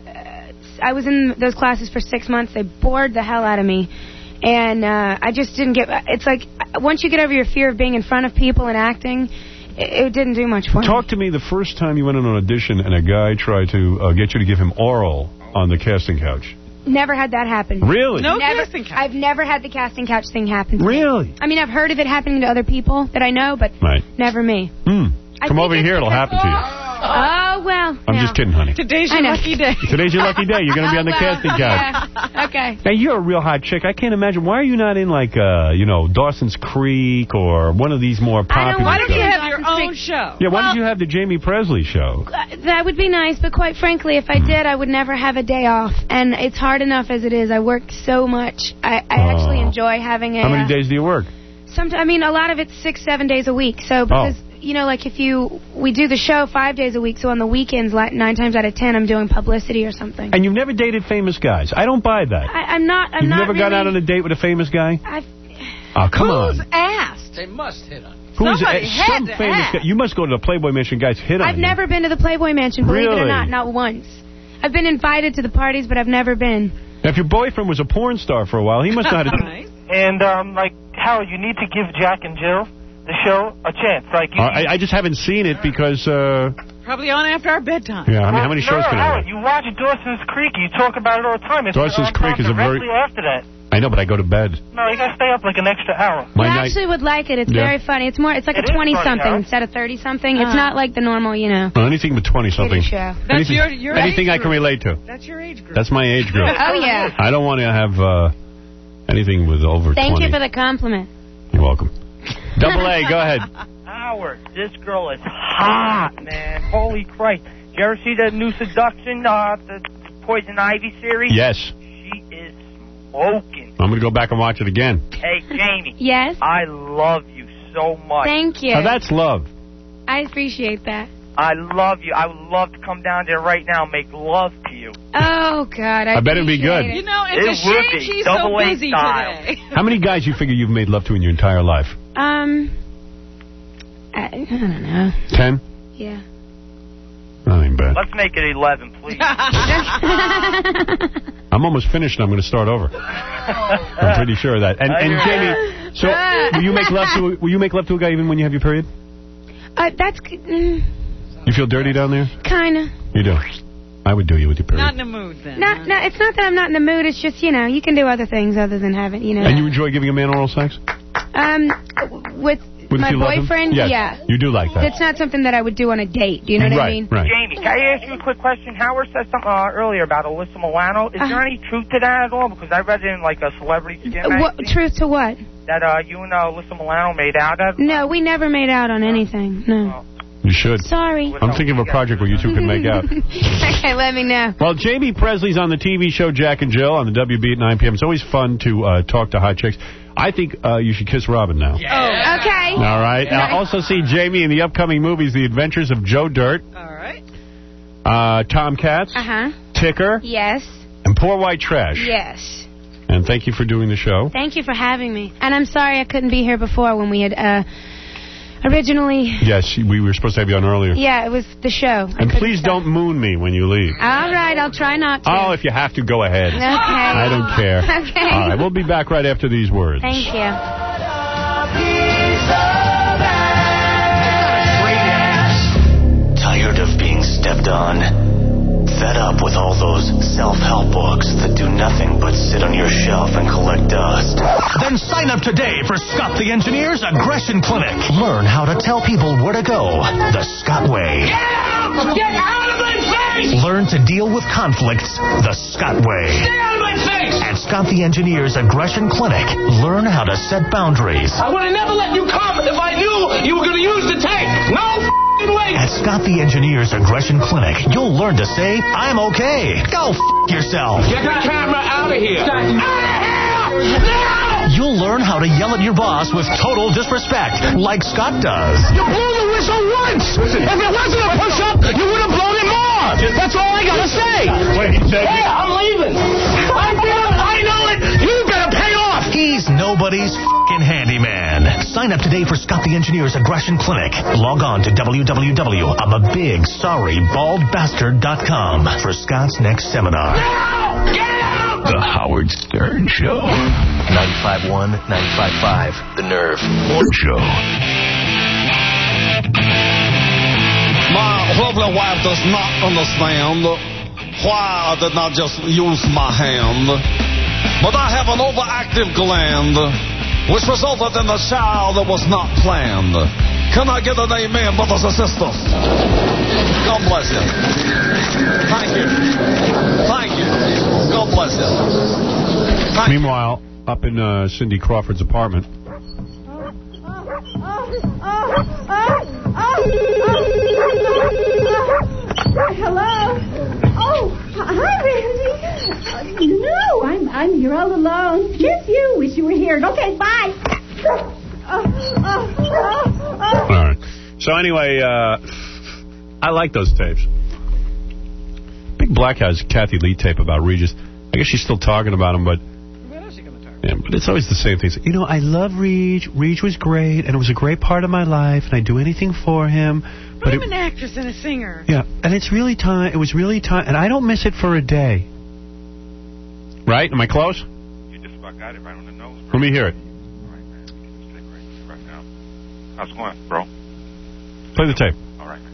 I was in those classes for six months. They bored the hell out of me. And uh, I just didn't get... It's like, once you get over your fear of being in front of people and acting, it, it didn't do much for me. Talk to me the first time you went on an audition and a guy tried to uh, get you to give him oral on the casting couch. Never had that happen. Really? No never, casting couch. I've never had the casting couch thing happen to me. Really? I mean, I've heard of it happening to other people that I know, but Right. never me. Hmm. I Come think over it's here. It'll because- happen to you. Oh, well. I'm no. just kidding, honey. Today's I your know. lucky day. Today's your lucky day. You're going to be on the Well, casting couch. Yeah. Okay. Now, you're a real hot chick. I can't imagine. Why are you not in, like, uh, you know, Dawson's Creek or one of these more popular Why don't you shows? have your own show? Yeah, why Well- don't you have the Jamie Presley show? That would be nice, but quite frankly, if I did, I would never have a day off. And it's hard enough as it is. I work so much. I, I actually Oh. enjoy having a... How many uh, days do you work? Sometimes, I mean, a lot of it's six, seven days a week. So because, Oh. you know, like if you... We do the show five days a week, so on the weekends, like nine times out of ten, I'm doing publicity or something. And you've never dated famous guys. I don't buy that. I, I'm not... I'm You've not never really, gone out on a date with a famous guy? I've, Oh, come Who's on. asked? They must hit on you. Who's Somebody uh, had some to famous ask. guy? You must go to the Playboy Mansion. Guys hit on I've you. never been to the Playboy Mansion, believe it Really? or not, not once. I've been invited to the parties, but I've never been. Now, if your boyfriend was a porn star for a while, he must know how to... Nice. And, um, like, Howard, you need to give Jack and Jill, the show, a chance. Like, you, Uh, I, I just haven't seen it because, uh... Probably on after our bedtime. Yeah, I mean, how many no, shows can I Howard, watch? you watch Dawson's Creek. You talk about it all the time. It's Dawson's on Creek is a very- directly after that. I know, but I go to bed. No, you gotta stay up like an extra hour. My I night... actually would like it. It's Yeah. very funny. It's more. It's like It a is funny, twenty-something huh? instead of thirty-something. It's Uh. not like the normal, you know. Well, anything but twenty-something. Kitty show. That's Anything, your, your anything age I can group. relate to. That's your age group. That's my age group. Oh yeah. I don't want to have uh, anything with over Thank twenty. you for the compliment. You're welcome. Double A, go ahead. Howard, this girl is hot, man. Holy Christ. Did you ever see the new Seduction, uh, the Poison Ivy series? Yes. She is smoking. I'm going to go back and watch it again. Hey, Jamie. Yes. I love you so much. Thank you. Now, that's love. I appreciate that. I love you. I would love to come down there right now and make love to you. Oh God, I, I bet it'd be appreciate good. it. You know, it's It a would shame be. she's so Double A busy style. today. How many guys you figure you've made love to in your entire life? Um, I, I don't know. Ten? Yeah. That ain't bad. Let's make it eleven, please. I'm almost finished and I'm going to start over. I'm pretty sure of that. And, and Jamie, so will you make love to a, will you make love to a guy even when you have your period? Uh, that's mm, You feel dirty down there? kind of. You do. I would do you with your period. Not in the mood then. Not, no, it's not that I'm not in the mood. It's just, you know, you can do other things other than having, you know. And you enjoy giving a man oral sex? Um, with Would my you love him? boyfriend, Yes, yeah. you do like that. It's not something that I would do on a date. Do you know what right, I mean? Right. Jamie, can I ask you a quick question? Howard said something uh, earlier about Alyssa Milano. Is Uh-huh. there any truth to that at all? Because I read it in like a celebrity skin What, magazine truth to what? that uh, you and uh, Alyssa Milano made out of. No, we never made out on anything. No. You should. Sorry. I'm thinking of a project where you two can make out. Okay, let me know. Well, Jamie Presley's on the T V show Jack and Jill on the W B at nine p.m. It's always fun to uh, talk to hot chicks. I think uh, you should kiss Robin now. Oh, okay. All right. Uh, also see Jamie in the upcoming movies, The Adventures of Joe Dirt. All right. Uh, Tom Katz. Uh-huh. Ticker. Yes. And Poor White Trash. Yes. And thank you for doing the show. Thank you for having me. And I'm sorry I couldn't be here before when we had uh, originally... Yes, we were supposed to have you on earlier. Yeah, it was the show. I And couldn't please stop. don't moon me when you leave. All right, I'll try not to. Oh, if you have to, go ahead. Okay. I don't care. Okay. All right, we'll be back right after these words. Thank you. Tired of being stepped on? fed up with all those self-help books that do nothing but sit on your shelf and collect dust? Then sign up today for Scott the Engineer's Aggression Clinic. Learn how to tell people where to go the Scott way. Get out! Get out of my face! Learn to deal with conflicts the Scott way. Stay out of my face! At Scott the Engineer's Aggression Clinic, learn how to set boundaries. I would have never let you come if I knew you were going to use the tape. No f***ing way! At Scott the Engineer's Aggression Clinic, you'll learn to say, I'm okay. Go f*** yourself. Get the camera out of here. Out of here! Now! You'll learn how to yell at your boss with total disrespect, like Scott does. You blew the whistle once! If it wasn't a push-up, you would have blown it more! That's all I gotta say! Wait, he said... Yeah, I'm leaving! I'm leaving! I know it! You better pay off! He's nobody's f***ing handyman. Sign up today for Scott the Engineer's Aggression Clinic. Log on to w w w dot I'm a big sorry bald bastard dot com for Scott's next seminar. Now! Get out! The Howard Stern Show. ninety-five point one, ninety-five point five, The Nerve. Morning Show. My lovely wife does not understand why I did not just use my hand. But I have an overactive gland, which resulted in a child that was not planned. Can I get an amen, brothers and sisters? God bless you. Thank you. Thank you. God bless you. Thank Meanwhile, up in uh, Cindy Crawford's apartment. Hello. Oh, hi, Randy. Uh, no, I'm I'm here all alone. Miss you. Wish you were here. Okay, bye. Uh, uh, uh, uh. All right. So anyway, uh, I like those tapes. Big Black has Kathy Lee tape about Regis. I guess she's still talking about him, but yeah, but it's always the same things. You know, I love Reg. Reg was great, and it was a great part of my life, and I'd do anything for him. But I'm it, an actress and a singer. yeah, and it's really time. It was really time, and I don't miss it for a day. Right? Am I close? You just about got it right on the nose. Let me hear it. Right now. How's it going, bro? Play the tape. All right.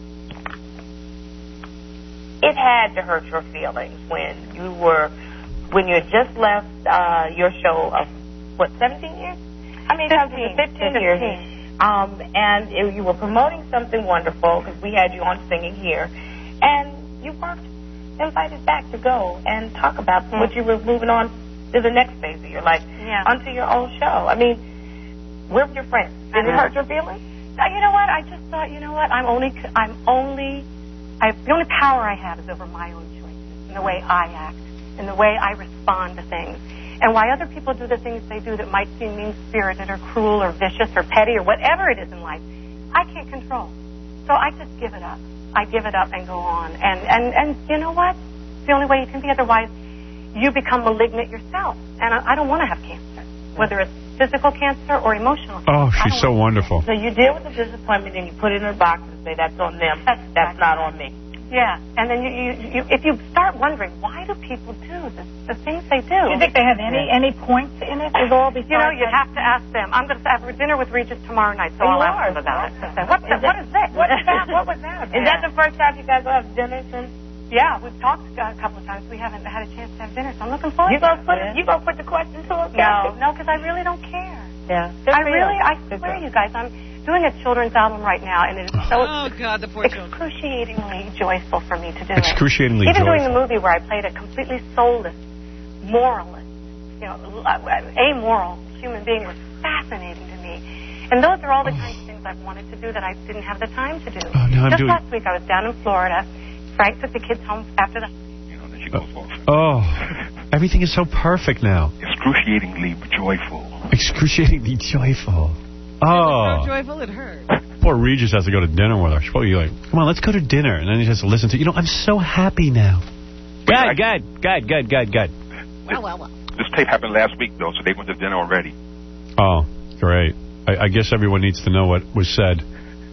It had to hurt your feelings when you were, when you had just left uh, your show of, what, seventeen years? I mean, fifteen, fifteen years. Um, and it, you were promoting something wonderful because we had you on singing here, and you weren't invited back to go and talk about mm-hmm. what you were moving on to the next phase of your life, yeah. onto your own show. I mean, we're your friends. Did uh-huh. it hurt your feelings? Uh, you know what? I just thought, you know what? I'm only, I'm only, I, the only power I have is over my own choices and the way I act and the way I respond to things. And why other people do the things they do that might seem mean-spirited or cruel or vicious or petty or whatever it is in life, I can't control. So I just give it up. I give it up and go on. And, and, and you know what? It's the only way you can be. Otherwise, you become malignant yourself. And I, I don't want to have cancer, whether it's physical cancer or emotional cancer. Oh, she's so wonderful. So you deal with the disappointment and you put it in a box and say, that's on them. That's, that's not on me. Yeah, and then you, you, you, if you start wondering, why do people do the, the things they do? Do you think they have any any points in it? Is all you know, you have to ask them. I'm going to have dinner with Regis tomorrow night, so you I'll are. ask them about it. Say, what, the, what is this? What is that? What was that? Is that the first time you guys will have dinner since? Yeah, we've talked a couple of times. We haven't had a chance to have dinner, so I'm looking forward you to gonna it. Put it. You going to put the question to her? No, no, because I really don't care. Yeah. I really, I swear, you guys, I'm doing a children's album right now, and it is so oh, God, the poor children. excruciatingly joyful for me to do excruciatingly it. Even joyful. doing the movie where I played a completely soulless, moralist, you know, amoral human being was fascinating to me. And those are all the kinds of things I've wanted to do that I didn't have the time to do. Oh, no, I'm Just doing... last week I was down in Florida. Frank took the kids home after the... Oh, everything is so perfect now. Excruciatingly joyful. Excruciatingly joyful. Oh. So joyful it hurt. Poor Regis has to go to dinner with her. She's probably like, come on, let's go to dinner. And then he has to listen to, you know, I'm so happy now. Good, good, good, good, good, good. Well, well, well. This tape happened last week, though, so they went to dinner already. Oh, great. I, I guess everyone needs to know what was said.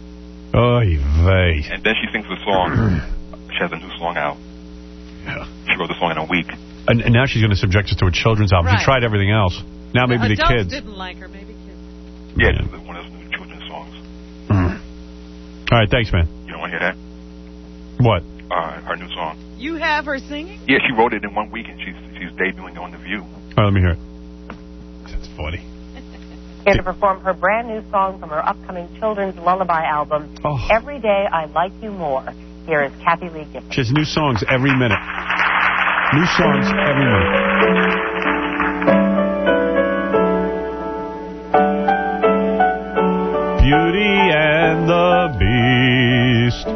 Oy vey. And then she sings the song. She has a new song out. Yeah. She wrote the song in a week. And, and now she's going to subject us to a children's album. Right. She tried everything else. Now maybe the the kids. didn't like her, maybe kids. Yeah, yeah. One of those new children's songs. Mm. All right, thanks, man. You don't want to hear that? What? uh, her new song. You have her singing? Yeah, she wrote it in one week, and she's she's debuting on The View. All right, let me hear it. That's funny. Here to perform her brand new song from her upcoming children's lullaby album, oh. Every Day I Like You More. Here is Kathy Lee Gifford. She has new songs every minute. New songs every minute. Beauty and the Beast.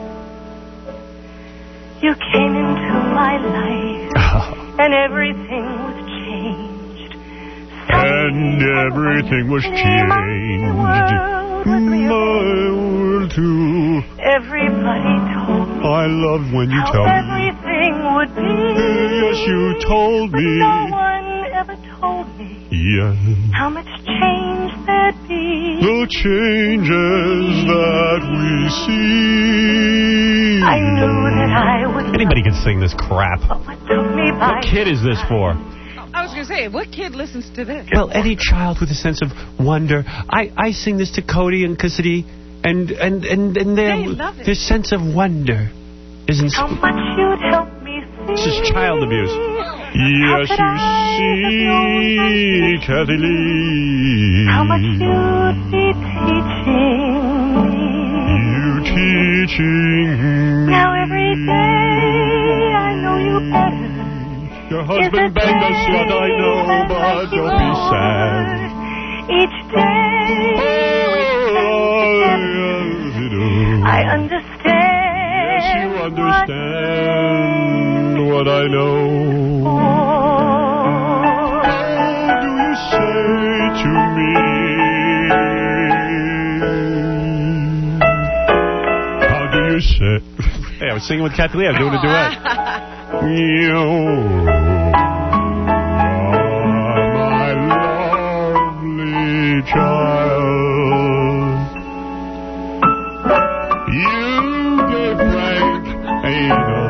You came into my life, and everything was changed. And everything was changed. My world too. Everybody told me I loved when you how told me. everything would be. Yes, you told but me. no one ever told me Yeah. how much change there'd be. The changes that we see. I knew that I would. Anybody can sing this crap. What took me by What kid is this for? I was going to say, what kid listens to this? Well, any child with a sense of wonder. I, I sing this to Cody and Cassidy, and and and, and their, They love it. their sense of wonder is in. How much you'd help me see. This is child abuse. How Yes, could you I see, Kathy Lee. How much you'd be teaching me. You teaching me. Now every day I know you better. Your husband banged a slut, I know, but don't be sad. Each day we spend together, I understand. Yes, you understand what I know. What do you say to me? How do you say? Hey, I was singing with Kathy Lee. I was doing a duet. You are my lovely child. You gave Frank anal.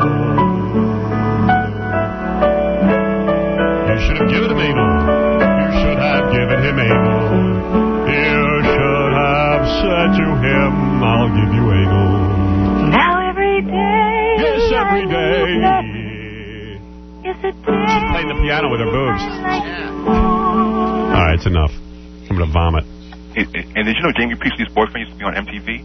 You should have given him anal. You should have given him anal. You should have said to him, I'll give you anal. Now every day. Yes, every day. Is a day. She's playing the piano with her boobs. All right, it's enough. I'm going to vomit. And, and did you know Jamie Priestley's boyfriend used to be on M T V?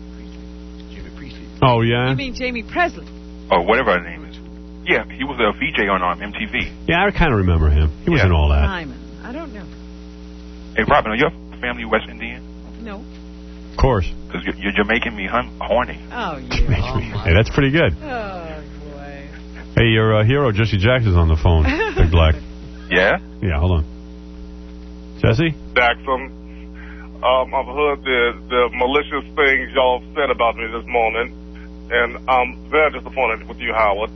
Oh, yeah? You mean Jamie Presley? Or whatever her name is. Yeah, he was a V J on um, M T V. Yeah, I kind of remember him. He wasn't all that. Simon. I don't know. Hey, Robin, are your family West Indian? No. Of course. Because you're, you're making me hum- horny. Oh, yeah. Hey, that's pretty good. Oh, boy. Hey, your uh, hero, Jesse Jackson's on the phone. Big Black. Yeah? Yeah, hold on. Jesse? Jackson, um, I've heard the, the malicious things y'all said about me this morning, and I'm very disappointed with you, Howard.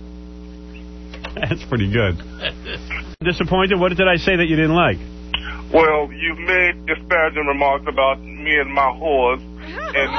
That's pretty good. Disappointed? What did I say that you didn't like? Well, you've made disparaging remarks about me and my whores, and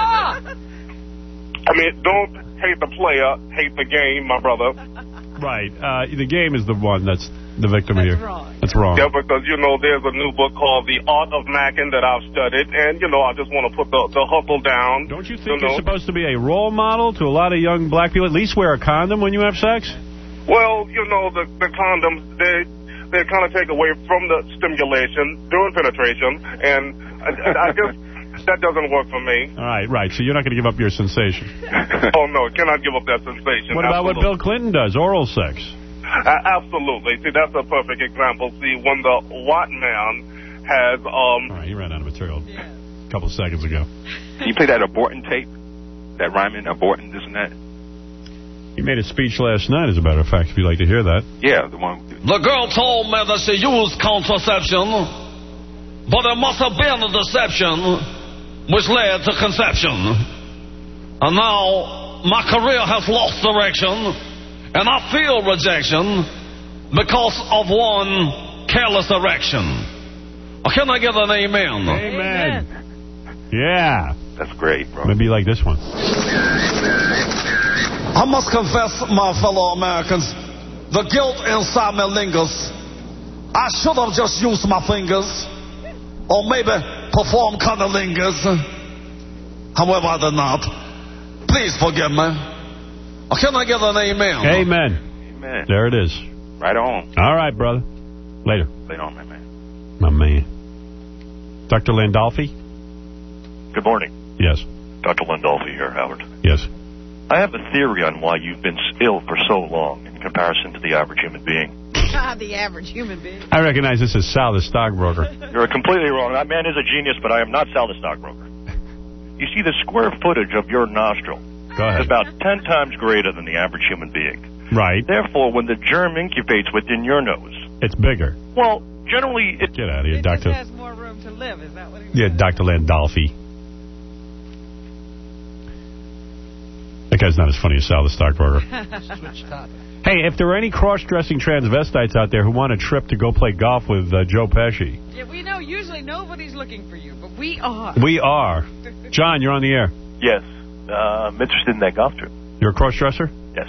I mean, don't hate the player, hate the game, my brother. Right. Uh, the game is the one that's the victim that's here. Wrong. That's wrong. Yeah, because, you know, there's a new book called The Art of Macking that I've studied, and, you know, I just want to put the, the hustle down. Don't you think you you're know? supposed to be a role model to a lot of young black people? At least wear a condom when you have sex? Well, you know, the, the condoms, they they kind of take away from the stimulation during penetration, and I, I guess that doesn't work for me. All right, right. So you're not going to give up your sensation. Oh, no, cannot give up that sensation. What about Absolutely. what Bill Clinton does, oral sex? Uh, absolutely. See, that's a perfect example. See, when the white man has... um. All right, he ran out of material a couple of seconds ago. Can you play that aborting tape? That rhyming, aborting, this and that? He made a speech last night, as a matter of fact, if you'd like to hear that. Yeah, the one... The girl told me that she used contraception, but it must have been a deception which led to conception. And now my career has lost direction, and I feel rejection because of one careless erection. Can I get an amen? Amen. Yeah. That's great, bro. Maybe you like this one. I must confess, my fellow Americans, the guilt inside me lingers. I should have just used my fingers, or maybe performed cunnilingus. However, I did not. Please forgive me. Can I get an amen? Amen. Amen. There it is. Right on. All right, brother. Later. Later on, my man. My man. Doctor Landolfi? Good morning. Yes. Doctor Landolfi here, Howard. Yes. I have a theory on why you've been ill for so long in comparison to the average human being. The average human being. I recognize this as Sal, the stockbroker. You're completely wrong. That man is a genius, but I am not Sal, the stockbroker. You see, the square footage of your nostril Go ahead. is about ten times greater than the average human being. Right. Therefore, when the germ incubates within your nose... It's bigger. Well, generally... It, Get out of here, It Doctor. just has more room to live. Is that what he Yeah, Doctor Landolfi. That guy's not as funny as Sal, the stockbroker. Switch topic. Hey, if there are any cross-dressing transvestites out there who want a trip to go play golf with uh, Joe Pesci, Yeah, we know usually nobody's looking for you, but we are. we are. John, you're on the air. yes. Uh, I'm interested in that golf trip. You're a cross-dresser? Yes.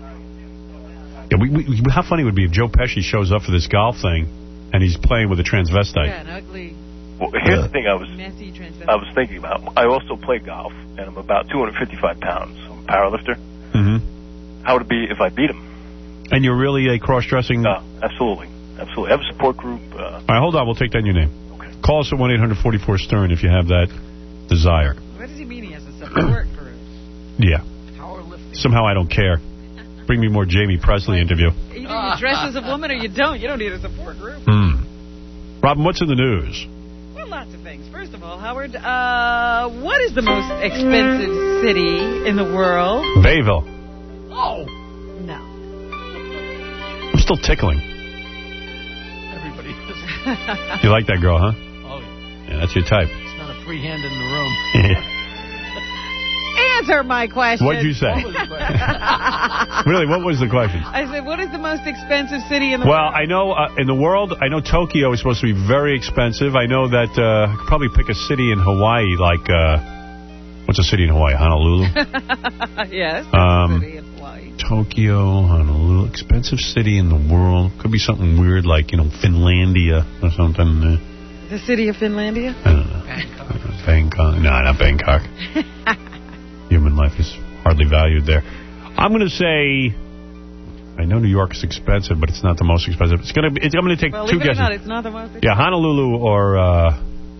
Yeah, we, we, how funny would it be if Joe Pesci shows up for this golf thing and he's playing with a transvestite? Yeah, an ugly, Well, here's the thing I was messy transvestite. I was thinking about. I also play golf, and I'm about two hundred fifty-five pounds. I'm a powerlifter. Mm-hmm. How would it be if I beat him? And you're really a cross-dressing... No, absolutely. Absolutely. I have a support group. Uh, All right, hold on. We'll take down your name. Okay. Call us at one eight hundred forty-four stern if you have that desire. What does he mean he has a support group? Yeah. Somehow I don't care. Bring me more Jamie Presley interview. Either you dress as a woman or you don't. You don't need a support group. Hmm. Robin, what's in the news? Well, lots of things. First of all, Howard, uh, what is the most expensive city in the world? Bayville. Oh. No. I'm still tickling. Everybody is. You like that girl, huh? Oh, yeah. Yeah, that's your type. It's not a free hand in the room. Answer my question. What'd you say? What was the question? Really, what was the question? I said, what is the most expensive city in the Well, world? I know uh, in the world, I know Tokyo is supposed to be very expensive. I know that uh, I could probably pick a city in Hawaii, like, uh, what's a city in Hawaii? Honolulu? Yes. Um, city in Hawaii. Tokyo, Honolulu, expensive city in the world. Could be something weird like, you know, Finlandia or something. Uh, The city of Finlandia? I don't know. Bangkok. Bangkok. No, not Bangkok. Human life is hardly valued there. I'm going to say, I know New York is expensive, but it's not the most expensive. It's going to. It's, I'm going to take Well, two believe it or guesses. not, it's not the most expensive. Yeah, Honolulu or uh,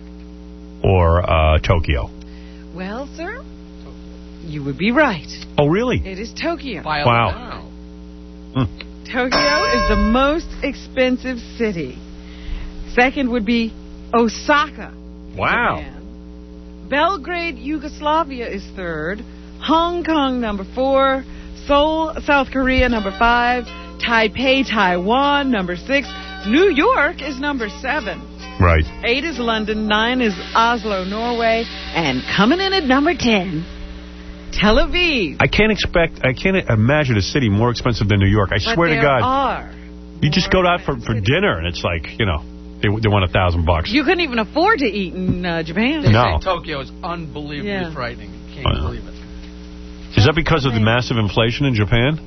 or uh, Tokyo. Well, sir, you would be right. Oh, really? It is Tokyo. Wow. Hmm. Tokyo is the most expensive city. Second would be Osaka. Wow. Japan. Belgrade, Yugoslavia is third. Hong Kong, number four. Seoul, South Korea, number five. Taipei, Taiwan, number six. New York is number seven. Right. Eight is London. Nine is Oslo, Norway. And coming in at number ten, Tel Aviv. I can't expect, I can't imagine a city more expensive than New York. I But swear to there God. are. You just go out for, for dinner and it's like, you know, they, they want a thousand bucks. You couldn't even afford to eat in uh, Japan. They No. say Tokyo is unbelievably Yeah. frightening. You can't Wow. believe it. Is that because of the massive inflation in Japan?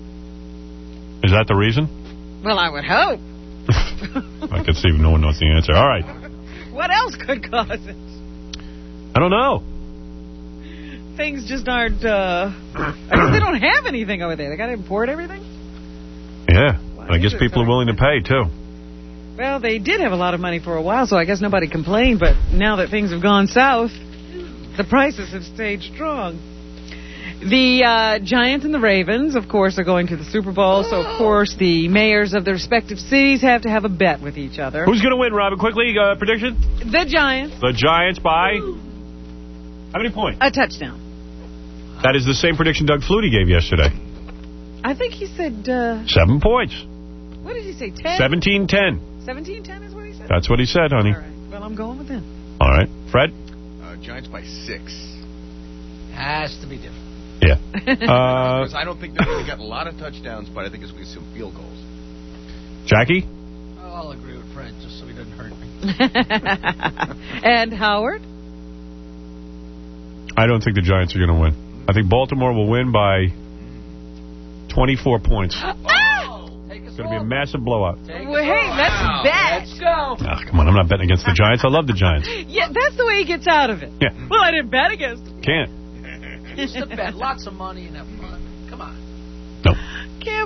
Is that the reason? Well, I would hope. I can see no one knows the answer. All right. What else could cause it? I don't know. Things just aren't, uh... I guess they don't have anything over there. They got to import everything? Yeah. I guess people are willing to pay, too. Well, they did have a lot of money for a while, so I guess nobody complained. But now that things have gone south, the prices have stayed strong. The uh, Giants and the Ravens, of course, are going to the Super Bowl. So, of course, the mayors of their respective cities have to have a bet with each other. Who's going to win, Robin? Quickly, uh, prediction? The Giants. The Giants by... How many points? A touchdown. That is the same prediction Doug Flutie gave yesterday. I think he said... Uh, Seven points. what did he say, ten? seventeen ten. seventeen ten is what he said? That's what he said, honey. All right. Well, I'm going with him. All right. Fred? Uh, Giants by six. Has to be different. Yeah. Because Uh, I don't think they're going to get a lot of touchdowns, but I think it's going to be some field goals. Jackie? Oh, I'll agree with Fred just so he doesn't hurt me. And Howard? I don't think the Giants are going to win. I think Baltimore will win by twenty-four points. It's going to be a massive blowout. Well, hey, let's bet. Let's go. Oh, come on, I'm not betting against the Giants. I love the Giants. Yeah, that's the way he gets out of it. Yeah. Well, I didn't bet against him. Can't. Just a bet. Lots of money and have fun. Come on.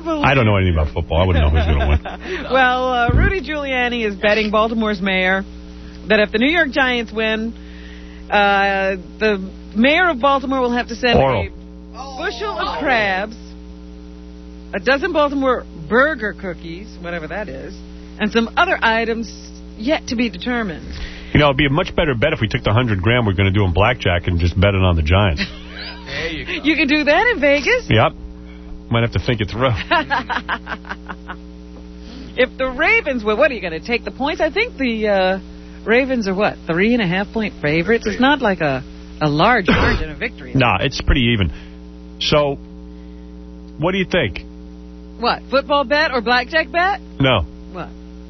I don't know anything about football. I wouldn't know who's going to win. Well, uh, Rudy Giuliani is betting Baltimore's mayor that if the New York Giants win, uh, the mayor of Baltimore will have to send Oral. a bushel of crabs, a dozen Baltimore burger cookies, whatever that is, and some other items yet to be determined. You know, it'd be a much better bet if we took the hundred grand we're going to do in blackjack and just bet it on the Giants. There you go. You can do that in Vegas? Yep. Might have to think it through. If the Ravens were, what are you going to take the points? I think the uh, Ravens are what, three and a half point favorites? It's not like a, a large margin of victory. Nah, it's pretty even. So, what do you think? What, football bet or blackjack bet? No. What?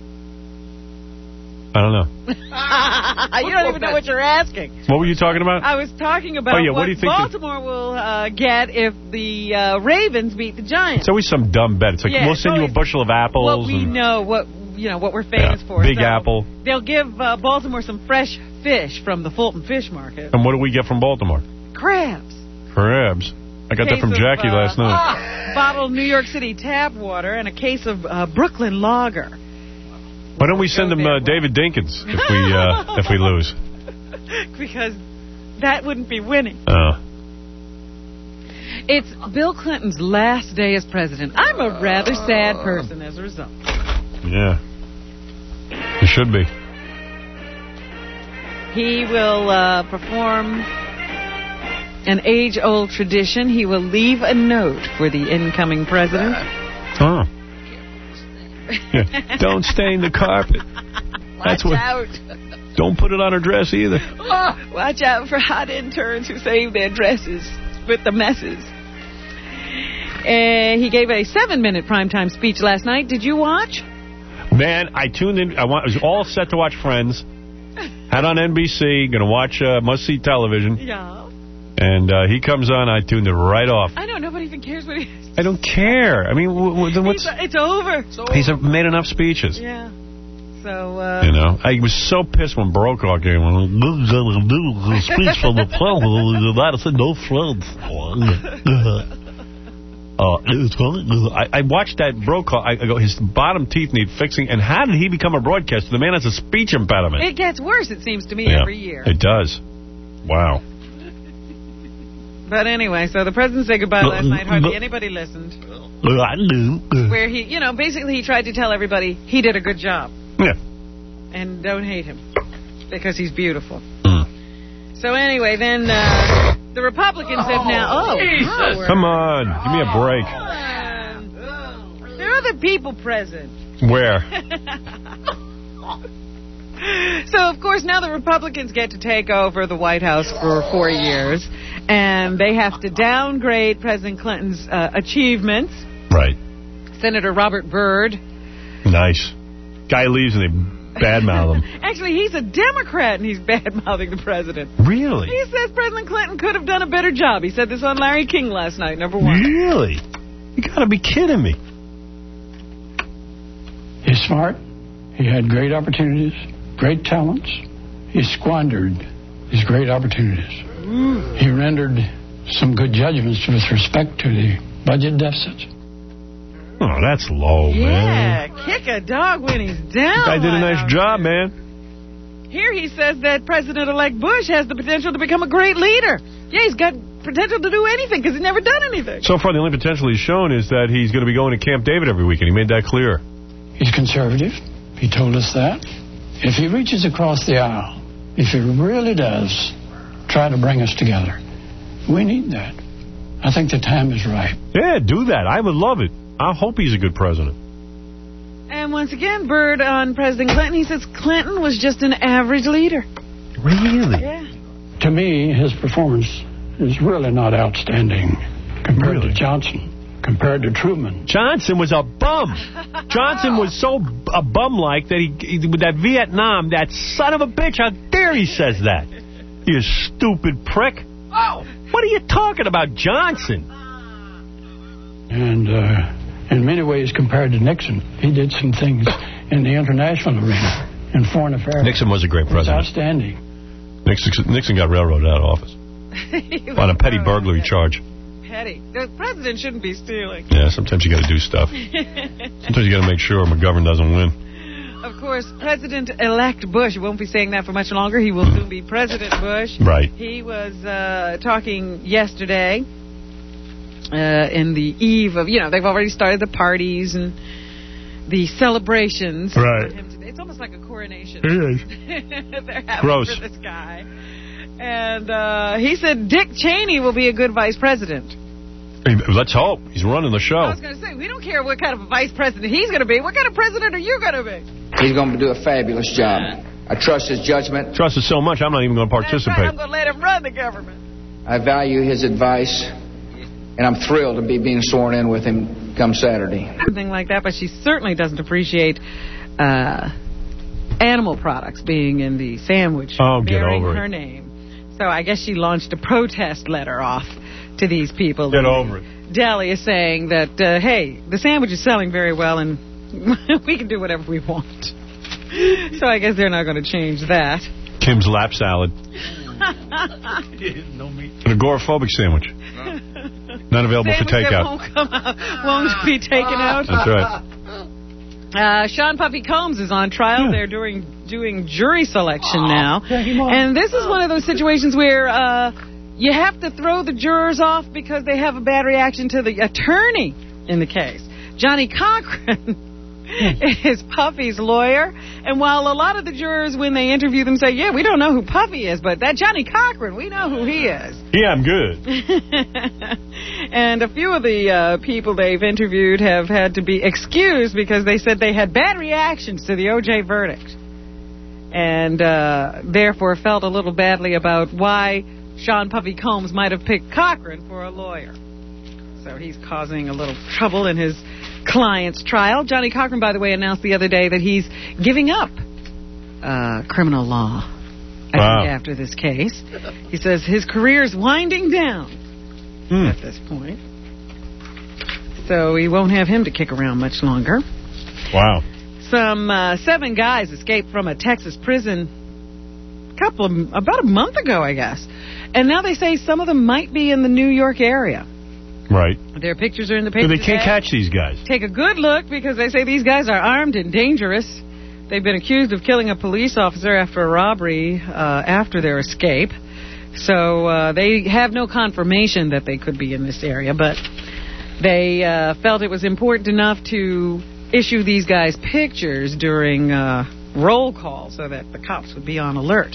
I don't know. You don't even know what you're asking. What were you talking about? I was talking about oh, yeah, what, what do you think Baltimore will uh, get if the uh, Ravens beat the Giants. It's always some dumb bet. It's like, Yeah, we'll send you a bushel of apples. What we and, know, what you know, what we're famous yeah, for. Big So Apple. They'll give uh, Baltimore some fresh fish from the Fulton Fish Market. And what do we get from Baltimore? Crabs. Crabs. I got that Case from of, Jackie uh, last night. Bottled New York City tap water and a case of uh, Brooklyn Lager. Why don't we send them uh, David Dinkins if we uh, if we lose? Because that wouldn't be winning. Uh, It's Bill Clinton's last day as president. I'm a rather sad person as a result. yeah. It should be. He will uh, perform an age-old tradition. He will leave a note for the incoming president. Oh. Yeah. Don't stain the carpet. That's Watch what. out. Don't put it on her dress either. Oh, watch out for hot interns who save their dresses with the messes. Uh, he gave a seven-minute primetime speech last night. Did you watch? Man, I tuned in. I, want, I was all set to watch Friends. Had on N B C. Going to watch uh, must-see television. Yeah. And uh, he comes on. I tuned it right off. I know. Nobody even cares what he... I don't care. I mean, w w what's... It's, it's over. It's over. He's made enough speeches. Yeah. So, uh... You know, I was so pissed when Brokaw came on. The speech from the president. I said no friends. Uh, I, I watched that Brokaw. I, I go, his bottom teeth need fixing. And how did he become a broadcaster? The man has a speech impediment. It gets worse, it seems to me, yeah, every year. It does. Wow. But anyway, so the president said goodbye last night. Hardly anybody listened. Where he, you know, basically he tried to tell everybody he did a good job. Yeah. And don't hate him. Because he's beautiful. Mm. So anyway, then uh, the Republicans oh, have now... Oh, Jesus. Come on. Give me a break. Uh, there are other people present. Where? So, of course, now the Republicans get to take over the White House for four years. And they have to downgrade President Clinton's uh, achievements. Right. Senator Robert Byrd. Nice. Guy leaves and they badmouth him. Actually, he's a Democrat and he's badmouthing the president. Really? He says President Clinton could have done a better job. He said this on Larry King last night, number one. Really? You gotta be kidding me. He's smart. He had great opportunities, great talents. He squandered his great opportunities. He rendered some good judgments with respect to the budget deficits. Oh, that's low, yeah, man. Yeah, kick a dog when he's down. Guy did a nice job, man. Here he says that President-elect Bush has the potential to become a great leader. Yeah, he's got potential to do anything because he's never done anything. So far, the only potential he's shown is that he's going to be going to Camp David every weekend. He made that clear. He's conservative. He told us that. If he reaches across the aisle, if he really does try to bring us together, we need that. I think the time is right. Yeah, do that. I would love it. I hope he's a good president. And once again, Byrd on President Clinton, he says Clinton was just an average leader. Really? Yeah. To me, his performance is really not outstanding compared really? to Johnson, compared to Truman. Johnson was a bum. Johnson was so a bum-like that he, with that Vietnam, that son of a bitch, how dare he says that? You stupid prick. Oh. What are you talking about, Johnson? And uh, in many ways, compared to Nixon, he did some things in the international arena, in foreign affairs. Nixon was a great president. Outstanding. Nixon, Nixon got railroaded out of office on a petty burglary charge. petty. The president shouldn't be stealing. Yeah, sometimes you got to do stuff. Sometimes you got to make sure McGovern doesn't win. Of course, President-elect Bush won't be saying that for much longer. He will soon be President Bush. Right. He was uh, talking yesterday uh, in the eve of, you know, they've already started the parties and the celebrations. Right. For him today. It's almost like a coronation. It is. They're having Gross. for this guy. And uh, he said Dick Cheney will be a good vice president. Hey, let's hope. He's running the show. I was going to say, we don't care what kind of a vice president he's going to be. What kind of president are you going to be? He's going to do a fabulous job. I trust his judgment. Trust it so much, I'm not even going to participate. Right, I'm going to let him run the government. I value his advice, and I'm thrilled to be being sworn in with him come Saturday. Something like that, but she certainly doesn't appreciate uh, animal products being in the sandwich. Oh, get over her it. name. So I guess she launched a protest letter off to these people. Get over it. Deli is saying that, uh, hey, the sandwich is selling very well, and we can do whatever we want. So I guess they're not going to change that. Kim's lap salad. No meat. An agoraphobic sandwich. Not available Sandwich for takeout. That won't, come out, won't be taken out. That's right. Uh, Sean Puffy Combs is on trial. They're doing doing jury selection now. And this is one of those situations where uh, you have to throw the jurors off because they have a bad reaction to the attorney in the case. Johnny Cochran is Puffy's lawyer. And while a lot of the jurors, when they interview them, say, yeah, we don't know who Puffy is, but that Johnny Cochran, we know who he is. Yeah, I'm good. And a few of the uh, people they've interviewed have had to be excused because they said they had bad reactions to the O J verdict. And uh, therefore felt a little badly about why Sean Puffy Combs might have picked Cochran for a lawyer. So he's causing a little trouble in his client's trial. Johnny Cochran, by the way, announced the other day that he's giving up uh, criminal law I wow. think after this case. He says his career is winding down hmm. at this point. So he won't have him to kick around much longer. Wow. Some uh, seven guys escaped from a Texas prison a couple of, about a month ago, I guess. And now they say some of them might be in the New York area. Right. Their pictures are in the paper. They can't today. catch these guys. Take a good look because they say these guys are armed and dangerous. They've been accused of killing a police officer after a robbery uh, after their escape. So uh, they have no confirmation that they could be in this area, but they uh, felt it was important enough to issue these guys pictures during uh, roll call so that the cops would be on alert.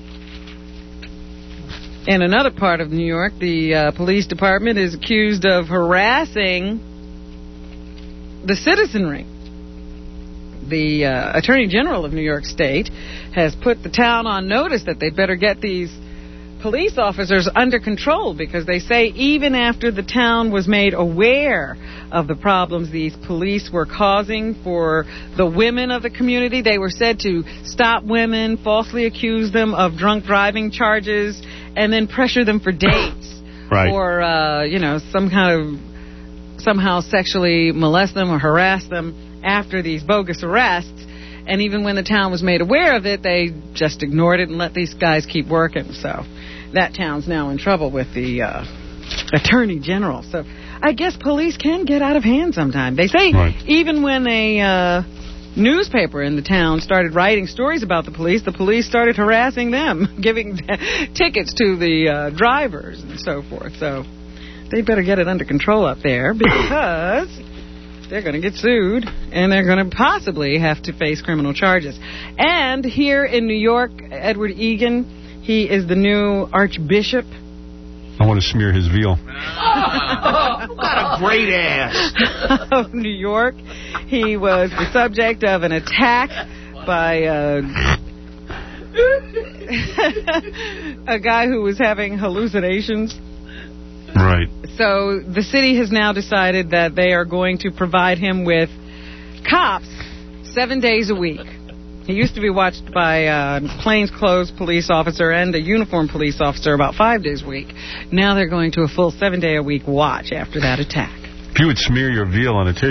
In another part of New York, the uh, police department is accused of harassing the citizenry. The uh, Attorney General of New York State has put the town on notice that they better get these police officers under control because they say even after the town was made aware of the problems these police were causing for the women of the community, they were said to stop women, falsely accuse them of drunk driving charges, and then pressure them for dates. Right. Or, uh, you know, some kind of somehow sexually molest them or harass them after these bogus arrests. And even when the town was made aware of it, they just ignored it and let these guys keep working. So that town's now in trouble with the uh, Attorney General. So I guess police can get out of hand sometime. They say right. even when a uh, newspaper in the town started writing stories about the police, the police started harassing them, giving tickets to the uh, drivers and so forth. So they better get it under control up there because they're going to get sued and they're going to possibly have to face criminal charges. And here in New York, Edward Egan, he is the new Archbishop. I want to smear his veal. Got a great ass. Of New York. He was the subject of an attack by uh, a guy who was having hallucinations. Right. So the city has now decided that they are going to provide him with cops seven days a week. He used to be watched by a plainclothes police officer and a uniformed police officer about five days a week. Now they're going to a full seven-day-a-week watch after that attack. If you would smear your veal on a tissue,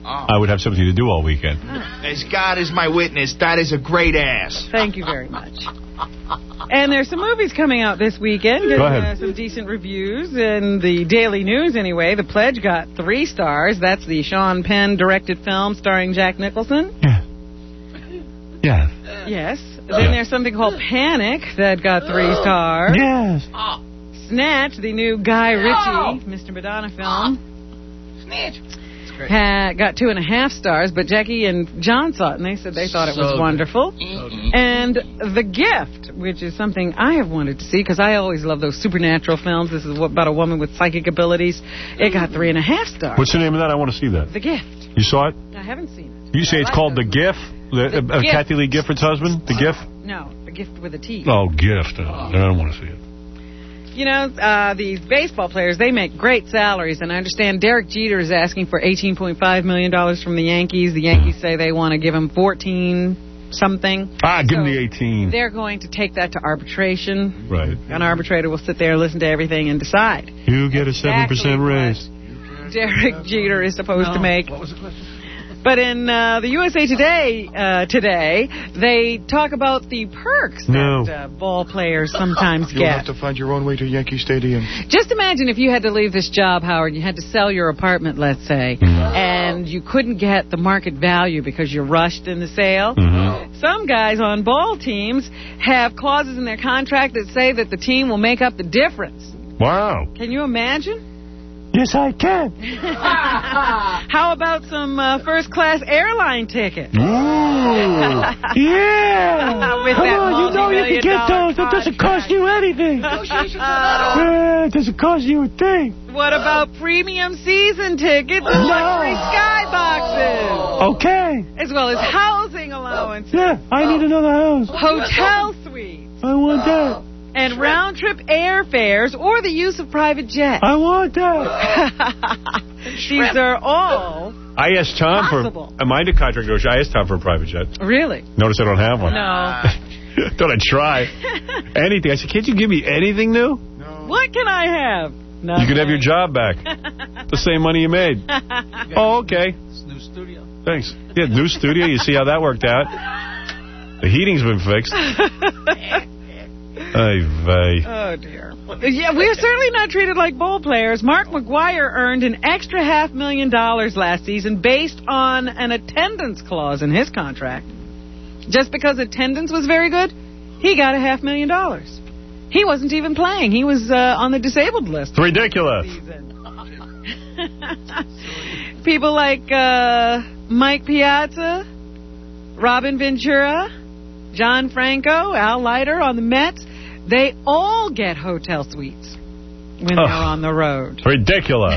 I would have something to do all weekend. As God is my witness, that is a great ass. Thank you very much. And there's some movies coming out this weekend. Getting, Go ahead. Uh, some decent reviews in the Daily News, anyway. The Pledge got three stars. That's the Sean Penn directed film starring Jack Nicholson. Yeah. Yeah. Yes. Then there's something called Panic that got three stars. Yes. Snatch, the new Guy Ritchie, Mister Madonna film. Snatch. Ha, got two and a half stars, but Jackie and John saw it, and they said they thought it was So wonderful. good. So good. And The Gift, which is something I have wanted to see, because I always love those supernatural films. This is about a woman with psychic abilities. It got three and a half stars. What's the name of that? I want to see that. The Gift. You saw it? I haven't seen it. You say it's called The Gift? The, The uh, Gift. Kathy Lee Gifford's husband? The Gift? No, The Gift with a T. Oh, Gift. Uh, I don't want to see it. You know, uh, these baseball players, they make great salaries, and I understand Derek Jeter is asking for eighteen point five million dollars from the Yankees. The Yankees say they want to give him fourteen something. Ah, give So him the eighteen. They're going to take that to arbitration. Right. An arbitrator will sit there and listen to everything and decide. You get a seven percent raise. Derek Jeter is supposed No. to make. What was the question? But in uh, the U S A Today uh, today, they talk about the perks No. that uh, ball players sometimes You'll get. have to find your own way to Yankee Stadium. Just imagine if you had to leave this job, Howard, you had to sell your apartment, let's say, Mm-hmm. and you couldn't get the market value because you're rushed in the sale. Mm-hmm. Some guys on ball teams have clauses in their contract that say that the team will make up the difference. Wow. Can you imagine? Yes, I can. How about some uh, first-class airline tickets? Ooh. Yeah. With Come that on, you know you can get multi-million-dollar those. That doesn't cost you anything. Yeah, it doesn't cost you a thing. What about premium season tickets and luxury skyboxes? Okay. As well as housing allowances. Yeah, I need another house. Hotel suites. I want that. And round-trip airfares or the use of private jets. I want that. These are all I asked Tom possible. for. Am I the contract negotiator? I asked Tom for a private jet. Really? Notice I don't have one. No. Thought I'd try. Anything. I said, can't you give me anything new? What can I have? Nothing. You could have your job back. The same money you made. Oh, okay. It's new studio. Thanks. Yeah, new studio. You see how that worked out. The heating's been fixed. Ay vey. Oh, dear. Yeah, we're certainly not treated like ball players. Mark McGwire earned an extra half million dollars last season based on an attendance clause in his contract. Just because attendance was very good, he got a half million dollars. He wasn't even playing. He was uh, on the disabled list. It's ridiculous. People like uh, Mike Piazza, Robin Ventura, John Franco, Al Leiter on the Mets, they all get hotel suites when Ugh. they're on the road. Ridiculous.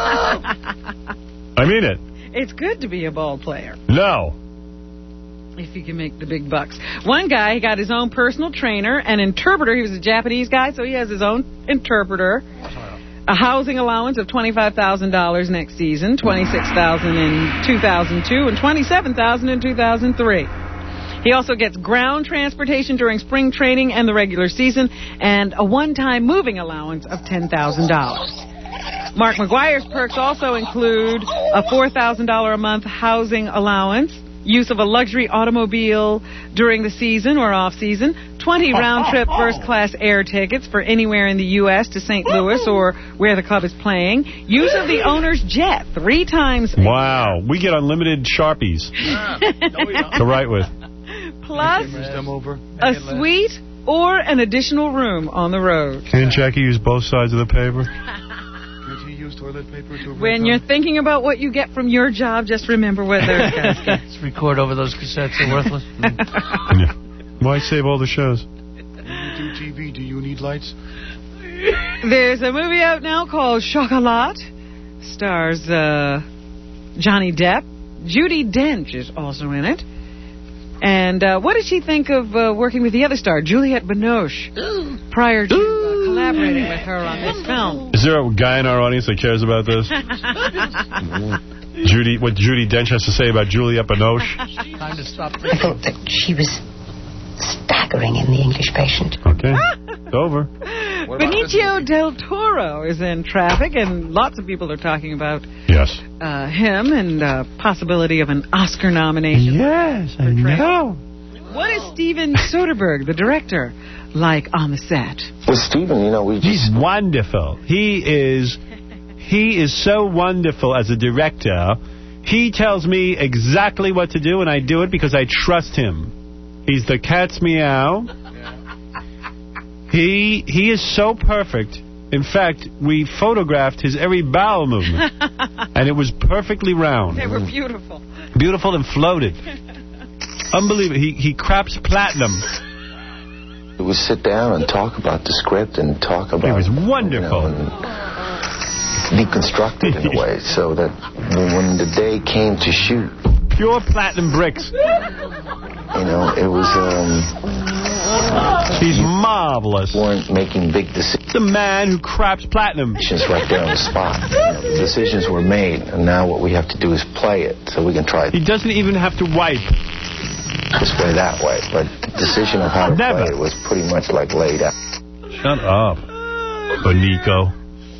I mean it. It's good to be a ball player. No. If you can make the big bucks. One guy, he got his own personal trainer, an interpreter. He was a Japanese guy, so he has his own interpreter. A housing allowance of twenty-five thousand dollars next season, twenty-six thousand dollars in two thousand two, and twenty-seven thousand dollars in two thousand three. He also gets ground transportation during spring training and the regular season, and a one-time moving allowance of ten thousand dollars. Mark McGwire's perks also include a four thousand dollars a month housing allowance, use of a luxury automobile during the season or off-season, twenty round-trip first-class air tickets for anywhere in the U S to Saint Louis or where the club is playing, use of the owner's jet three times a Wow. We get unlimited Sharpies to write with. plus a suite or an additional room on the road. Can Jackie use both sides of the paper? Can't he use toilet paper to When you're thinking about what you get from your job, just remember what those guys get. Let's record over those cassettes. They're worthless. Yeah. Why save all the shows? When you do T V, do you need lights? There's a movie out now called Chocolat. Stars uh, Johnny Depp. Judi Dench is also in it. And uh, what did she think of uh, working with the other star, Juliette Binoche, prior to uh, collaborating with her on this film? Is there a guy in our audience that cares about this? Judy, what Judi Dench has to say about Juliette Binoche? Time to stop. I thought that she was staggering in The English Patient. Okay. It's over. Benicio del Toro is in traffic, and lots of people are talking about yes. uh, him and uh, possibility of an Oscar nomination. Yes, I know. What is Steven Soderbergh, the director, like on the set? Well, Steven, you know, we just... He's wonderful. He is, he is so wonderful as a director. He tells me exactly what to do, and I do it because I trust him. He's the cat's meow. He he is so perfect. In fact, we photographed his every bowel movement, and it was perfectly round. They were beautiful. Beautiful and floated. Unbelievable. He, he craps platinum. We sit down and talk about the script and talk about... It was wonderful. You know, deconstruct it in a way so that when the day came to shoot... Pure platinum bricks. You know, it was... Um, He's marvelous. Weren't making big decisions. The man who craps platinum. Right there on the spot. You know, the decisions were made, and now what we have to do is play it so we can try it. He doesn't even have to wipe. This way, that way. But the decision of how to Never. play it was pretty much like laid out. Shut up, Benico.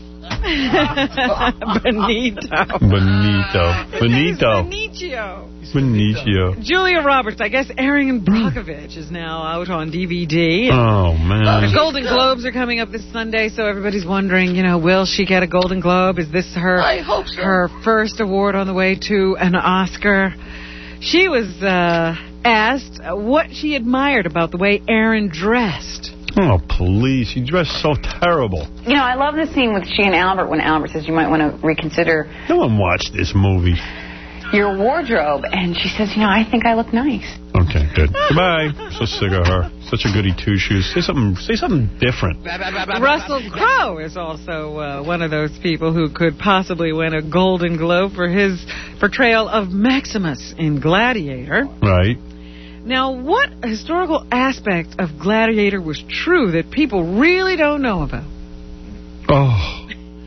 Benito. Benito. Benito. Benicio. Benicio. Julia Roberts. I guess Erin Brockovich is now out on D V D. Oh, man. The Golden Globes are coming up this Sunday, so everybody's wondering, you know, will she get a Golden Globe? Is this her, I hope so. her first award on the way to an Oscar? She was uh, asked what she admired about the way Erin dressed. Oh, please. She dressed so terrible. You know, I love the scene with she and Albert when Albert says you might want to reconsider No one watched this movie. your wardrobe. And she says, you know, I think I look nice. Okay, good. Goodbye. So sick of her. Such a goody two-shoes. Say something, say something different. Russell Crowe is also uh, one of those people who could possibly win a Golden Globe for his portrayal of Maximus in Gladiator. Right. Now, what historical aspect of Gladiator was true that people really don't know about? Oh.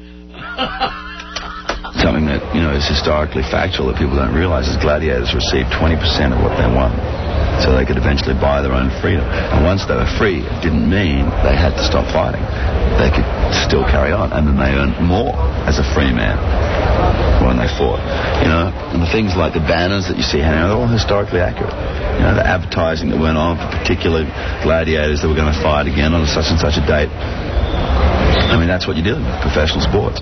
Something that, you know, is historically factual that people don't realize is gladiators received twenty percent of what they won, so they could eventually buy their own freedom. And once they were free, it didn't mean they had to stop fighting. They could still carry on, and then they earned more as a free man when they fought. You know, and the things like the banners that you see hanging out, they're all historically accurate. You know, the advertising that went on for particular gladiators that were going to fight again on such and such a date. I mean, that's what you're doing with professional sports.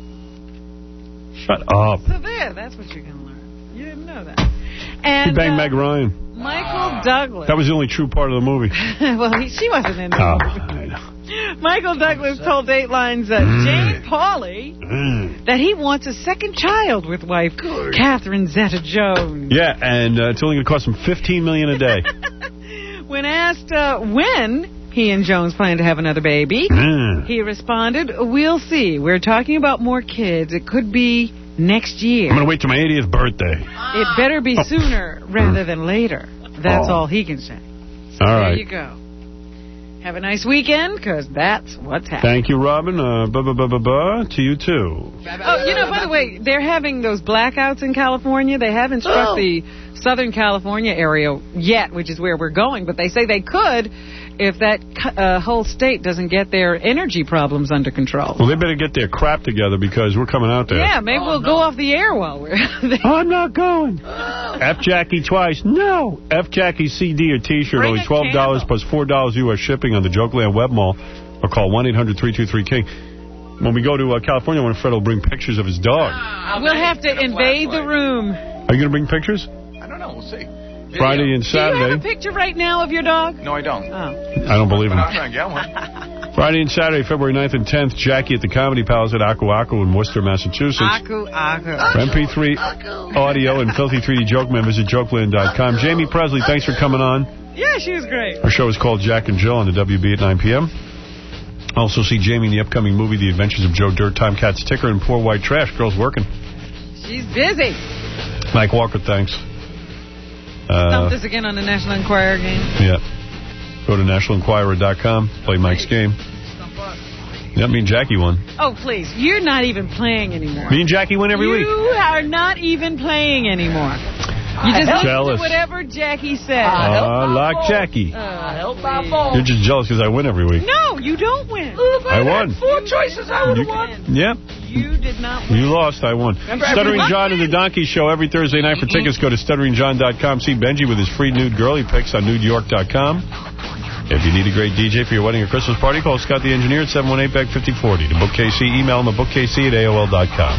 Shut up. So there, that's what you're going to learn. You didn't know that. And He banged uh, Meg Ryan. Michael Douglas. That was the only true part of the movie. well, he, she wasn't in the Oh, movie. Michael Douglas told Dateline's uh, Jane Pauley that he wants a second child with wife Catherine Zeta-Jones. Yeah, and uh, it's only going to cost him fifteen million dollars a day. When asked uh, when he and Jones plan to have another baby, Mm. he responded, "We'll see. We're talking about more kids. It could be next year. I'm going to wait till my eightieth birthday. It better be sooner rather than later." That's Oh. all he can say. All There right. you go. Have a nice weekend, because that's what's happening. Thank you, Robin. Uh, buh, buh, buh, buh, buh. To you, too. Oh, you know, by the way, they're having those blackouts in California. They haven't struck Oh. the Southern California area yet, which is where we're going, but they say they could if that uh, whole state doesn't get their energy problems under control. Well, they better get their crap together because we're coming out there. Yeah, maybe we'll go off the air while we're there. I'm not going. F Jackie twice. No. F Jackie C D or T-shirt, Bring only a twelve dollars candle. plus four dollars U S shipping on the Jokeland Web Mall. Or call one eight hundred three two three King. When we go to uh, California, I want Fred will bring pictures of his dog. We'll have to invade the room. Are you going to bring pictures? I don't know. We'll see. Friday and Do you have a Saturday. picture right now of your dog? No, I don't. Oh. I don't believe him. But I'll try and get one. Friday and Saturday, February ninth and tenth, Jackie at the Comedy Palace at Aku Aku in Worcester, Massachusetts. Aku, aku. For M P three audio and Filthy three D Joke Man, visit jokeland dot com. Jamie Presley, thanks for coming on. Yeah, she was great. Our show is called Jack and Jill on the W B at nine p.m. Also see Jamie in the upcoming movie, The Adventures of Joe Dirt, Tomcat's Ticker, and Poor White Trash. Girl's working. She's busy. Mike Walker, thanks. Uh, Stumped us again on the National Enquirer game. yeah. Go to national enquirer dot com, play Mike's game. Yeah, me and Jackie won. Oh, please. You're not even playing anymore. Me and Jackie win every you week. You are not even playing anymore. You just listen jealous. to whatever Jackie says. Uh, like Jackie. Uh, help my phone. You're just jealous because I win every week. No, you don't win. If I I'd won. had four choices, I would have won. Yep. You did not win. You lost, I won. Remember, Stuttering everyone- John and the Donkey Show every Thursday night. For tickets, go to stuttering john dot com. See Benji with his free nude girly pics on nude york dot com. If you need a great D J for your wedding or Christmas party, call Scott the Engineer at seven one eight, B E C, fifty forty. To book K C, email him at book K C at A O L dot com.